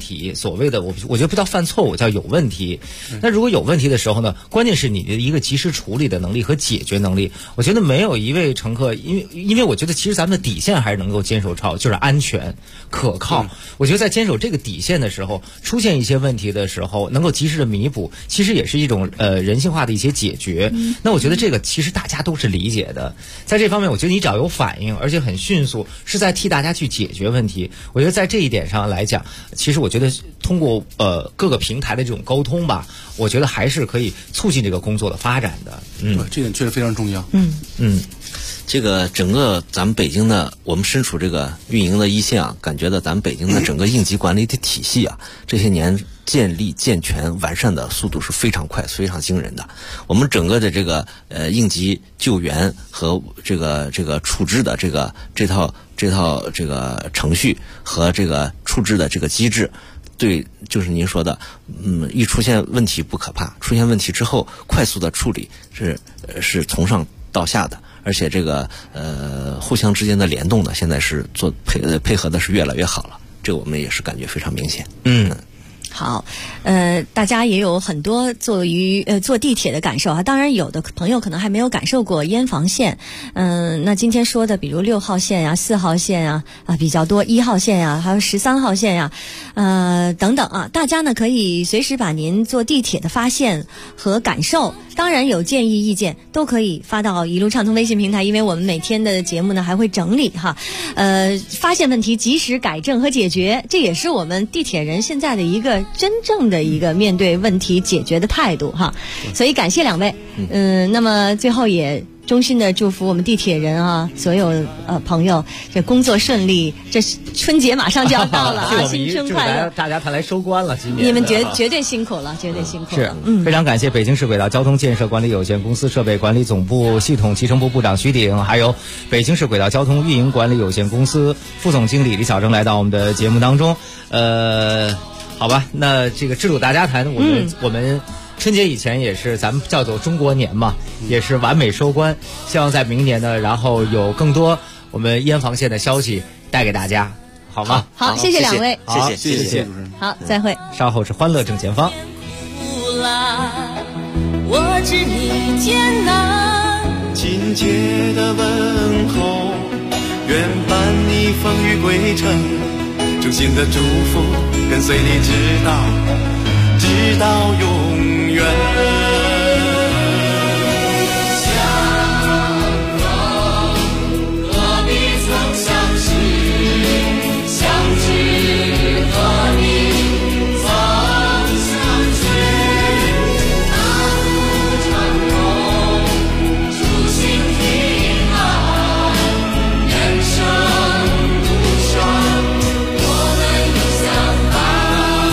题，所谓的我觉得不叫犯错误，叫有问题。那如果有问题的时候呢，关键是你的一个及时处理的能力和解决能力。我觉得没有一位乘客，因为我觉得其实咱们的底线还是能够坚守超，就是安全可靠。我觉得在坚守这个底线的时候，出现一些问题的时候，能够及时的弥补，其实也是一种人性化的一些解决。那我觉得这个其实大家都是理解的。在这方面，我觉得你只要有反应，而且很迅速，是在替大家去解决问题。我觉得在这一点上来讲，其实我觉得通过各个平台的这种沟通吧，我觉得还是可以促进这个工作的发展的。 这点确实非常重要。 这个整个咱们北京的，我们身处这个运营的一线啊，感觉到咱们北京的整个应急管理的体系啊，这些年建立健全完善的速度是非常快、非常惊人的。我们整个的这个应急救援和这个处置的这套这个程序和这个处置的这个机制，对，就是您说的，一出现问题不可怕，出现问题之后快速的处理是从上到下的。而且这个互相之间的联动呢，现在是配合的是越来越好了，这个我们也是感觉非常明显。 好，大家也有很多坐地铁的感受啊。当然，有的朋友可能还没有感受过燕房线。那今天说的，比如6号线呀、4号线呀比较多，1号线呀，还有13号线呀，等等啊。大家呢可以随时把您坐地铁的发现和感受，当然有建议意见都可以发到一路畅通微信平台，因为我们每天的节目呢还会整理哈，发现问题及时改正和解决，这也是我们地铁人现在的一个真正的一个面对问题解决的态度哈。所以感谢两位，那么最后也衷心的祝福我们地铁人啊，所有朋友这工作顺利，这春节马上就要到了啊，新春快乐！ 大家看来收官了，今年你们绝对辛苦了，绝对辛苦了。 是，非常感谢北京市轨道交通建设管理有限公司设备管理总部系统集成部部长徐鼎，还有北京市轨道交通运营管理有限公司副总经理李小征来到我们的节目当中。好吧，那这个知鲁大家谈，我们春节以前也是咱们叫做中国年嘛，也是完美收官。希望在明年呢，然后有更多我们燕房线的消息带给大家，好吗？ 好，谢谢两位， 谢谢。 好，再会。 稍后是欢乐正前方。 我知你艰难，亲切的问候，愿伴你风雨归程，衷心的祝福跟随你直到永远。相逢何必曾相识，相知何必曾相识。大路长空，初心平安，人生路上我们永相伴。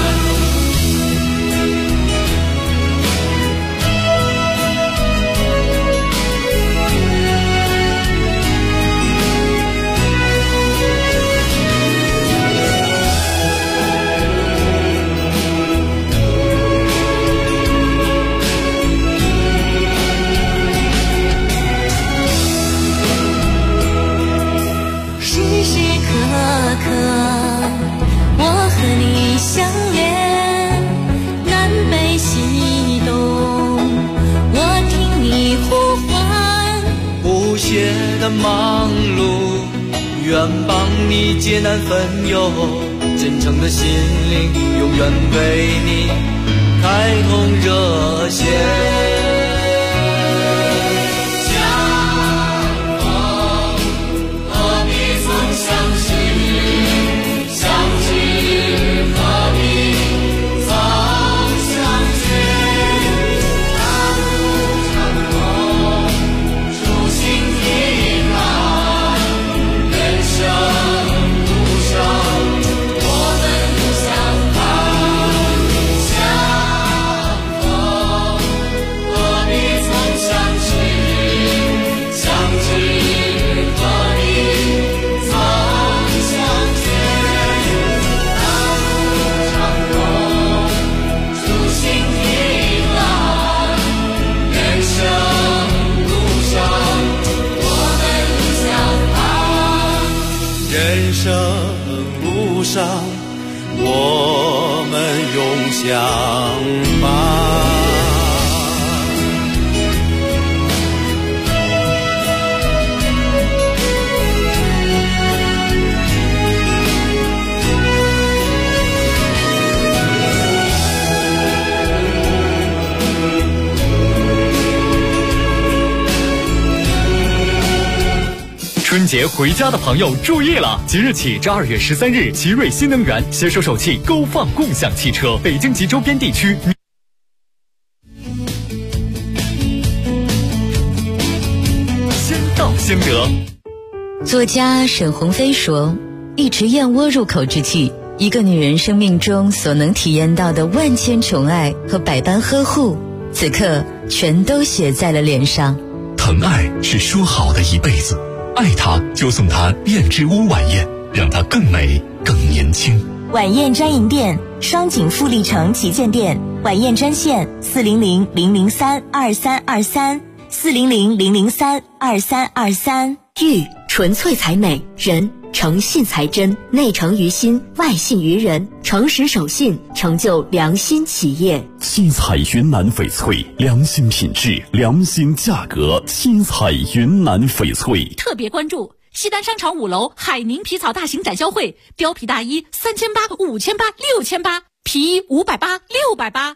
时时刻刻我和你相恋，南北西东我听你呼唤。不懈的忙碌，愿帮你解难分忧，真诚的心灵永远为你开通热线。人生路上，我我们永相伴。 春节回家的朋友注意了！即日起至2月13日，奇瑞新能源携手首汽勾放共享汽车，北京及周边地区。先到先得。 作家沈鸿飞说，一池燕窝入口之际，一个女人生命中所能体验到的万千宠爱和百般呵护，此刻全都写在了脸上。 疼爱是说好的一辈子，爱她就送她燕之屋晚宴，让她更美更年轻。 晚宴专营店，双井富力城旗舰店，晚宴专线400-003-2323，400-003-2323。 玉纯粹才美，人诚信才真，内诚于心，外信于人，诚实守信，成就良心企业。 新彩云南翡翠，良心品质，良心价格。新彩云南翡翠。 特别关注西单商场5楼海宁皮草大型展销会，貂皮大衣3800、5800、6800，皮衣580、680。